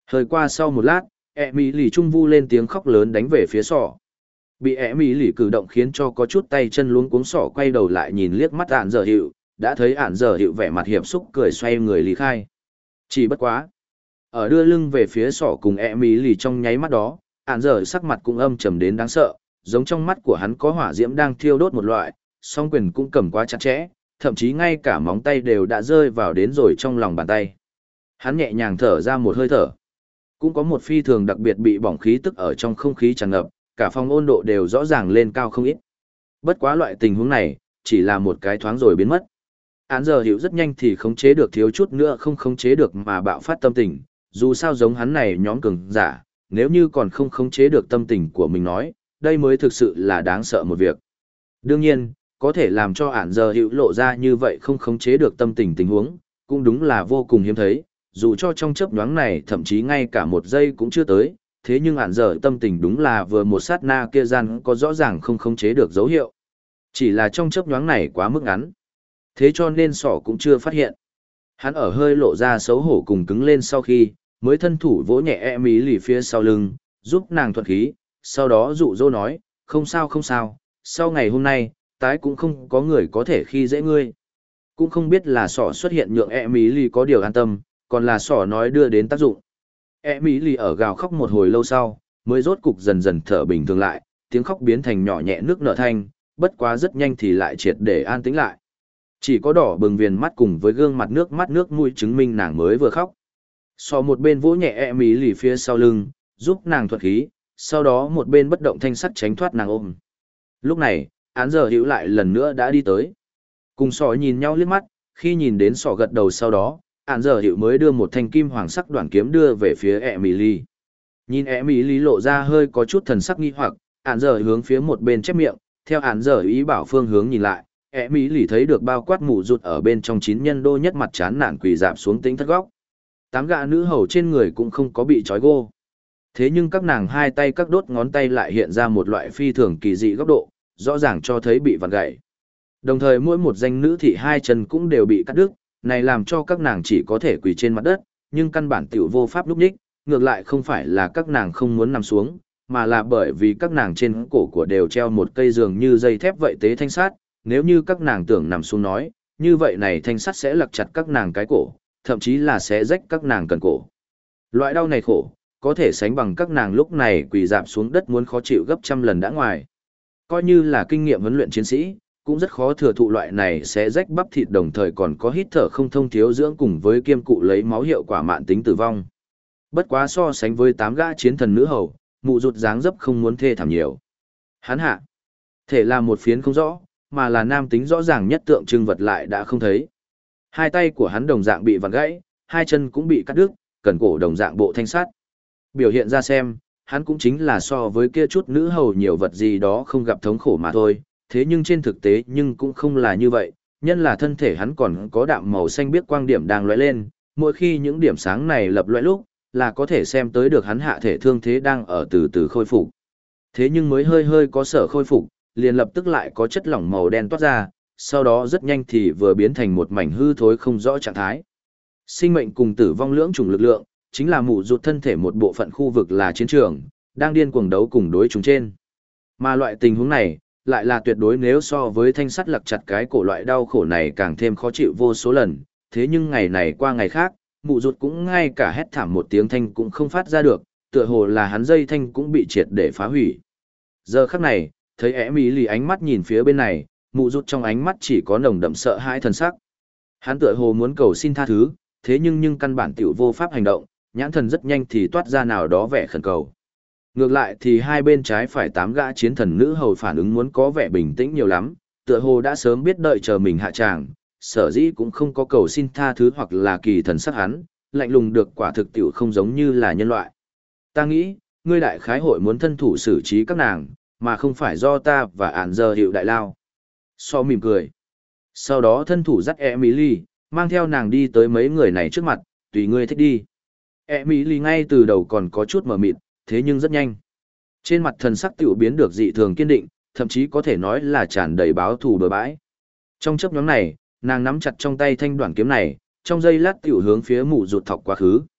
Hơi qua sau một lát, ẹ mỹ lì trung vu lên tiếng khóc lớn đánh về phía sỏ. Bị ẹ mỹ lì cử động khiến cho có chút tay chân luống cuống, sỏ quay đầu lại nhìn liếc mắt ản giờ hiệu, đã thấy ản giờ hiệu vẻ mặt hiệp xúc cười xoay người lý khai. Chỉ bất quá. Ở đưa lưng về phía sỏ cùng ẹ mỹ lì trong nháy mắt đó, ản giờ sắc mặt cũng âm trầm đến đáng sợ, giống trong mắt của hắn có hỏa diễm đang thiêu đốt một loại, song quyền cũng cầm quá chặt chẽ, thậm chí ngay cả móng tay đều đã rơi vào đến rồi trong lòng bàn tay. Hắn nhẹ nhàng thở ra một hơi thở. Cũng có một phi thường đặc biệt bị bỏng khí tức ở trong không khí tràn ngập, cả phòng 温độ đều rõ ràng lên cao không ít. Bất quá loại tình huống này, chỉ là một cái thoáng rồi biến mất. Án giờ hiểu rất nhanh thì khống chế được, thiếu chút nữa không khống chế được mà bạo phát tâm tình, dù sao giống hắn này nhóm cường giả, nếu như còn không khống chế được tâm tình của mình nói, đây mới thực sự là đáng sợ một việc. Đương nhiên, có thể làm cho án giờ hiểu lộ ra như vậy không khống chế được tâm tình tình huống, cũng đúng là vô cùng hiếm thấy, dù cho trong chớp nhoáng này thậm chí ngay cả một giây cũng chưa tới, thế nhưng án giờ tâm tình đúng là vừa một sát na kia gian có rõ ràng không khống chế được dấu hiệu. Chỉ là trong chớp nhoáng này quá mức ngắn. Thế cho nên sỏ cũng chưa phát hiện. Hắn ở hơi lộ ra xấu hổ cùng cứng lên sau khi, mới thân thủ vỗ nhẹ e mí lì phía sau lưng, giúp nàng thuận khí, sau đó dụ dỗ nói, không sao không sao, sau ngày hôm nay, tái cũng không có người có thể khi dễ ngươi. Cũng không biết là sỏ xuất hiện nhượng e mí lì có điều an tâm, còn là sỏ nói đưa đến tác dụng. E mí lì ở gào khóc một hồi lâu sau, mới rốt cục dần dần thở bình thường lại, tiếng khóc biến thành nhỏ nhẹ nước nở thanh, bất quá rất nhanh thì lại triệt để an tĩnh lại. Chỉ có đỏ bừng viền mắt cùng với gương mặt nước mũi chứng minh nàng mới vừa khóc. Sò một bên vỗ nhẹ e mí lì phía sau lưng, giúp nàng thuật khí, sau đó một bên bất động thanh sắt tránh thoát nàng ôm. Lúc này, án giờ hữu lại lần nữa đã đi tới. Cùng sò nhìn nhau liếc mắt, khi nhìn đến sò gật đầu sau đó, án giờ hữu mới đưa một thanh kim hoàng sắc đoạn kiếm đưa về phía e mí lì. Nhìn e mí lì lộ ra hơi có chút thần sắc nghi hoặc, án giờ hướng phía một bên chép miệng, theo án giờ ý bảo phương hướng nhìn lại. E mỹ lì thấy được bao quát mù rụt ở bên trong 9 nhân đô nhất mặt chán nản quỳ dạp xuống tính thất góc. 8 gã nữ hầu trên người cũng không có bị trói gô. Thế nhưng các nàng hai tay các đốt ngón tay lại hiện ra một loại phi thường kỳ dị góc độ, rõ ràng cho thấy bị vặn gãy. Đồng thời mỗi một danh nữ thị hai chân cũng đều bị cắt đứt, này làm cho các nàng chỉ có thể quỳ trên mặt đất, nhưng căn bản tiểu vô pháp lúc nhích, ngược lại không phải là các nàng không muốn nằm xuống, mà là bởi vì các nàng trên cổ của đều treo một cây giường như dây thép vậy tế thanh sát. Nếu như các nàng tưởng nằm xuống nói, như vậy này thanh sắt sẽ lặc chặt các nàng cái cổ, thậm chí là sẽ rách các nàng cần cổ. Loại đau này khổ, có thể sánh bằng các nàng lúc này quỳ dạp xuống đất muốn khó chịu gấp trăm lần đã ngoài. Coi như là kinh nghiệm huấn luyện chiến sĩ, cũng rất khó thừa thụ loại này sẽ rách bắp thịt đồng thời còn có hít thở không thông thiếu dưỡng cùng với kiêm cụ lấy máu hiệu quả mạn tính tử vong. Bất quá so sánh với 8 gã chiến thần nữ hầu, mụ rụt dáng dấp không muốn thê thảm nhiều. Hắn hạ, thể là một phiến không rõ, mà là nam tính rõ ràng nhất tượng trưng vật lại đã không thấy. Hai tay của hắn đồng dạng bị vặn gãy, hai chân cũng bị cắt đứt, cần cổ đồng dạng bộ thanh sắt. Biểu hiện ra xem, hắn cũng chính là so với kia chút nữ hầu nhiều vật gì đó không gặp thống khổ mà thôi, thế nhưng trên thực tế nhưng cũng không là như vậy, nhân là thân thể hắn còn có đạm màu xanh biếc quang điểm đang lóe lên, mỗi khi những điểm sáng này lập lóe lúc, là có thể xem tới được hắn hạ thể thương thế đang ở từ từ khôi phục. Thế nhưng mới hơi hơi có sở khôi phục, liền lập tức lại có chất lỏng màu đen toát ra, sau đó rất nhanh thì vừa biến thành một mảnh hư thối không rõ trạng thái. Sinh mệnh cùng tử vong lưỡng chủng lực lượng, chính là mụ rụt thân thể một bộ phận khu vực là chiến trường, đang điên cuồng đấu cùng đối chúng trên. Mà loại tình huống này, lại là tuyệt đối nếu so với thanh sắt lặc chặt cái cổ loại đau khổ này càng thêm khó chịu vô số lần, thế nhưng ngày này qua ngày khác, mụ rụt cũng ngay cả hét thảm một tiếng thanh cũng không phát ra được, tựa hồ là hắn dây thanh cũng bị triệt để phá hủy. Giờ khắc này, thấy ẻ mỹ lì ánh mắt nhìn phía bên này, mụ rút trong ánh mắt chỉ có nồng đậm sợ hãi thần sắc. Hắn tựa hồ muốn cầu xin tha thứ, thế nhưng căn bản tiểu vô pháp hành động, nhãn thần rất nhanh thì toát ra nào đó vẻ khẩn cầu. Ngược lại thì hai bên trái phải 8 gã chiến thần nữ hầu phản ứng muốn có vẻ bình tĩnh nhiều lắm, tựa hồ đã sớm biết đợi chờ mình hạ tràng, sở dĩ cũng không có cầu xin tha thứ hoặc là kỳ thần sắc hắn, lạnh lùng được quả thực tiểu không giống như là nhân loại. Ta nghĩ, ngươi đại khái hội muốn thân thủ xử trí các nàng, mà không phải do ta và ản giờ hiệu đại lao. So mỉm cười. Sau đó thân thủ dắt Emily, mang theo nàng đi tới mấy người này trước mặt, tùy ngươi thích đi. Emily ngay từ đầu còn có chút mờ mịt, thế nhưng rất nhanh. Trên mặt thần sắc tiểu biến được dị thường kiên định, thậm chí có thể nói là tràn đầy báo thù bừa bãi. Trong chấp nhóm này, nàng nắm chặt trong tay thanh đoạn kiếm này, trong giây lát tiểu hướng phía mụ rụt thọc quá khứ.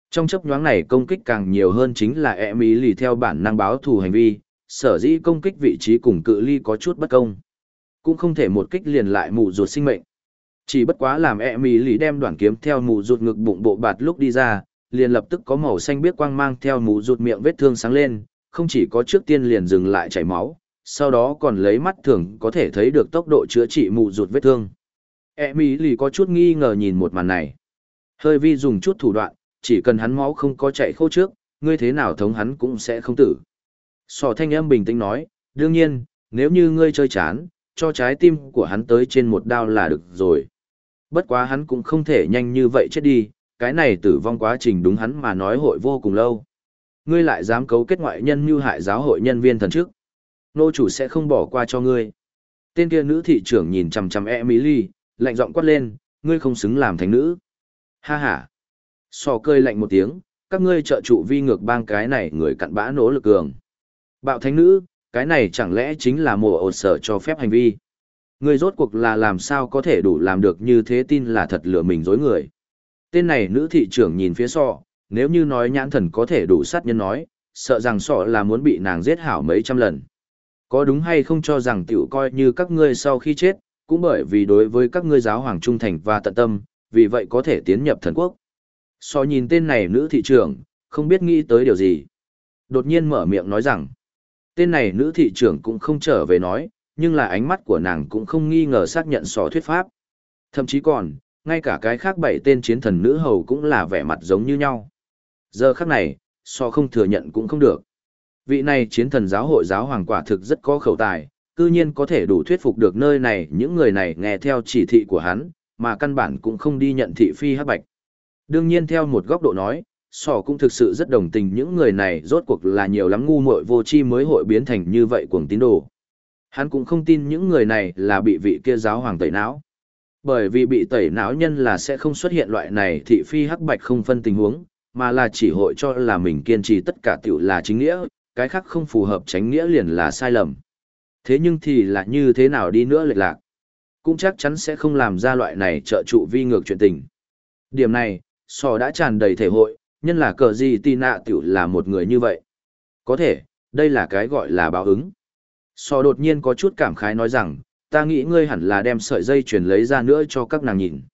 Trong chấp nhoáng này công kích càng nhiều hơn chính là Emily theo bản năng báo thù hành vi, sở dĩ công kích vị trí cùng cự ly có chút bất công. Cũng không thể một kích liền lại mụ ruột sinh mệnh. Chỉ bất quá làm Emily đem đoạn kiếm theo mụ ruột ngực bụng bộ bạt lúc đi ra, liền lập tức có màu xanh biếc quang mang theo mụ ruột miệng vết thương sáng lên, không chỉ có trước tiên liền dừng lại chảy máu, sau đó còn lấy mắt thường có thể thấy được tốc độ chữa trị mụ ruột vết thương. Emily có chút nghi ngờ nhìn một màn này. Hơi vi dùng chút thủ đoạn, chỉ cần hắn máu không có chảy khô trước, ngươi thế nào thống hắn cũng sẽ không tử. Sỏ thanh âm bình tĩnh nói, đương nhiên, nếu như ngươi chơi chán, cho trái tim của hắn tới trên một đao là được rồi. Bất quá hắn cũng không thể nhanh như vậy chết đi, cái này tử vong quá trình đúng hắn mà nói hội vô cùng lâu. Ngươi lại dám cấu kết ngoại nhân mưu hại giáo hội nhân viên thần chức. Nô chủ sẽ không bỏ qua cho ngươi. Tên kia nữ thị trưởng nhìn chằm chằm Emily, lạnh giọng quát lên, ngươi không xứng làm thánh nữ. Ha ha. Sò cười lạnh một tiếng, các ngươi trợ trụ vi ngược bang cái này người cặn bã nỗ lực cường. Bạo thánh nữ, cái này chẳng lẽ chính là mùa ột sở cho phép hành vi. Ngươi rốt cuộc là làm sao có thể đủ làm được như thế, tin là thật lừa mình dối người. Tên này nữ thị trưởng nhìn phía sọ, nếu như nói nhãn thần có thể đủ sát nhân nói, sợ rằng sọ là muốn bị nàng giết hảo mấy trăm lần. Có đúng hay không cho rằng tiểu coi như các ngươi sau khi chết, cũng bởi vì đối với các ngươi giáo hoàng trung thành và tận tâm, vì vậy có thể tiến nhập thần quốc. Sọ nhìn tên này nữ thị trưởng, không biết nghĩ tới điều gì. Đột nhiên mở miệng nói rằng, tên này nữ thị trưởng cũng không trở về nói, nhưng là ánh mắt của nàng cũng không nghi ngờ xác nhận sọ thuyết pháp. Thậm chí còn, ngay cả cái khác 7 tên chiến thần nữ hầu cũng là vẻ mặt giống như nhau. Giờ khắc này, sọ không thừa nhận cũng không được. Vị này chiến thần giáo hội giáo hoàng quả thực rất có khẩu tài, cư nhiên có thể đủ thuyết phục được nơi này những người này nghe theo chỉ thị của hắn, mà căn bản cũng không đi nhận thị phi hắc bạch. Đương nhiên theo một góc độ nói, sỏ cũng thực sự rất đồng tình những người này rốt cuộc là nhiều lắm ngu muội vô tri mới hội biến thành như vậy cuồng tín đồ. Hắn cũng không tin những người này là bị vị kia giáo hoàng tẩy não. Bởi vì bị tẩy não nhân là sẽ không xuất hiện loại này thị phi hắc bạch không phân tình huống, mà là chỉ hội cho là mình kiên trì tất cả tiểu là chính nghĩa, cái khác không phù hợp chánh nghĩa liền là sai lầm. Thế nhưng thì là như thế nào đi nữa lệch lạc, cũng chắc chắn sẽ không làm ra loại này trợ trụ vi ngược chuyện tình. Điểm này, sò đã tràn đầy thể hội, nhân là cờ gì tì nạ tiểu là một người như vậy. Có thể, đây là cái gọi là báo ứng. Sò đột nhiên có chút cảm khái nói rằng, ta nghĩ ngươi hẳn là đem sợi dây chuyền lấy ra nữa cho các nàng nhìn.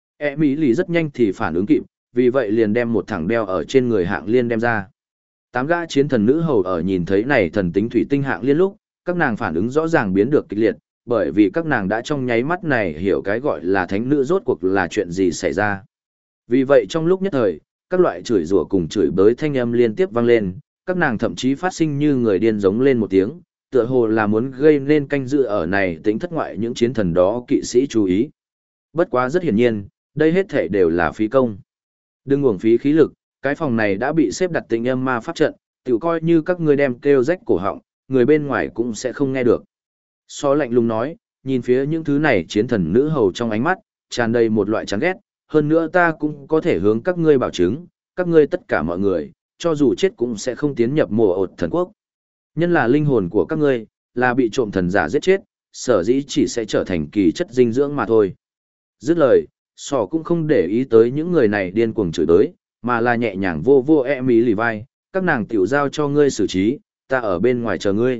Mỹ lì rất nhanh thì phản ứng kịp, vì vậy liền đem một thẳng đeo ở trên người hạng liên đem ra. 8 gã chiến thần nữ hầu ở nhìn thấy này thần tính thủy tinh hạng liên lúc, các nàng phản ứng rõ ràng biến được kịch liệt, bởi vì các nàng đã trong nháy mắt này hiểu cái gọi là thánh nữ rốt cuộc là chuyện gì xảy ra. Vì vậy trong lúc nhất thời, các loại chửi rủa cùng chửi bới thanh âm liên tiếp vang lên, các nàng thậm chí phát sinh như người điên giống lên một tiếng, tựa hồ là muốn gây nên canh dự ở này tính thất ngoại những chiến thần đó kỵ sĩ chú ý. Bất quá rất hiển nhiên, đây hết thể đều là phí công. Đừng uổng phí khí lực, cái phòng này đã bị xếp đặt tình âm ma pháp trận, tự coi như các ngươi đem kêu rách cổ họng, người bên ngoài cũng sẽ không nghe được. So lạnh lùng nói, nhìn phía những thứ này chiến thần nữ hầu trong ánh mắt, tràn đầy một loại chán ghét, hơn nữa ta cũng có thể hướng các ngươi bảo chứng, các ngươi tất cả mọi người, cho dù chết cũng sẽ không tiến nhập mùa ột thần quốc. Nhân là linh hồn của các ngươi, là bị trộm thần giả giết chết, sở dĩ chỉ sẽ trở thành kỳ chất dinh dưỡng mà thôi. Dứt lời, sỏ cũng không để ý tới những người này điên cuồng chửi đới, mà là nhẹ nhàng vô vô Emily vai, các nàng tiểu giao cho ngươi xử trí, ta ở bên ngoài chờ ngươi.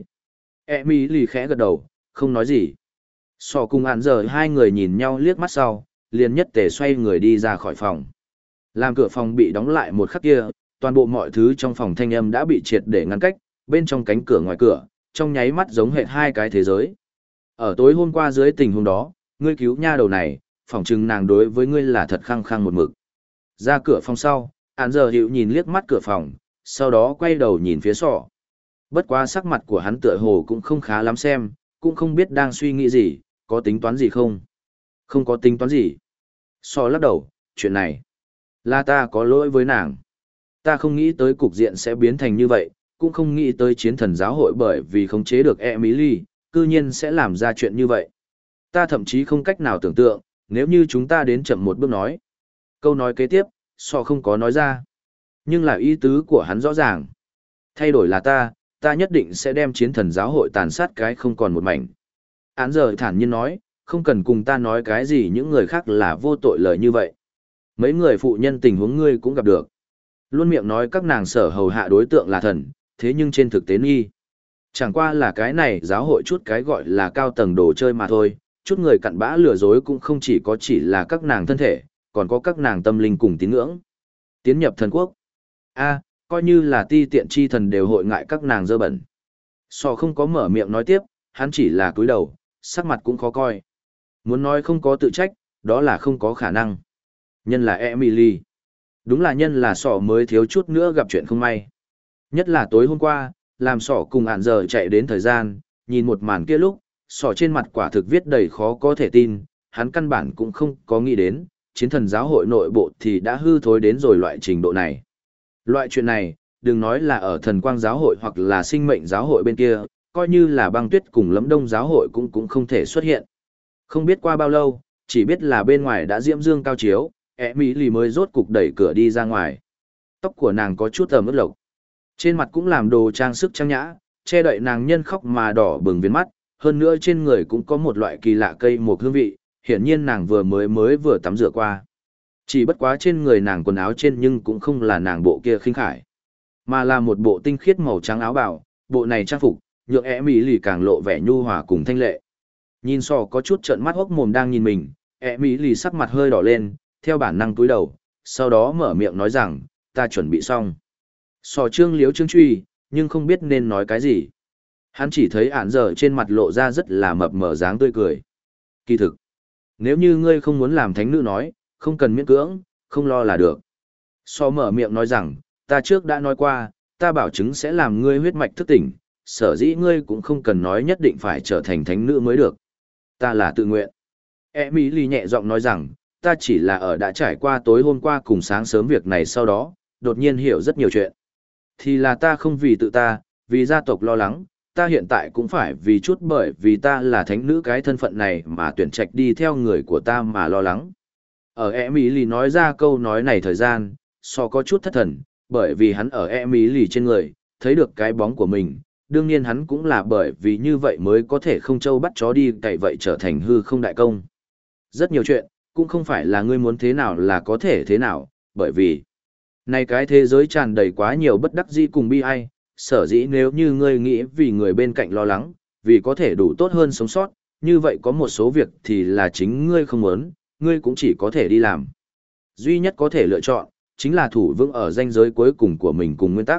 Emily khẽ gật đầu, không nói gì. Sỏ cùng hạn giờ hai người nhìn nhau liếc mắt sau, liền nhất tề xoay người đi ra khỏi phòng. Làm cửa phòng bị đóng lại một khắc kia, toàn bộ mọi thứ trong phòng thanh âm đã bị triệt để ngăn cách, bên trong cánh cửa ngoài cửa, trong nháy mắt giống hệt hai cái thế giới. Ở tối hôm qua dưới tình huống đó, ngươi cứu nha đầu này, phỏng chừng nàng đối với ngươi là thật khăng khăng một mực. Ra cửa phòng sau, hạn giờ hiệu nhìn liếc mắt cửa phòng, sau đó quay đầu nhìn phía sọ. Bất quá sắc mặt của hắn tựa hồ cũng không khá lắm xem, cũng không biết đang suy nghĩ gì, có tính toán gì không. Không có tính toán gì. Sọ lắc đầu, chuyện này, là ta có lỗi với nàng. Ta không nghĩ tới cục diện sẽ biến thành như vậy, cũng không nghĩ tới chiến thần giáo hội bởi vì không chế được Emily, cư nhiên sẽ làm ra chuyện như vậy. Ta thậm chí không cách nào tưởng tượng, nếu như chúng ta đến chậm một bước nói. Câu nói kế tiếp, Sọ không có nói ra. Nhưng là ý tứ của hắn rõ ràng. Thay đổi là ta nhất định sẽ đem chiến thần giáo hội tàn sát cái không còn một mảnh. Án giờ thản nhiên nói, không cần cùng ta nói cái gì những người khác là vô tội lời như vậy. Mấy người phụ nhân tình huống ngươi cũng gặp được. Luôn miệng nói các nàng sở hầu hạ đối tượng là thần, thế nhưng trên thực tế nghi. Chẳng qua là cái này giáo hội chút cái gọi là cao tầng đồ chơi mà thôi, chút người cặn bã lừa dối cũng không chỉ là các nàng thân thể, còn có các nàng tâm linh cùng tín ngưỡng. Tiến nhập thần quốc. Coi như là ti tiện chi thần đều hội ngại các nàng dơ bẩn. Sò không có mở miệng nói tiếp, hắn chỉ là cúi đầu, sắc mặt cũng khó coi. Muốn nói không có tự trách, đó là không có khả năng. Nhân là Emily. Đúng là nhân là sò mới thiếu chút nữa gặp chuyện không may. Nhất là tối hôm qua, làm sò cùng ạn giờ chạy đến thời gian, nhìn một màn kia lúc, sò trên mặt quả thực viết đầy khó có thể tin, hắn căn bản cũng không có nghĩ đến, chiến thần giáo hội nội bộ thì đã hư thối đến rồi loại trình độ này. Loại chuyện này, đừng nói là ở thần quang giáo hội hoặc là sinh mệnh giáo hội bên kia, coi như là băng tuyết cùng lẫm đông giáo hội cũng không thể xuất hiện. Không biết qua bao lâu, chỉ biết là bên ngoài đã diễm dương cao chiếu, Emily mới rốt cục đẩy cửa đi ra ngoài. Tóc của nàng có chút ẩm ướt lộc. Trên mặt cũng làm đồ trang sức trang nhã, che đậy nàng nhân khóc mà đỏ bừng viền mắt, hơn nữa trên người cũng có một loại kỳ lạ cây một hương vị, hiển nhiên nàng vừa tắm rửa qua. Chỉ bất quá trên người nàng quần áo trên nhưng cũng không là nàng bộ kia khinh khải, mà là một bộ tinh khiết màu trắng áo bào, bộ này trang phục, nhượng Emily càng lộ vẻ nhu hòa cùng thanh lệ. Nhìn sò có chút trợn mắt hốc mồm đang nhìn mình, Emily sắc mặt hơi đỏ lên, theo bản năng cúi đầu, sau đó mở miệng nói rằng, ta chuẩn bị xong. Sò trương liếu trương truy, nhưng không biết nên nói cái gì. Hắn chỉ thấy ản giờ trên mặt lộ ra rất là mập mờ dáng tươi cười. Kỳ thực, nếu như ngươi không muốn làm thánh nữ nói, không cần miễn cưỡng, không lo là được. Sò mở miệng nói rằng, ta trước đã nói qua, ta bảo chứng sẽ làm ngươi huyết mạch thức tỉnh, sở dĩ ngươi cũng không cần nói nhất định phải trở thành thánh nữ mới được. Ta là tự nguyện. Emily nhẹ giọng nói rằng, ta chỉ là ở đã trải qua tối hôm qua cùng sáng sớm việc này sau đó, đột nhiên hiểu rất nhiều chuyện. Thì là ta không vì tự ta, vì gia tộc lo lắng, ta hiện tại cũng phải vì chút bởi vì ta là thánh nữ cái thân phận này mà tuyển trạch đi theo người của ta mà lo lắng. Ở Emily nói ra câu nói này thời gian, so có chút thất thần, bởi vì hắn ở Emily trên người, thấy được cái bóng của mình, đương nhiên hắn cũng là bởi vì như vậy mới có thể không trâu bắt chó đi cậy vậy trở thành hư không đại công. Rất nhiều chuyện, cũng không phải là ngươi muốn thế nào là có thể thế nào, bởi vì này cái thế giới tràn đầy quá nhiều bất đắc dĩ cùng bi ai, sở dĩ nếu như ngươi nghĩ vì người bên cạnh lo lắng, vì có thể đủ tốt hơn sống sót, như vậy có một số việc thì là chính ngươi không muốn, ngươi cũng chỉ có thể đi làm. Duy nhất có thể lựa chọn, chính là thủ vững ở ranh giới cuối cùng của mình cùng nguyên tắc.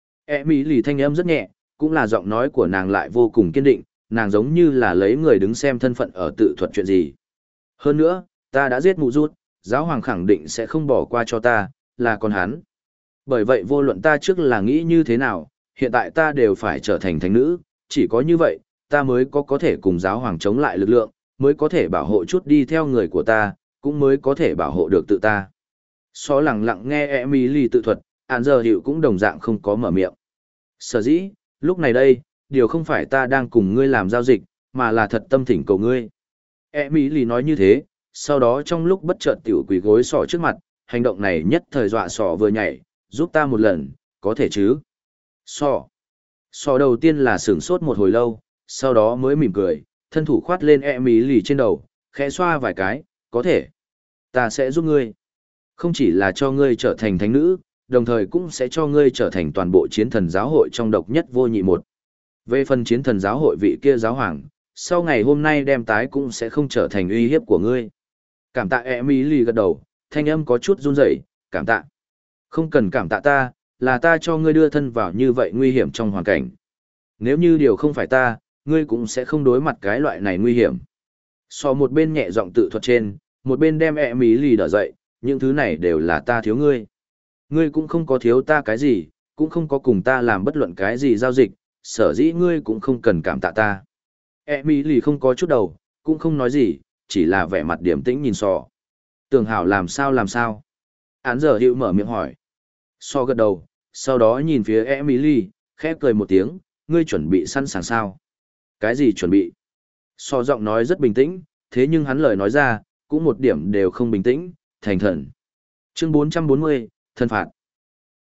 Emily thanh âm rất nhẹ, cũng là giọng nói của nàng lại vô cùng kiên định, nàng giống như là lấy người đứng xem thân phận ở tự thuật chuyện gì. Hơn nữa, ta đã giết mụ rút, giáo hoàng khẳng định sẽ không bỏ qua cho ta, là con hắn. Bởi vậy vô luận ta trước là nghĩ như thế nào, hiện tại ta đều phải trở thành thánh nữ, chỉ có như vậy, ta mới có thể cùng giáo hoàng chống lại lực lượng, mới có thể bảo hộ chút đi theo người của ta, cũng mới có thể bảo hộ được tự ta. Xó lặng lặng nghe Emily tự thuật, ản giờ hiệu cũng đồng dạng không có mở miệng. Sở dĩ, lúc này đây, điều không phải ta đang cùng ngươi làm giao dịch, mà là thật tâm thỉnh cầu ngươi. Emily nói như thế, sau đó trong lúc bất chợt tiểu quỳ gối sỏ trước mặt, hành động này nhất thời dọa sỏ vừa nhảy, giúp ta một lần, có thể chứ? Sỏ đầu tiên là sửng sốt một hồi lâu, sau đó mới mỉm cười, thân thủ khoát lên Emily trên đầu, khẽ xoa vài cái, có thể. Ta sẽ giúp ngươi. Không chỉ là cho ngươi trở thành thánh nữ, đồng thời cũng sẽ cho ngươi trở thành toàn bộ chiến thần giáo hội trong độc nhất vô nhị một. Về phần chiến thần giáo hội vị kia giáo hoàng, sau ngày hôm nay đem tái cũng sẽ không trở thành uy hiếp của ngươi. Cảm tạ Emily gật đầu, thanh âm có chút run rẩy, cảm tạ. Không cần cảm tạ ta, là ta cho ngươi đưa thân vào như vậy nguy hiểm trong hoàn cảnh. Nếu như điều không phải ta, ngươi cũng sẽ không đối mặt cái loại này nguy hiểm. Một bên nhẹ giọng tự thuật trên, một bên đem Emily đỡ dậy, những thứ này đều là ta thiếu ngươi. Ngươi cũng không có thiếu ta cái gì, cũng không có cùng ta làm bất luận cái gì giao dịch, sở dĩ ngươi cũng không cần cảm tạ ta. Emily không có chút đầu, cũng không nói gì, chỉ là vẻ mặt điềm tĩnh nhìn Tường hảo làm sao? Án giờ hiệu mở miệng hỏi. Gật đầu, sau đó nhìn phía Emily, khẽ cười một tiếng, ngươi chuẩn bị sẵn sàng sao? Cái gì chuẩn bị? Giọng nói rất bình tĩnh, thế nhưng hắn lời nói ra, cũng một điểm đều không bình tĩnh, thành thần. Chương 440, thân phạt.